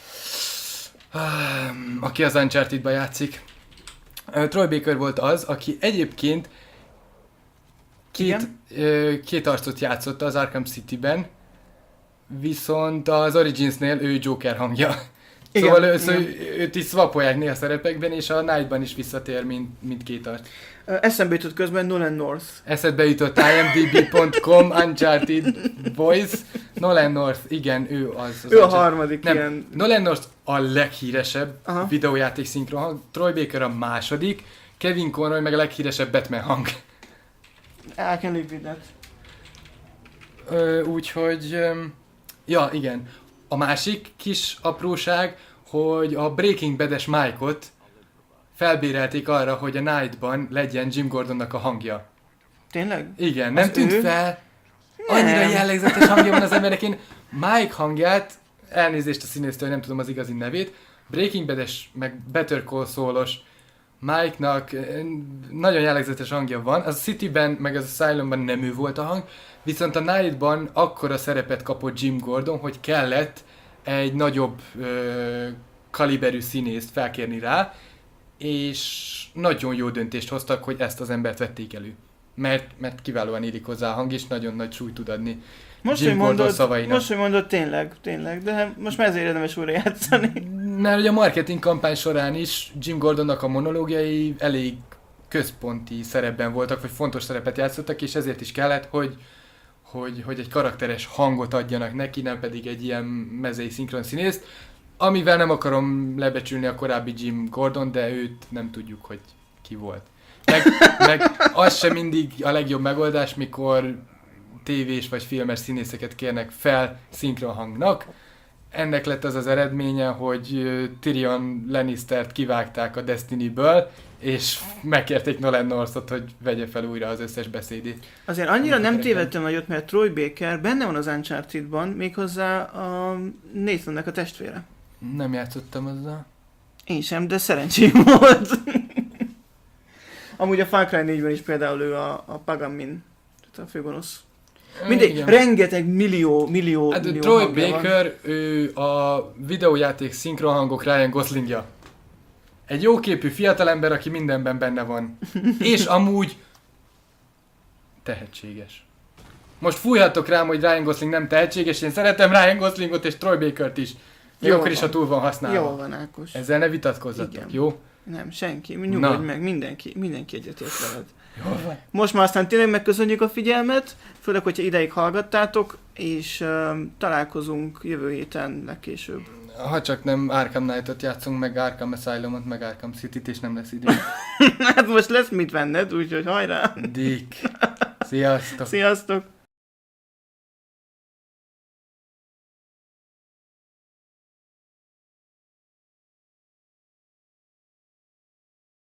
aki az Uncharted-ba játszik. Uh, Troy Baker volt az, aki egyébként két, uh, két arcot játszott az Arkham City-ben, viszont az Origins-nél ő Joker hangja. Igen, Szóval ő, szóval igen. ő, őt is swapolják néha szerepekben, és a Night-ban is visszatér, mint, mint két arc. Ö, Eszembe jutott közben Nolan North. Eszedbe jutott imdb pont com, Uncharted Voice, Nolan North, igen, ő az. az Ő a Uncharted- harmadik Nem, ilyen. Nolan North a leghíresebb Aha. videójáték szinkron hang, Troy Baker a második, Kevin Conroy meg a leghíresebb Batman hang. I can live with that. Ö, úgyhogy, öm, ja igen, a másik kis apróság, hogy a Breaking Bad-es Mike-ot felbérelték arra, hogy a Night-ban legyen Jim Gordonnak a hangja. Tényleg? Igen, Az nem tűnt ő? fel. Annyira Nem. jellegzetes hangja van az embernek. Én Mike hangját elnézést a színésztől, nem tudom az igazi nevét, Breaking Bad-es, meg Better Call Saul-os Mike-nak nagyon jellegzetes hangja van. Az Cityben, meg az Asylumban nem ő volt a hang, viszont a Nightban akkora szerepet kapott Jim Gordon, hogy kellett egy nagyobb ö, kaliberű színészt felkérni rá, és nagyon jó döntést hoztak, hogy ezt az embert vették elő. Mert, mert kiválóan érik hozzá a hang, és nagyon nagy súlyt tud adni most, Jim hogy Gordon mondod, szavainak. Most, hogy mondod, tényleg, tényleg, de most már ezért érdemes újra játszani. Mert ugye a marketing kampány során is Jim Gordonnak a monológiai elég központi szerepben voltak, vagy fontos szerepet játszottak, és ezért is kellett, hogy, hogy, hogy egy karakteres hangot adjanak neki, nem pedig egy ilyen mezei szinkron színészt, amivel nem akarom lebecsülni a korábbi Jim Gordon, de őt nem tudjuk, hogy ki volt. Meg, meg az sem mindig a legjobb megoldás, mikor tévés vagy filmes színészeket kérnek fel szinkron hangnak. Ennek lett az az eredménye, hogy Tyrion Lannistert kivágták a Destiny-ből, és megkérték Nolan Northot, hogy vegye fel újra az összes beszédét. Azért annyira nem tévedtem nagyot, mert Troy Baker benne van az Uncharted-ban, méghozzá a Nathannek a testvére. Nem játszottam azzal. Én sem, de szerencsém volt. Amúgy a Far Cry négyben is például ő a, a Pagamin, tehát a főgonosz. Mindegy, igen. rengeteg millió, millió, hát millió Troy Baker, van. Ő a videójáték szinkronhangok Ryan Goslingja. Egy jóképű fiatalember, aki mindenben benne van. És amúgy tehetséges. Most fújhatok rám, hogy Ryan Gosling nem tehetséges, én szeretem Ryan Goslingot és Troy Bakert is. Jó, akkor is, ha túl van használva. Jó van, Ákos. Ezzel ne vitatkozzatok, igen. Jó? Nem, senki. Nyugodj meg, mindenki, mindenki egyetért veled. Most már aztán tényleg megköszönjük a figyelmet, főleg, hogyha ideig hallgattátok, és uh, találkozunk jövő héten legkésőbb. Ha csak nem Arkham Knight-ot játszunk, meg Arkham Asylum-ot, meg Arkham City-t, és nem lesz idő. Hát most lesz mit venned, úgyhogy hajrá! Dick! Sziasztok! Sziasztok!